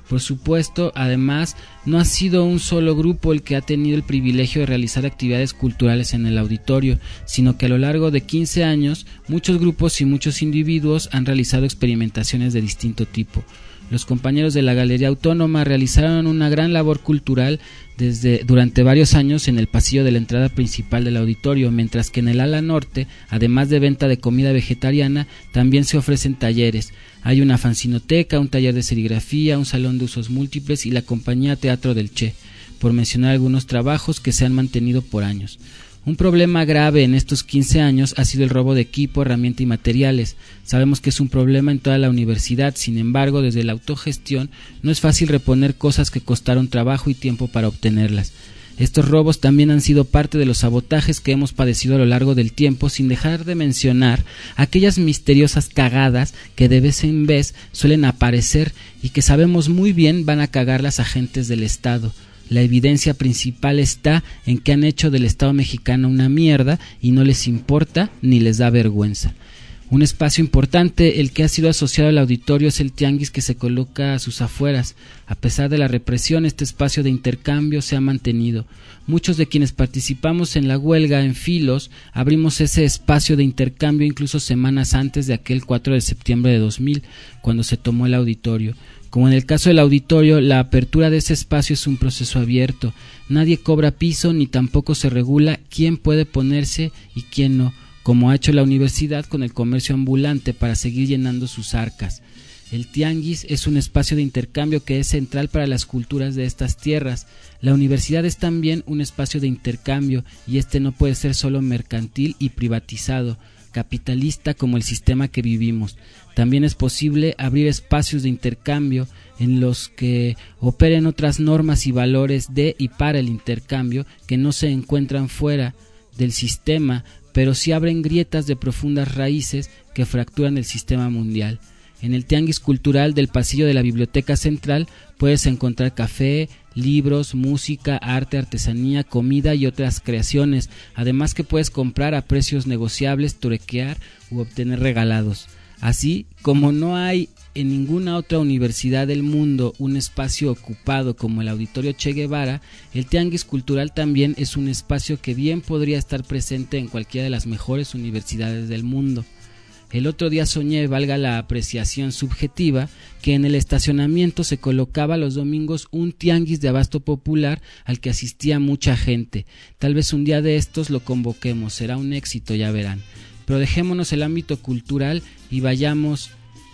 Por supuesto, además, no ha sido un solo grupo el que ha tenido el privilegio de realizar actividades culturales en el auditorio, sino que a lo largo de 15 años, muchos grupos y muchos individuos han realizado experimentaciones de distinto tipo. Los compañeros de la Galería Autónoma realizaron una gran labor cultural durante varios años en el pasillo de la entrada principal del auditorio, mientras que en el ala norte, además de venta de comida vegetariana, también se ofrecen talleres. Hay una fanzinoteca, un taller de serigrafía, un salón de usos múltiples y la compañía Teatro del Che, por mencionar algunos trabajos que se han mantenido por años. Un problema grave en estos 15 años ha sido el robo de equipo, herramienta y materiales. Sabemos que es un problema en toda la universidad, sin embargo, desde la autogestión no es fácil reponer cosas que costaron trabajo y tiempo para obtenerlas. Estos robos también han sido parte de los sabotajes que hemos padecido a lo largo del tiempo, sin dejar de mencionar aquellas misteriosas cagadas que de vez en vez suelen aparecer y que sabemos muy bien van a cagar las agentes del Estado. La evidencia principal está en que han hecho del Estado mexicano una mierda y no les importa ni les da vergüenza. Un espacio importante, el que ha sido asociado al auditorio, es el tianguis que se coloca a sus afueras. A pesar de la represión, este espacio de intercambio se ha mantenido. Muchos de quienes participamos en la huelga en Filos abrimos ese espacio de intercambio incluso semanas antes de aquel 4 de septiembre de 2000, cuando se tomó el auditorio. Como en el caso del auditorio, la apertura de ese espacio es un proceso abierto. Nadie cobra piso ni tampoco se regula quién puede ponerse y quién no, como ha hecho la universidad con el comercio ambulante para seguir llenando sus arcas. El tianguis es un espacio de intercambio que es central para las culturas de estas tierras. La universidad es también un espacio de intercambio y este no puede ser solo mercantil y privatizado, capitalista como el sistema que vivimos. También es posible abrir espacios de intercambio en los que operen otras normas y valores de y para el intercambio que no se encuentran fuera del sistema, pero sí abren grietas de profundas raíces que fracturan el sistema mundial. En el tianguis cultural del pasillo de la Biblioteca Central puedes encontrar café, libros, música, arte, artesanía, comida y otras creaciones, además que puedes comprar a precios negociables, truequear u obtener regalados. Así como no hay en ninguna otra universidad del mundo un espacio ocupado como el Auditorio Che Guevara, el tianguis cultural también es un espacio que bien podría estar presente en cualquiera de las mejores universidades del mundo. El otro día soñé, valga la apreciación subjetiva, que en el estacionamiento se colocaba los domingos un tianguis de abasto popular al que asistía mucha gente. Tal vez un día de estos lo convoquemos, será un éxito, ya verán. Pero dejémonos el ámbito cultural y vayamos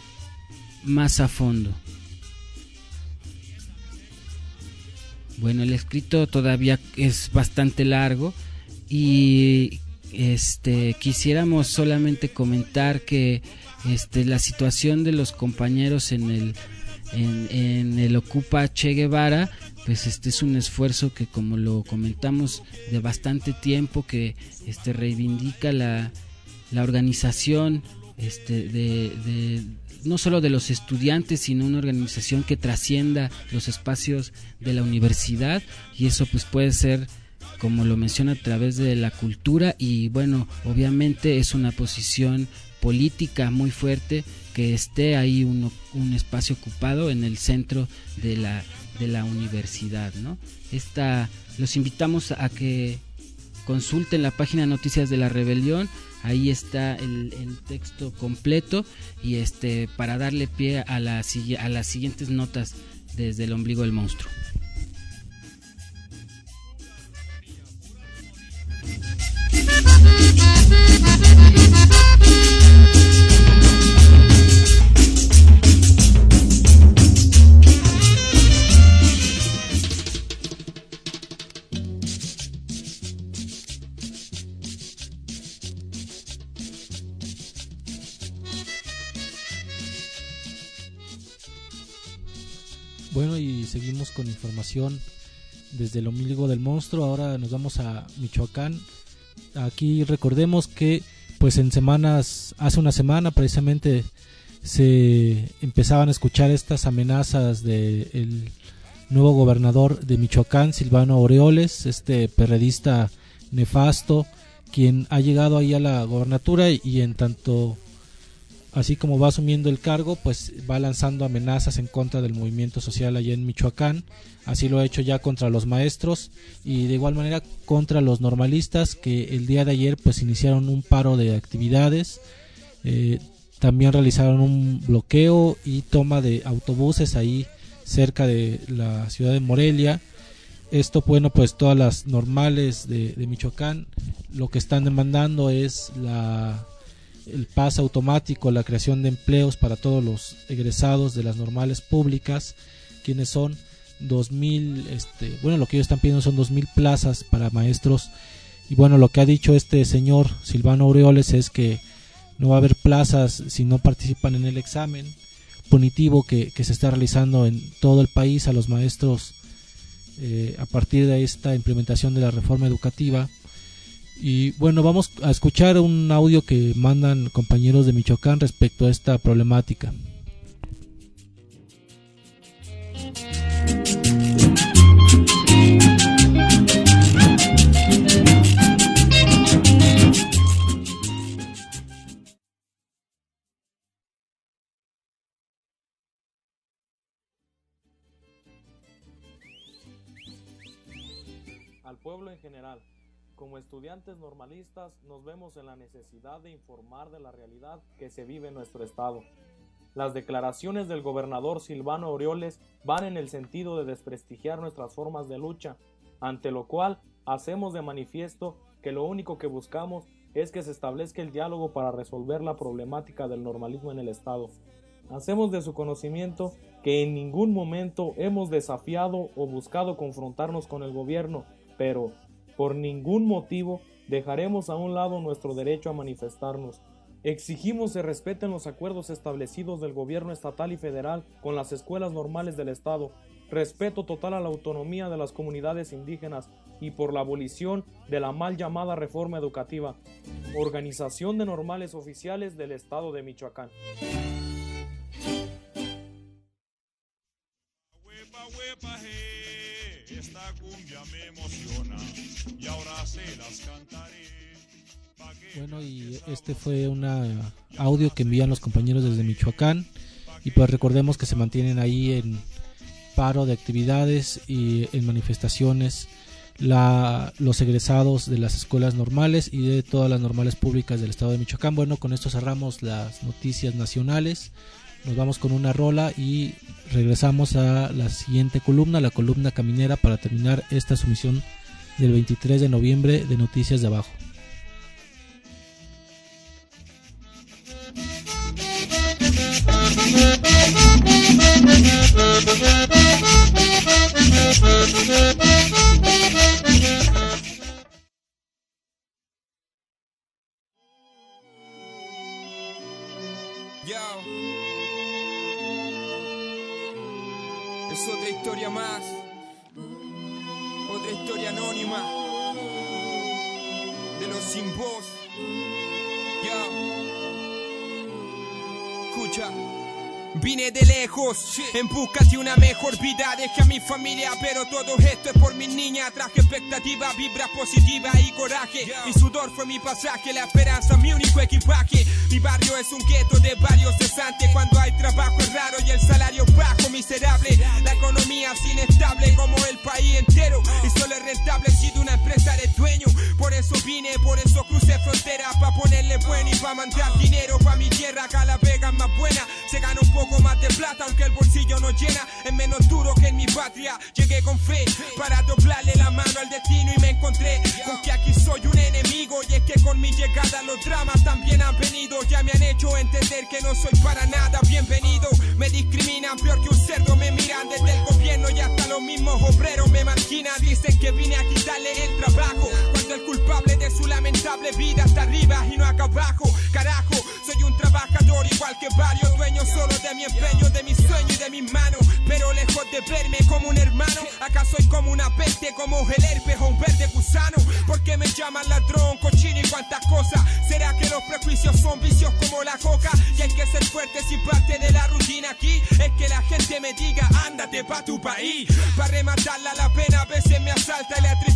más a fondo. Bueno, el escrito todavía es bastante largo y quisiéramos solamente comentar que la situación de los compañeros en el Ocupa Che Guevara, pues es un esfuerzo que, como lo comentamos, de bastante tiempo, que reivindica la organización no solo de los estudiantes, sino una organización que trascienda los espacios de la universidad, y eso pues puede ser, como lo menciona, a través de la cultura. Y bueno, obviamente es una posición política muy fuerte que esté ahí un espacio ocupado en el centro de la universidad, ¿no? Los invitamos a que consulten la página Noticias de la Rebelión. Ahí está el texto completo y para darle pie a las siguientes notas desde el ombligo del monstruo. Bueno, y seguimos con información desde el ombligo del monstruo. Ahora nos vamos a Michoacán. Aquí recordemos que pues hace una semana precisamente se empezaban a escuchar estas amenazas del nuevo gobernador de Michoacán, Silvano Aureoles, perredista nefasto, quien ha llegado ahí a la gobernatura y en tanto así como va asumiendo el cargo, pues va lanzando amenazas en contra del movimiento social allá en Michoacán. Así lo ha hecho ya contra los maestros y de igual manera contra los normalistas, que el día de ayer pues iniciaron un paro de actividades. También realizaron un bloqueo y toma de autobuses ahí cerca de la ciudad de Morelia. Esto, bueno, pues todas las normales de Michoacán lo que están demandando es el pase automático, la creación de empleos para todos los egresados de las normales públicas, quienes son 2,000, lo que ellos están pidiendo son 2,000 plazas para maestros. Y bueno, lo que ha dicho este señor Silvano Aureoles es que no va a haber plazas si no participan en el examen punitivo que se está realizando en todo el país a los maestros a partir de esta implementación de la reforma educativa. Y bueno, vamos a escuchar un audio que mandan compañeros de Michoacán respecto a esta problemática. Al pueblo en general, como estudiantes normalistas, nos vemos en la necesidad de informar de la realidad que se vive en nuestro estado. Las declaraciones del gobernador Silvano Aureoles van en el sentido de desprestigiar nuestras formas de lucha, ante lo cual hacemos de manifiesto que lo único que buscamos es que se establezca el diálogo para resolver la problemática del normalismo en el estado. Hacemos de su conocimiento que en ningún momento hemos desafiado o buscado confrontarnos con el gobierno, pero por ningún motivo dejaremos a un lado nuestro derecho a manifestarnos. Exigimos se respeten los acuerdos establecidos del gobierno estatal y federal con las escuelas normales del estado, respeto total a la autonomía de las comunidades indígenas y por la abolición de la mal llamada reforma educativa. Organización de normales oficiales del estado de Michoacán. Esta cumbia me emociona y ahora se las cantaré. Bueno, y este fue un audio que envían los compañeros desde Michoacán, y pues recordemos que se mantienen ahí en paro de actividades y en manifestaciones los egresados de las escuelas normales y de todas las normales públicas del estado de Michoacán. Bueno, con esto cerramos las noticias nacionales. Nos vamos con una rola y regresamos a la siguiente columna, la columna caminera, para terminar esta sumisión del 23 de noviembre de Noticias de Abajo. Es otra historia más, otra historia anónima de los sin voz. Escucha. Vine de lejos, en busca de una mejor vida. Dejé a mi familia, pero todo esto es por mi niña. Traje expectativa, vibra positiva y coraje. Mi sudor fue mi pasaje, la esperanza mi único equipaje. Mi barrio es un gueto de varios cesantes. Cuando hay trabajo es raro y el salario bajo, miserable. La economía es inestable como el país entero, y solo es rentable si de una empresa eres dueño. Por eso vine, por eso crucé frontera, pa' ponerle bueno y pa' mandar dinero pa' mi tierra. Acá la vega es más buena, se gana un poco más de plata, aunque el bolsillo no llena, es menos duro que en mi patria. Llegué con fe para doblarle la mano al destino y me encontré con que aquí soy un enemigo. Y es que con mi llegada los dramas también han venido. Ya me han hecho entender que no soy para nada bienvenido. Me discriminan peor que un cerdo, me miran desde el gobierno y hasta los mismos obreros me marginan. Dicen que vine a quitarle el trabajo, cuando el culpable de su lamentable vida está arriba y no acá abajo. Carajo, soy un trabajador igual que varios, dueños solo de mi empeño, de mi sueño y de mis manos. Pero lejos de verme como un hermano, acá soy como una peste, como el herpes o un verde gusano. Porque me llaman ladrón, cochino y cuantas cosas. ¿Será que los prejuicios son vicios como la coca? Y hay que ser fuerte si parte de la rutina aquí es que la gente me diga ándate pa' tu país. Para rematarla la pena a veces me asalta y la tristeza se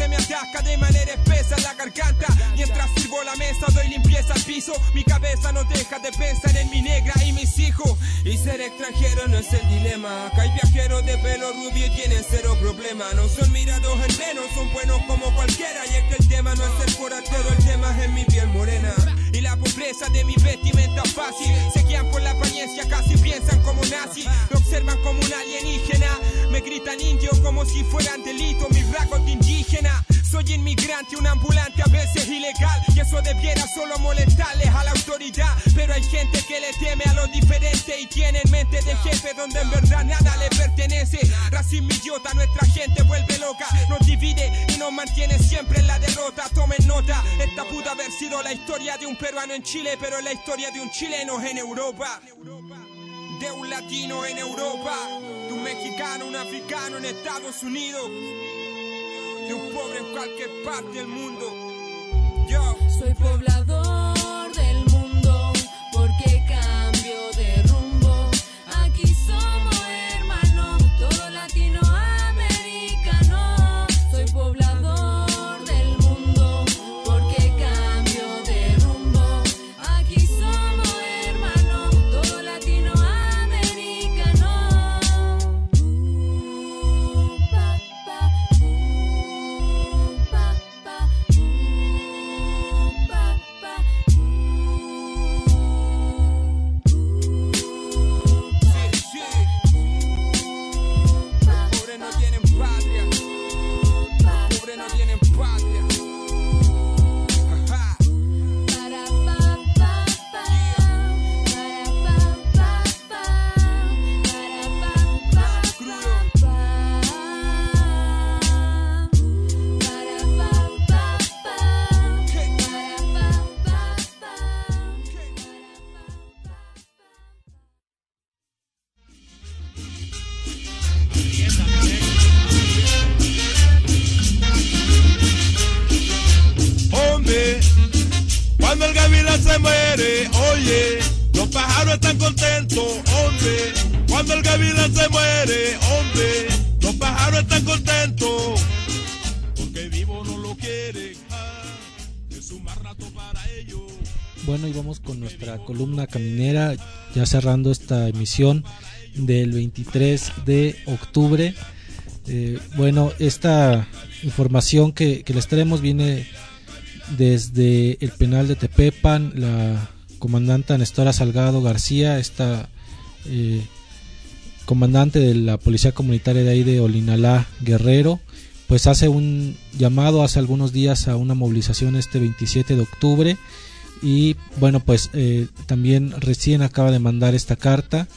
se me ataca de manera espesa en la garganta. Mientras sirvo la mesa, doy limpieza al piso. Mi cabeza no deja de pensar en mi negra y mis hijos. Y ser extranjero no es el dilema. Acá hay viajeros de pelo rubio y tienen cero problema. No son mirados en menos, son buenos como cualquiera. Y es que el tema no es ser forastero, el tema es en mi piel morena. Y la pobreza de mi vestimenta fácil. Se guían por la apariencia, casi piensan como nazi. Me observan como un alienígena. Me gritan indio como si fueran delitos mis rasgos de indígena. Soy inmigrante, un ambulante a veces ilegal. Y eso debiera solo molestarles a la autoridad. Pero hay gente que le teme a lo diferente y tiene en mente de jefe donde en verdad nada le pertenece. Racismo idiota, nuestra gente vuelve loca. Nos divide y nos mantiene siempre en la derrota. Tomen nota, esta pudo haber sido la historia de un peruano en Chile, pero es la historia de un chileno en Europa. De un latino en Europa, de un mexicano, un africano en Estados Unidos, de un pobre en cualquier parte del mundo. Yo soy poblador del mundo, porque cambio de rumbo. Aquí somos hermanos, todo latinoamericano. Soy poblador del mundo, porque cambio de rumbo. Aquí somos hermanos, todo latinoamericano. Cuando el gavilán se muere, oye, los pájaros están contentos, hombre. Cuando el gavilán se muere, hombre, los pájaros están contentos, porque vivo no lo quieren, es un más rato para ellos. Bueno, y vamos con nuestra columna caminera, ya cerrando esta emisión del 23 de octubre. Bueno, esta información que les traemos viene desde el penal de Tepepan. La comandante Nestora Salgado García, esta comandante de la policía comunitaria de ahí de Olinalá, Guerrero, pues hace un llamado hace algunos días a una movilización este 27 de octubre y bueno, pues también recién acaba de mandar esta carta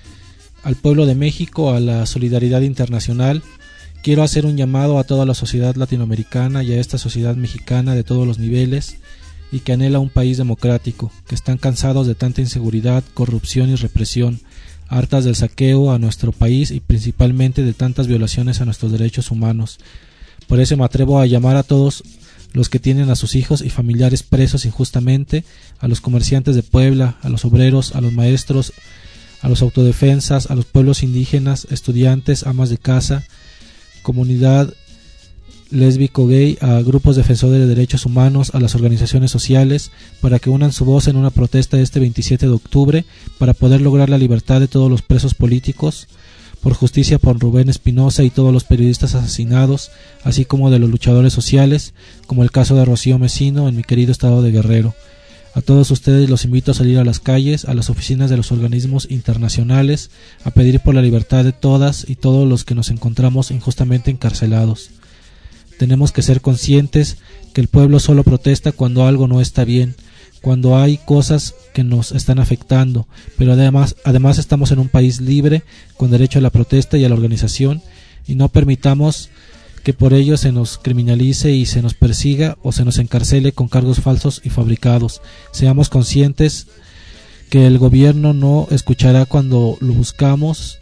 al pueblo de México, a la solidaridad internacional. Quiero hacer un llamado a toda la sociedad latinoamericana y a esta sociedad mexicana de todos los niveles y que anhela un país democrático, que están cansados de tanta inseguridad, corrupción y represión, hartas del saqueo a nuestro país y principalmente de tantas violaciones a nuestros derechos humanos. Por eso me atrevo a llamar a todos los que tienen a sus hijos y familiares presos injustamente, a los comerciantes de Puebla, a los obreros, a los maestros, a los autodefensas, a los pueblos indígenas, estudiantes, amas de casa, comunidad lésbico-gay, a grupos defensores de derechos humanos, a las organizaciones sociales, para que unan su voz en una protesta este 27 de octubre para poder lograr la libertad de todos los presos políticos, por justicia por Rubén Espinosa y todos los periodistas asesinados, así como de los luchadores sociales, como el caso de Rocío Mesino en mi querido estado de Guerrero. A todos ustedes los invito a salir a las calles, a las oficinas de los organismos internacionales, a pedir por la libertad de todas y todos los que nos encontramos injustamente encarcelados. Tenemos que ser conscientes que el pueblo solo protesta cuando algo no está bien, cuando hay cosas que nos están afectando, pero además estamos en un país libre, con derecho a la protesta y a la organización, y no permitamos que por ello se nos criminalice y se nos persiga o se nos encarcele con cargos falsos y fabricados. Seamos conscientes que el gobierno no escuchará cuando lo buscamos,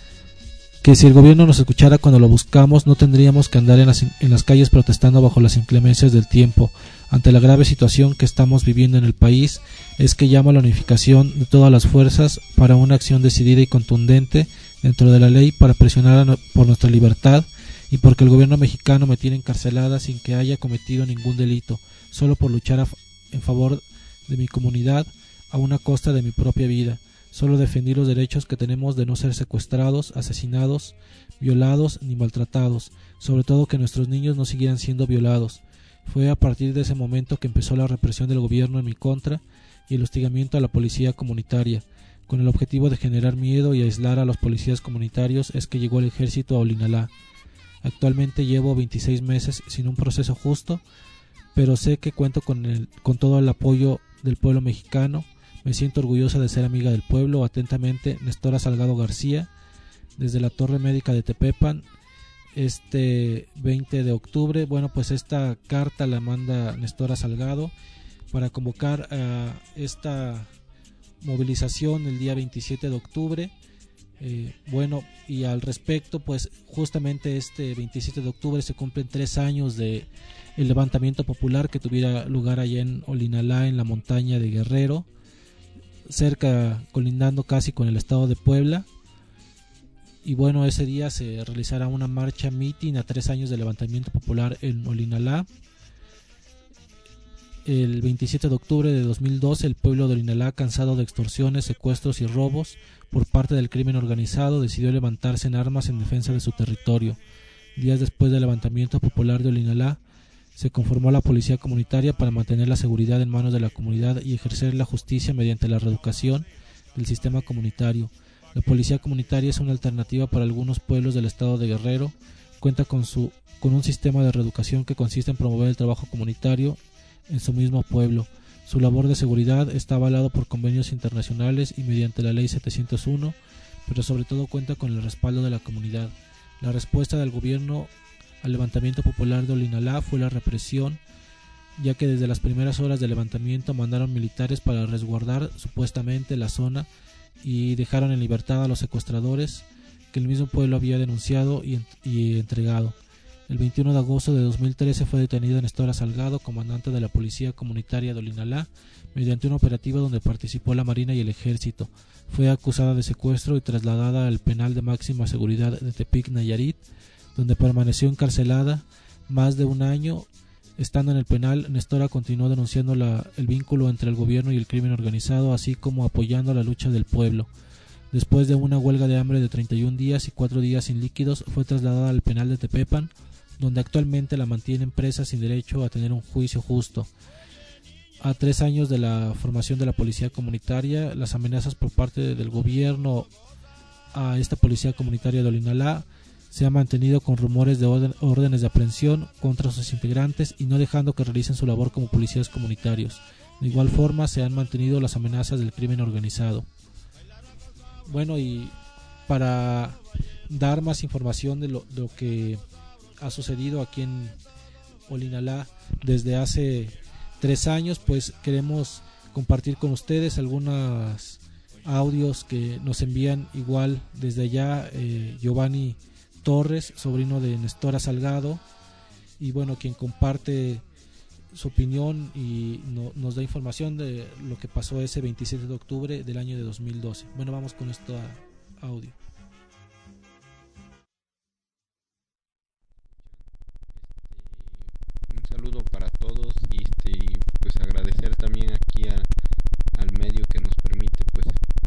que si el gobierno nos escuchara cuando lo buscamos, no tendríamos que andar en las calles protestando bajo las inclemencias del tiempo. Ante la grave situación que estamos viviendo en el país, es que llamo a la unificación de todas las fuerzas para una acción decidida y contundente dentro de la ley para presionar por nuestra libertad y porque el gobierno mexicano me tiene encarcelada sin que haya cometido ningún delito, solo por luchar en favor de mi comunidad a una costa de mi propia vida. Solo defendí los derechos que tenemos de no ser secuestrados, asesinados, violados ni maltratados, sobre todo que nuestros niños no siguieran siendo violados. Fue a partir de ese momento que empezó la represión del gobierno en mi contra y el hostigamiento a la policía comunitaria. Con el objetivo de generar miedo y aislar a los policías comunitarios es que llegó el ejército a Olinalá. Actualmente llevo 26 meses sin un proceso justo, pero sé que cuento con todo el apoyo del pueblo mexicano. Me siento orgullosa de ser amiga del pueblo. Atentamente, Nestora Salgado García, desde la Torre Médica de Tepepan, este 20 de octubre. Bueno, pues esta carta la manda Nestora Salgado para convocar a esta movilización el día 27 de octubre. Bueno, y al respecto, pues justamente este 27 de octubre se cumplen 3 años de el levantamiento popular que tuviera lugar allá en Olinalá, en la montaña de Guerrero, cerca, colindando casi con el estado de Puebla. Y bueno, ese día se realizará una marcha mitin a 3 años de levantamiento popular en Olinalá. El 27 de octubre de 2012, el pueblo de Olinalá, cansado de extorsiones, secuestros y robos por parte del crimen organizado, decidió levantarse en armas en defensa de su territorio. Días después del levantamiento popular de Olinalá, se conformó la policía comunitaria para mantener la seguridad en manos de la comunidad y ejercer la justicia mediante la reeducación del sistema comunitario. La policía comunitaria es una alternativa para algunos pueblos del estado de Guerrero. Cuenta con un sistema de reeducación que consiste en promover el trabajo comunitario en su mismo pueblo. Su labor de seguridad está avalado por convenios internacionales y mediante la ley 701, pero sobre todo cuenta con el respaldo de la comunidad. La respuesta del gobierno al levantamiento popular de Olinalá fue la represión, ya que desde las primeras horas del levantamiento mandaron militares para resguardar supuestamente la zona y dejaron en libertad a los secuestradores que el mismo pueblo había denunciado y entregado. El 21 de agosto de 2013 fue detenido Nestora Salgado, comandante de la Policía Comunitaria de Olinalá, mediante un operativo donde participó la Marina y el Ejército. Fue acusada de secuestro y trasladada al penal de máxima seguridad de Tepic, Nayarit, donde permaneció encarcelada más de un año. Estando en el penal, Nestora continuó denunciando el vínculo entre el gobierno y el crimen organizado, así como apoyando la lucha del pueblo. Después de una huelga de hambre de 31 días y 4 días sin líquidos, fue trasladada al penal de Tepepan, donde actualmente la mantienen presa sin derecho a tener un juicio justo. A 3 años de la formación de la policía comunitaria, las amenazas por parte del gobierno a esta policía comunitaria de Olinalá se han mantenido con rumores de órdenes de aprehensión contra sus integrantes y no dejando que realicen su labor como policías comunitarios. De igual forma se han mantenido las amenazas del crimen organizado. Bueno, y para dar más información de lo que ha sucedido aquí en Olinalá desde hace 3 años, pues queremos compartir con ustedes algunos audios que nos envían igual desde allá Giovanni Torres, sobrino de Nestora Salgado, y bueno, quien comparte su opinión y nos da información de lo que pasó ese 27 de octubre del año de 2012. Bueno, vamos con este audio. Un saludo para todos y pues agradecer también aquí al medio que nos permite pues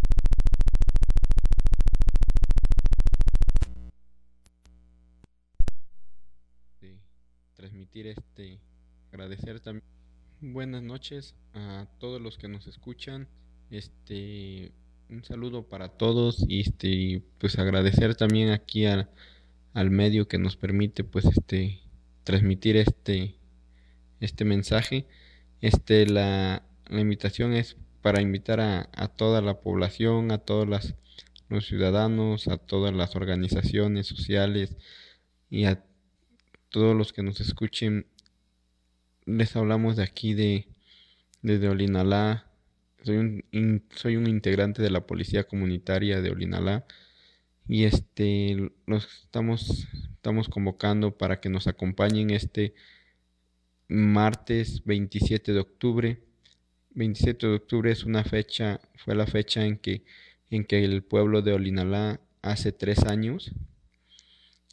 transmitir agradecer también. Buenas noches a todos los que nos escuchan. Un saludo para todos y pues agradecer también aquí al medio que nos permite pues transmitir este mensaje. La invitación es para invitar a toda la población, a todos los ciudadanos, a todas las organizaciones sociales y a todos los que nos escuchen. Les hablamos de aquí desde Olinalá. Soy un integrante de la Policía Comunitaria de Olinalá y los estamos convocando para que nos acompañen este martes 27 de octubre. 27 de octubre fue la fecha en que el pueblo de Olinalá hace 3 años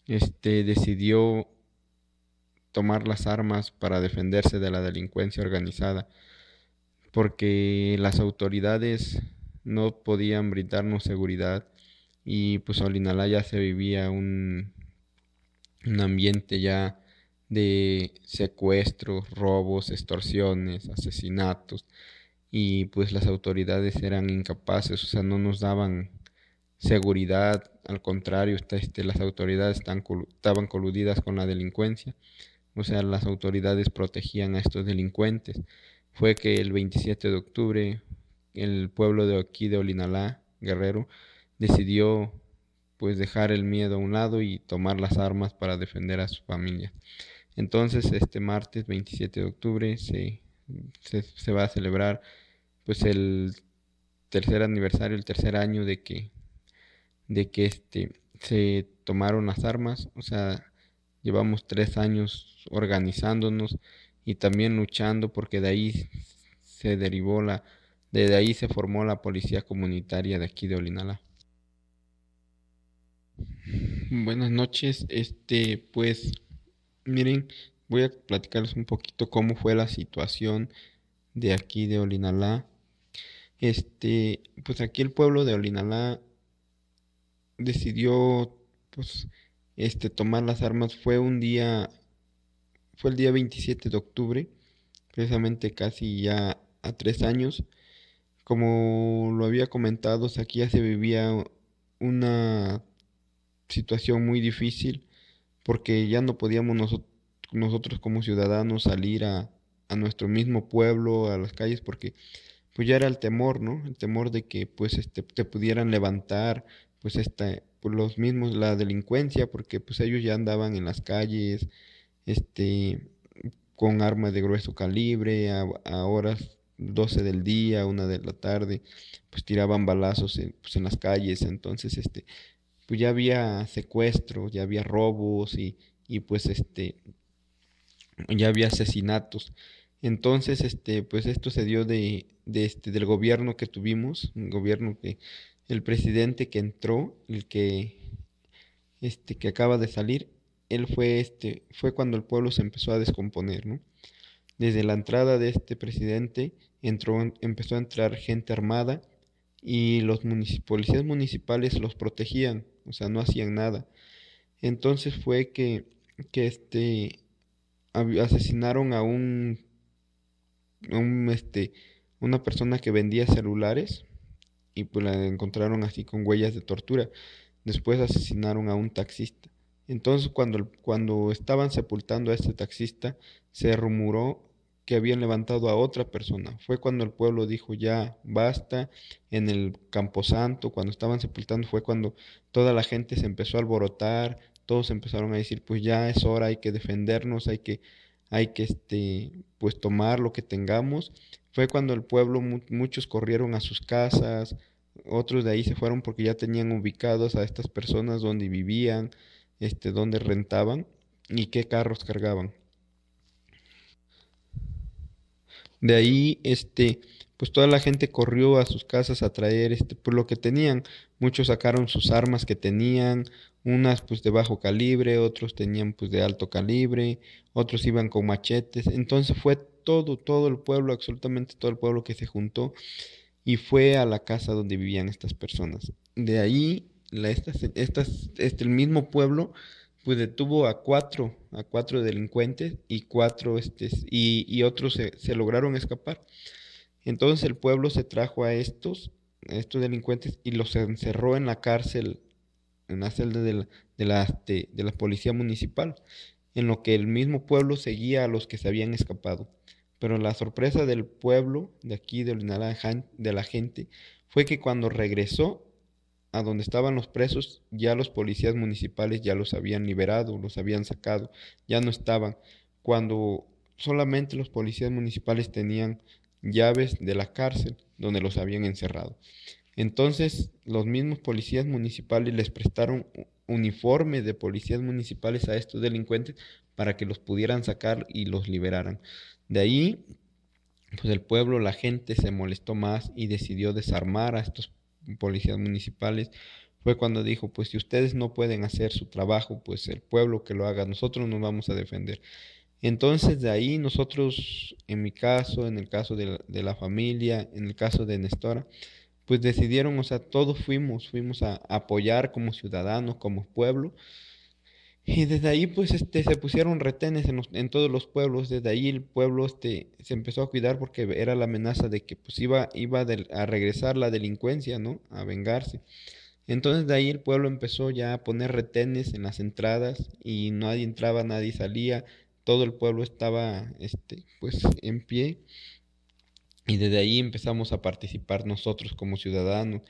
decidió tomar las armas para defenderse de la delincuencia organizada, porque las autoridades no podían brindarnos seguridad y pues Olinalá ya se vivía un ambiente ya de secuestros, robos, extorsiones, asesinatos, y pues las autoridades eran incapaces, o sea, no nos daban seguridad, al contrario, las autoridades estaban coludidas con la delincuencia, o sea, las autoridades protegían a estos delincuentes. Fue que el 27 de octubre el pueblo de aquí de Olinalá, Guerrero, decidió pues dejar el miedo a un lado y tomar las armas para defender a su familia. Entonces este martes 27 de octubre se va a celebrar pues el tercer aniversario, el tercer año de que se tomaron las armas. O sea, llevamos 3 años organizándonos y también luchando, porque de ahí se formó la policía comunitaria de aquí de Olinalá. Buenas noches, pues miren, voy a platicarles un poquito cómo fue la situación de aquí de Olinalá. Pues aquí el pueblo de Olinalá decidió pues tomar las armas. Fue el día 27 de octubre, precisamente casi ya a 3 años. Como lo había comentado, aquí ya se vivía una situación muy difícil, porque ya no podíamos nosotros como ciudadanos salir a nuestro mismo pueblo, a las calles, porque pues ya era el temor, ¿no? El temor de que pues te pudieran levantar, pues por los mismos, la delincuencia, porque pues ellos ya andaban en las calles, con armas de grueso calibre, a horas 12 del día, 1 de la tarde, pues tiraban balazos en las calles. Entonces pues ya había secuestros, ya había robos y pues ya había asesinatos. Entonces pues esto se dio del gobierno que tuvimos, un gobierno que el presidente que entró, el que acaba de salir, él fue cuando el pueblo se empezó a descomponer, ¿no? Desde la entrada de este presidente empezó a entrar gente armada, y los policías municipales los protegían, o sea, no hacían nada. Entonces fue que asesinaron a una persona que vendía celulares, y pues la encontraron así con huellas de tortura. Después asesinaron a un taxista. Entonces cuando estaban sepultando a este taxista, se rumoró que habían levantado a otra persona. Fue cuando el pueblo dijo ya basta. En el Camposanto, cuando estaban sepultando, fue cuando toda la gente se empezó a alborotar, todos empezaron a decir pues ya es hora, hay que defendernos, hay que pues tomar lo que tengamos. Fue cuando el pueblo, muchos corrieron a sus casas, otros de ahí se fueron porque ya tenían ubicados a estas personas donde vivían, donde rentaban y qué carros cargaban. De ahí, pues toda la gente corrió a sus casas a traer, pues lo que tenían. Muchos sacaron sus armas que tenían, unas pues de bajo calibre, otros tenían pues de alto calibre, otros iban con machetes. Entonces fue todo el pueblo, absolutamente todo el pueblo que se juntó y fue a la casa donde vivían estas personas. De ahí, el mismo pueblo pues detuvo a cuatro delincuentes, y y otros se lograron escapar. Entonces el pueblo se trajo a estos delincuentes y los encerró en la cárcel, en la celda de la policía municipal, en lo que el mismo pueblo seguía a los que se habían escapado. Pero la sorpresa del pueblo, de aquí de Olinalá, de la gente, fue que cuando regresó a donde estaban los presos, ya los policías municipales ya los habían liberado, los habían sacado, ya no estaban. Cuando solamente los policías municipales tenían llaves de la cárcel donde los habían encerrado. Entonces, los mismos policías municipales les prestaron uniformes de policías municipales a estos delincuentes para que los pudieran sacar y los liberaran. De ahí, pues el pueblo, la gente se molestó más y decidió desarmar a estos policías municipales. fue cuando dijo, pues si ustedes no pueden hacer su trabajo, pues el pueblo que lo haga, nosotros nos vamos a defender. Entonces de ahí nosotros, en mi caso, en el caso de la familia, en el caso de Nestora, pues decidieron, o sea, todos fuimos a apoyar como ciudadanos, como pueblo. Y desde ahí pues se pusieron retenes en todos los pueblos. Desde ahí el pueblo se empezó a cuidar porque era la amenaza de que pues iba a regresar la delincuencia, ¿no? A vengarse. Entonces de ahí el pueblo empezó ya a poner retenes en las entradas y nadie entraba, nadie salía. Todo el pueblo estaba pues en pie. Y desde ahí empezamos a participar nosotros como ciudadanos.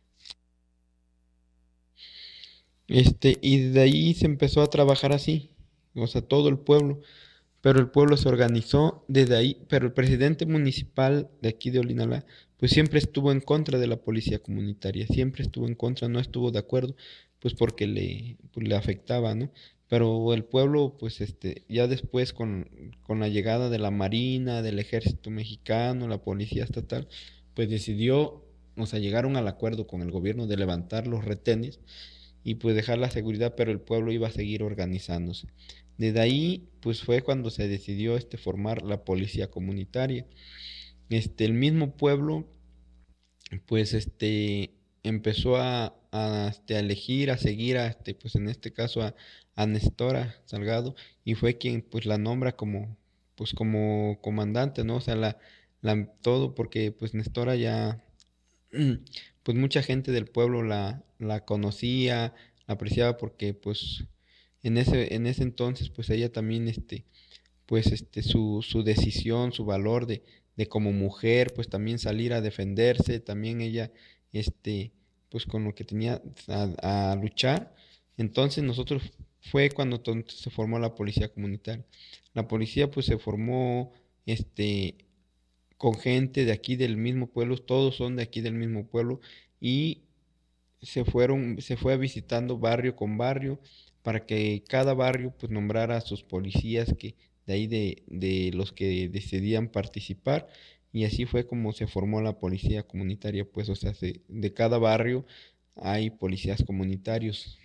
Y desde ahí se empezó a trabajar así, o sea, todo el pueblo, pero el pueblo se organizó desde ahí, pero el presidente municipal de aquí de Olinalá, pues siempre estuvo en contra de la policía comunitaria, siempre estuvo en contra, no estuvo de acuerdo, pues porque le afectaba, ¿no? Pero el pueblo, pues ya después con la llegada de la Marina, del Ejército Mexicano, la Policía Estatal, pues decidió, o sea, llegaron al acuerdo con el gobierno de levantar los retenes y pues dejar la seguridad, pero el pueblo iba a seguir organizándose. Desde ahí, pues fue cuando se decidió formar la policía comunitaria. El mismo pueblo, pues empezó a elegir, a seguir pues en este caso a Nestora Salgado, y fue quien pues la nombra como comandante, ¿no? O sea, todo porque pues Nestora ya pues mucha gente del pueblo la conocía, la apreciaba porque pues en ese entonces pues ella también pues su decisión, su valor de como mujer, pues también salir a defenderse, también ella pues con lo que tenía a luchar. Entonces nosotros fue cuando se formó la policía comunitaria. La policía pues se formó con gente de aquí del mismo pueblo, todos son de aquí del mismo pueblo, y se fue visitando barrio con barrio para que cada barrio pues nombrara a sus policías que de ahí de los que decidían participar, y así fue como se formó la policía comunitaria, pues o sea, de cada barrio hay policías comunitarios.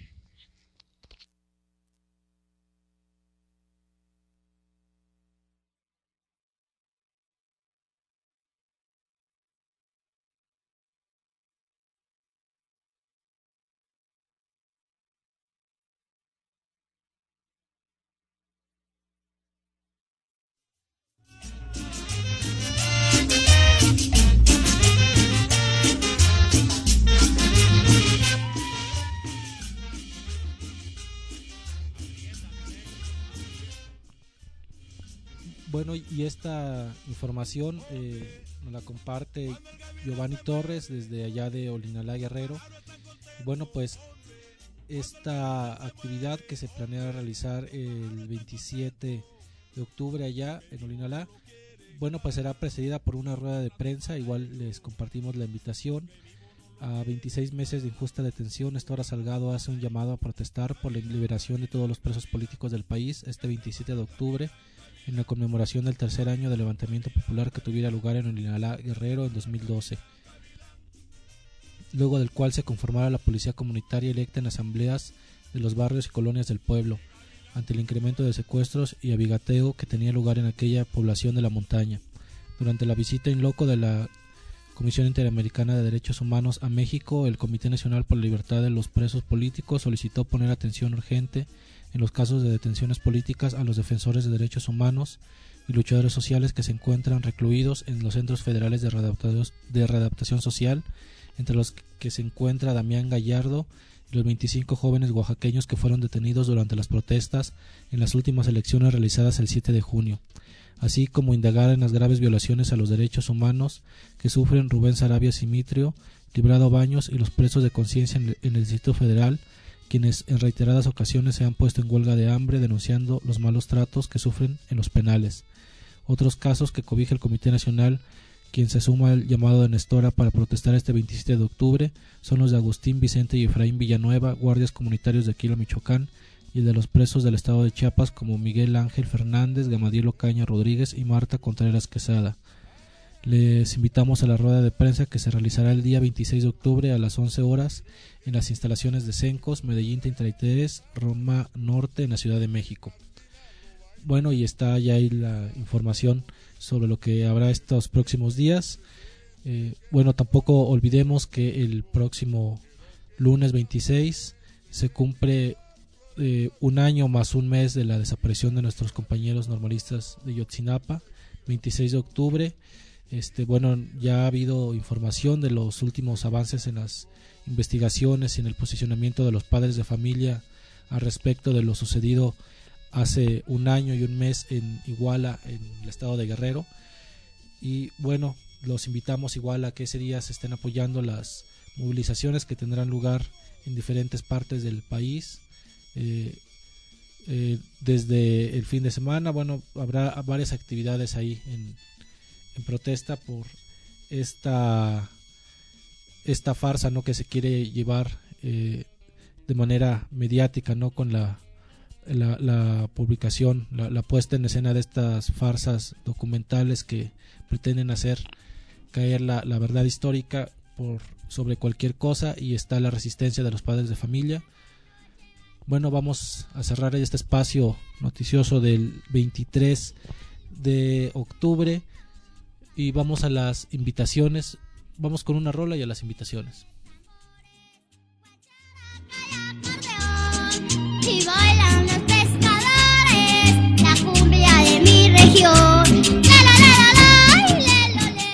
Bueno, y esta información nos la comparte Giovanni Torres desde allá de Olinalá, Guerrero. Y bueno, pues esta actividad que se planea realizar el 27 de octubre allá en Olinalá, bueno, pues será precedida por una rueda de prensa. Igual les compartimos la invitación. A 26 meses de injusta detención, Nestora Salgado hace un llamado a protestar por la liberación de todos los presos políticos del país este 27 de octubre, en la conmemoración del tercer año del levantamiento popular que tuviera lugar en Olinalá, Guerrero, en 2012, luego del cual se conformara la policía comunitaria electa en asambleas de los barrios y colonias del pueblo, ante el incremento de secuestros y abigateo que tenía lugar en aquella población de la montaña. Durante la visita in loco de la Comisión Interamericana de Derechos Humanos a México, el Comité Nacional por la Libertad de los Presos Políticos solicitó poner atención urgente en los casos de detenciones políticas a los defensores de derechos humanos y luchadores sociales que se encuentran recluidos en los centros federales de readaptación social, entre los que se encuentra Damián Gallardo y los 25 jóvenes oaxaqueños que fueron detenidos durante las protestas en las últimas elecciones realizadas el 7 de junio, así como indagar en las graves violaciones a los derechos humanos que sufren Rubén Sarabia Simitrio, Librado Baños y los presos de conciencia en el Distrito Federal, quienes en reiteradas ocasiones se han puesto en huelga de hambre denunciando los malos tratos que sufren en los penales. Otros casos que cobija el Comité Nacional, quien se suma al llamado de Nestora para protestar este 27 de octubre, son los de Agustín Vicente y Efraín Villanueva, guardias comunitarios de Aquila, Michoacán, y el de los presos del estado de Chiapas como Miguel Ángel Fernández, Gamadiel Ocaña Rodríguez y Marta Contreras Quesada. Les invitamos a la rueda de prensa que se realizará el día 26 de octubre a las 11 horas en las instalaciones de Cencos, Medellín 33, Roma Norte, en la Ciudad de México. Bueno, y está ya ahí la información sobre lo que habrá estos próximos días. Bueno, tampoco olvidemos que el próximo lunes 26 se cumple un año más un mes de la desaparición de nuestros compañeros normalistas de Yotzinapa, 26 de octubre. Bueno, ya ha habido información de los últimos avances en las investigaciones y en el posicionamiento de los padres de familia al respecto de lo sucedido hace un año y un mes en Iguala, en el estado de Guerrero. Y bueno, los invitamos igual a que ese día se estén apoyando las movilizaciones que tendrán lugar en diferentes partes del país. Desde el fin de semana, bueno, habrá varias actividades ahí en protesta por esta farsa, ¿no?, que se quiere llevar de manera mediática, ¿no?, con la publicación, la puesta en escena de estas farsas documentales que pretenden hacer caer la verdad histórica sobre cualquier cosa, y está la resistencia de los padres de familia. Bueno, vamos a cerrar este espacio noticioso del 23 de octubre y vamos a las invitaciones. Vamos con una rola y a las invitaciones. Y bailan los pescadores la cumbia de mi región. La la la la la, y le lo le.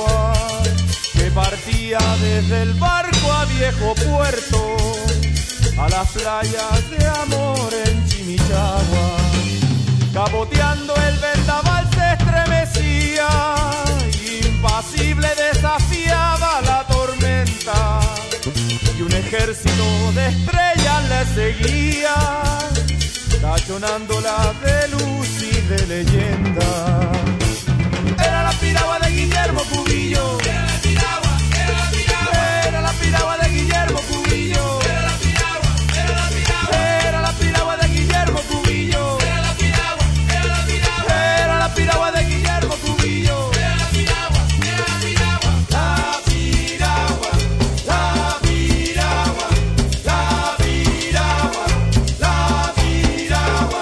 desde el barco a viejo puerto a las playas de amor en Chimichagua. Capoteando el vendaval se estremecía, impasible desafiaba la tormenta, y un ejército de estrellas le seguía, tachonándola de luz y de leyenda. Era la piragua de Guillermo Cubillo, era la piragua, era la piragua, era la piragua de Guillermo Cubillo, era la piragua, era la piragua, era la piragua de Guillermo Cubillo, era la piragua, era la piragua, era la piragua de Guillermo Cubillo, era la piragua, era la piragua, la piragua, la piragua, la piragua, la piragua.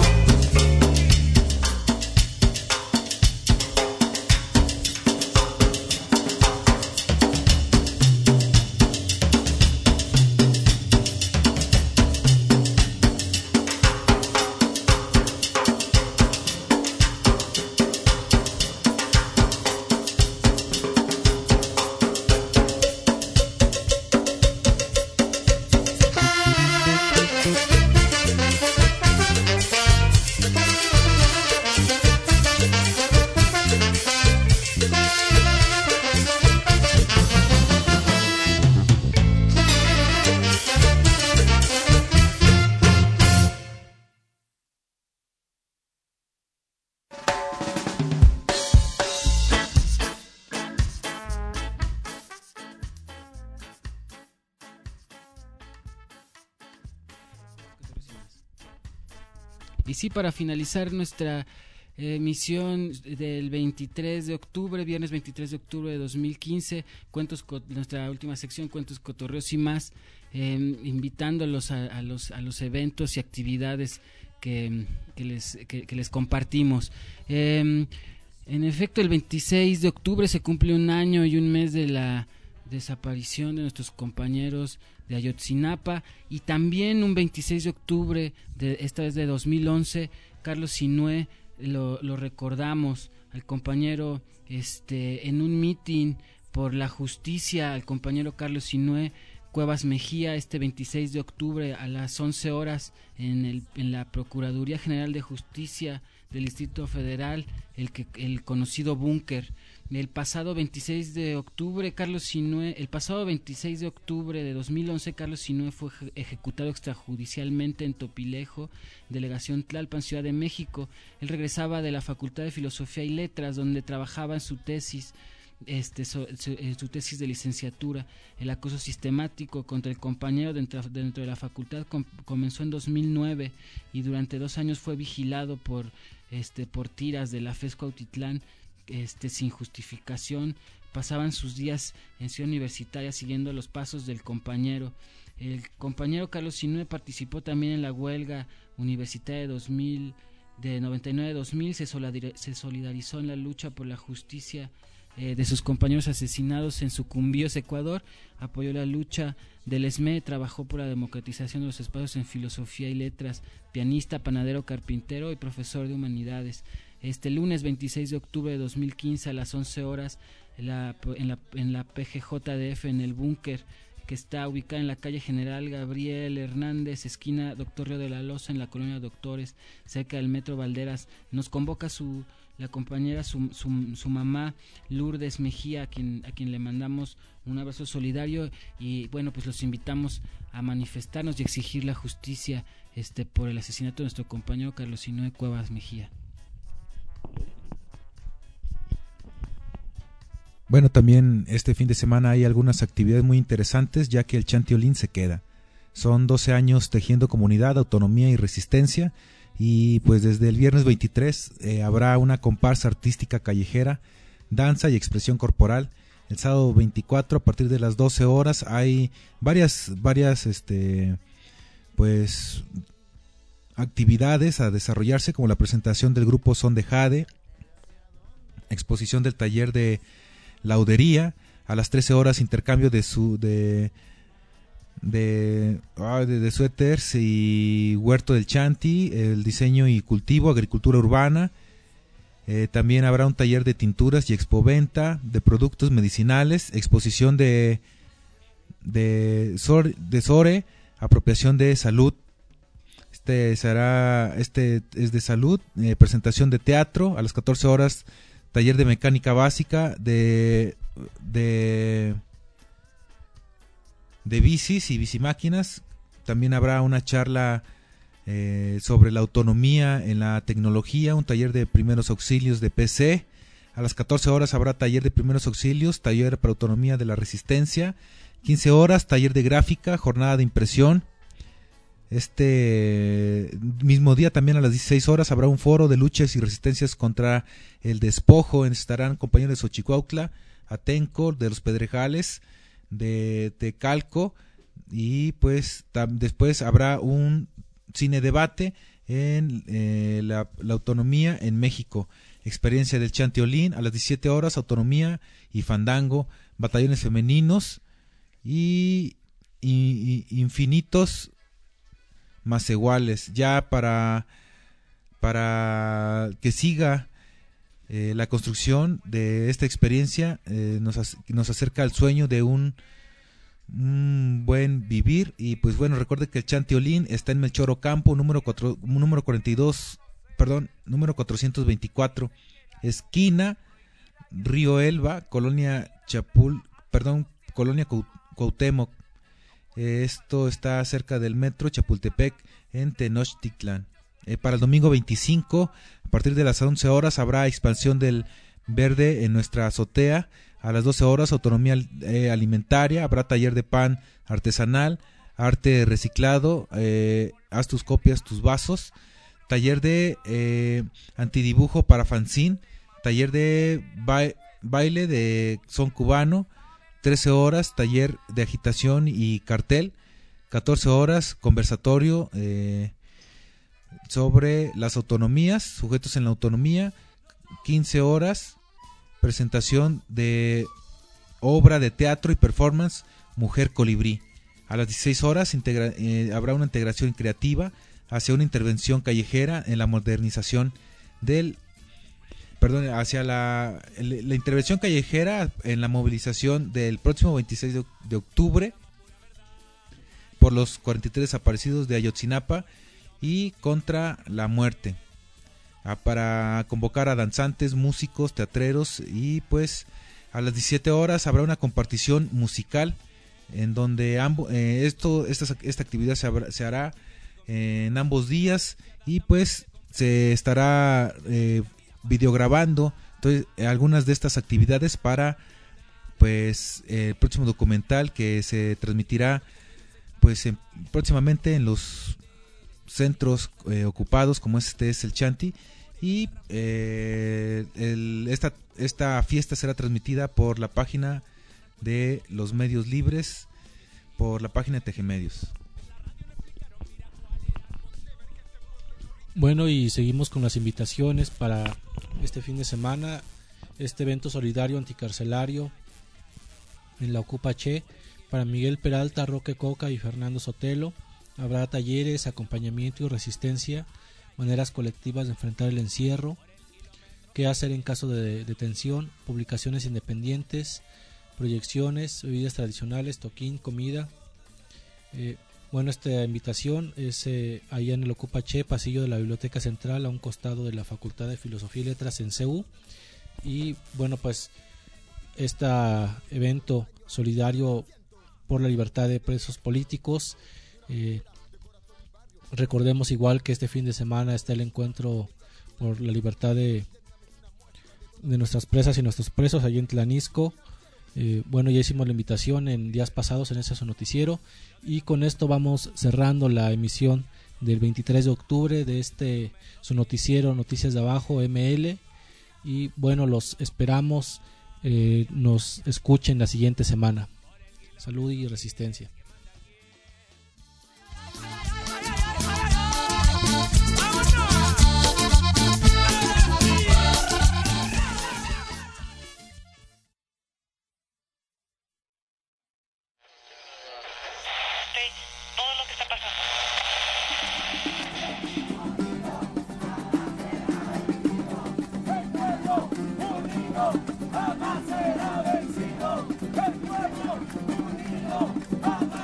Y sí, para finalizar nuestra emisión del 23 de octubre, viernes 23 de octubre de 2015, nuestra última sección, Cuentos, Cotorreos y más, invitándolos a los eventos y actividades que les compartimos. En efecto, el 26 de octubre se cumple un año y un mes de la desaparición de nuestros compañeros de Ayotzinapa, y también un 26 de octubre, esta vez de 2011, Carlos Sinué, lo recordamos, al compañero en un mitin por la justicia, al compañero Carlos Sinué Cuevas Mejía, este 26 de octubre a las 11 horas en la Procuraduría General de Justicia del Distrito Federal, el conocido búnker. El pasado 26 de octubre de 2011, Carlos Sinué fue ejecutado extrajudicialmente en Topilejo, delegación Tlalpan, Ciudad de México. Él regresaba de la Facultad de Filosofía y Letras, donde trabajaba en su tesis de licenciatura. El acoso sistemático contra el compañero dentro de la facultad comenzó en 2009 y durante 2 años fue vigilado por tiras de la FES Cuautitlán, sin justificación. Pasaban sus días en Ciudad Universitaria siguiendo los pasos del compañero. El compañero Carlos Sinué participó también en la huelga universitaria de 99-2000, se solidarizó en la lucha por la justicia de sus compañeros asesinados en Sucumbíos, Ecuador, apoyó la lucha del ESME, trabajó por la democratización de los espacios en filosofía y letras, pianista, panadero, carpintero y profesor de humanidades. Este lunes 26 de octubre de 2015 a las 11 horas en la PGJDF, en el búnker, que está ubicada en la calle General Gabriel Hernández, esquina Doctor Río de la Loza, en la colonia Doctores, cerca del Metro Valderas. Nos convoca la compañera, su mamá, Lourdes Mejía, a quien le mandamos un abrazo solidario, y bueno, pues los invitamos a manifestarnos y exigir la justicia por el asesinato de nuestro compañero Carlos Sinué Cuevas Mejía. Bueno, también este fin de semana hay algunas actividades muy interesantes, ya que el Chantiolín se queda. Son 12 años tejiendo comunidad, autonomía y resistencia, y pues desde el viernes 23 habrá una comparsa artística callejera, danza y expresión corporal. El sábado 24 a partir de las 12 horas hay varias pues actividades a desarrollarse, como la presentación del grupo Son de Jade, exposición del taller de laudería, a las 13 horas intercambio de suéteres y huerto del Chanti, el diseño y cultivo, agricultura urbana. También habrá un taller de tinturas y expoventa de productos medicinales, exposición de Sore apropiación de salud. Este es de salud. Presentación de teatro a las 14 horas, taller de mecánica básica de bicis y bicimáquinas. También habrá una charla sobre la autonomía en la tecnología, un taller de primeros auxilios de PC. A las 14 horas habrá taller de primeros auxilios, taller para autonomía de la resistencia. 15 horas, taller de gráfica, jornada de impresión. Este mismo día, también a las 16 horas, habrá un foro de luchas y resistencias contra el despojo. Estarán compañeros de Xochicuautla, Atenco, de los Pedregales, de Tecalco, y pues después habrá un cine debate en la autonomía en México, experiencia del Chantiolín. A las 17 horas, autonomía y fandango, batallones femeninos y infinitos más iguales. Ya para que siga la construcción de esta experiencia, nos acerca al sueño de un buen vivir. Y pues bueno, recuerde que el Chantiolín está en Melchor Ocampo, número 424, esquina Río Elba, colonia Cuauhtémoc. Esto está cerca del metro Chapultepec en Tenochtitlán. Para el domingo 25, a partir de las 11 horas, habrá expansión del verde en nuestra azotea. A las 12 horas, autonomía alimentaria. Habrá taller de pan artesanal, arte reciclado, haz tus copias, tus vasos. Taller de antidibujo para fanzine. Taller de baile de son cubano. 13 horas, taller de agitación y cartel. 14 horas, conversatorio sobre las autonomías, sujetos en la autonomía. 15 horas, presentación de obra de teatro y performance Mujer Colibrí. A las 16 horas habrá una integración creativa hacia una intervención callejera en la modernización hacia la intervención callejera en la movilización del próximo 26 de octubre por los 43 desaparecidos de Ayotzinapa y contra la muerte, para convocar a danzantes, músicos, teatreros. Y pues a las 17 horas habrá una compartición musical en donde esta actividad se hará en ambos días, y pues se estará videograbando algunas de estas actividades para pues el próximo documental que se transmitirá pues próximamente en los centros ocupados, como este es el Chanti. Y esta fiesta será transmitida por la página de los medios libres, por la página de Tejemedios. Bueno, y seguimos con las invitaciones para este fin de semana. Este evento solidario anticarcelario en la Ocupa Che, para Miguel Peralta, Roque Coca y Fernando Sotelo. Habrá talleres, acompañamiento y resistencia, maneras colectivas de enfrentar el encierro, qué hacer en caso de detención, publicaciones independientes, proyecciones, bebidas tradicionales, toquín, comida. Bueno, esta invitación es allá en el Ocupa Che, pasillo de la Biblioteca Central, a un costado de la Facultad de Filosofía y Letras en CEU. Y bueno, pues este evento solidario por la libertad de presos políticos. Recordemos igual que este fin de semana está el encuentro por la libertad de nuestras presas y nuestros presos allí en Tlanisco. Bueno, ya hicimos la invitación en días pasados en ese su noticiero, y con esto vamos cerrando la emisión del 23 de octubre de su noticiero Noticias de Abajo ML. Y bueno, los esperamos, nos escuchen la siguiente semana. Salud y resistencia. Jamás será vencido, el pueblo unido jamás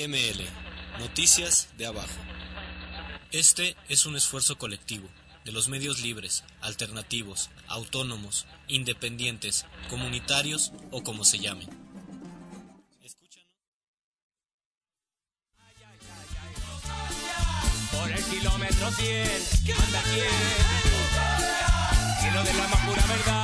ML, Noticias de Abajo. Este es un esfuerzo colectivo de los medios libres, alternativos, autónomos, independientes, comunitarios o como se llamen. Por el kilómetro 100, anda quién, y lo de la más pura verdad.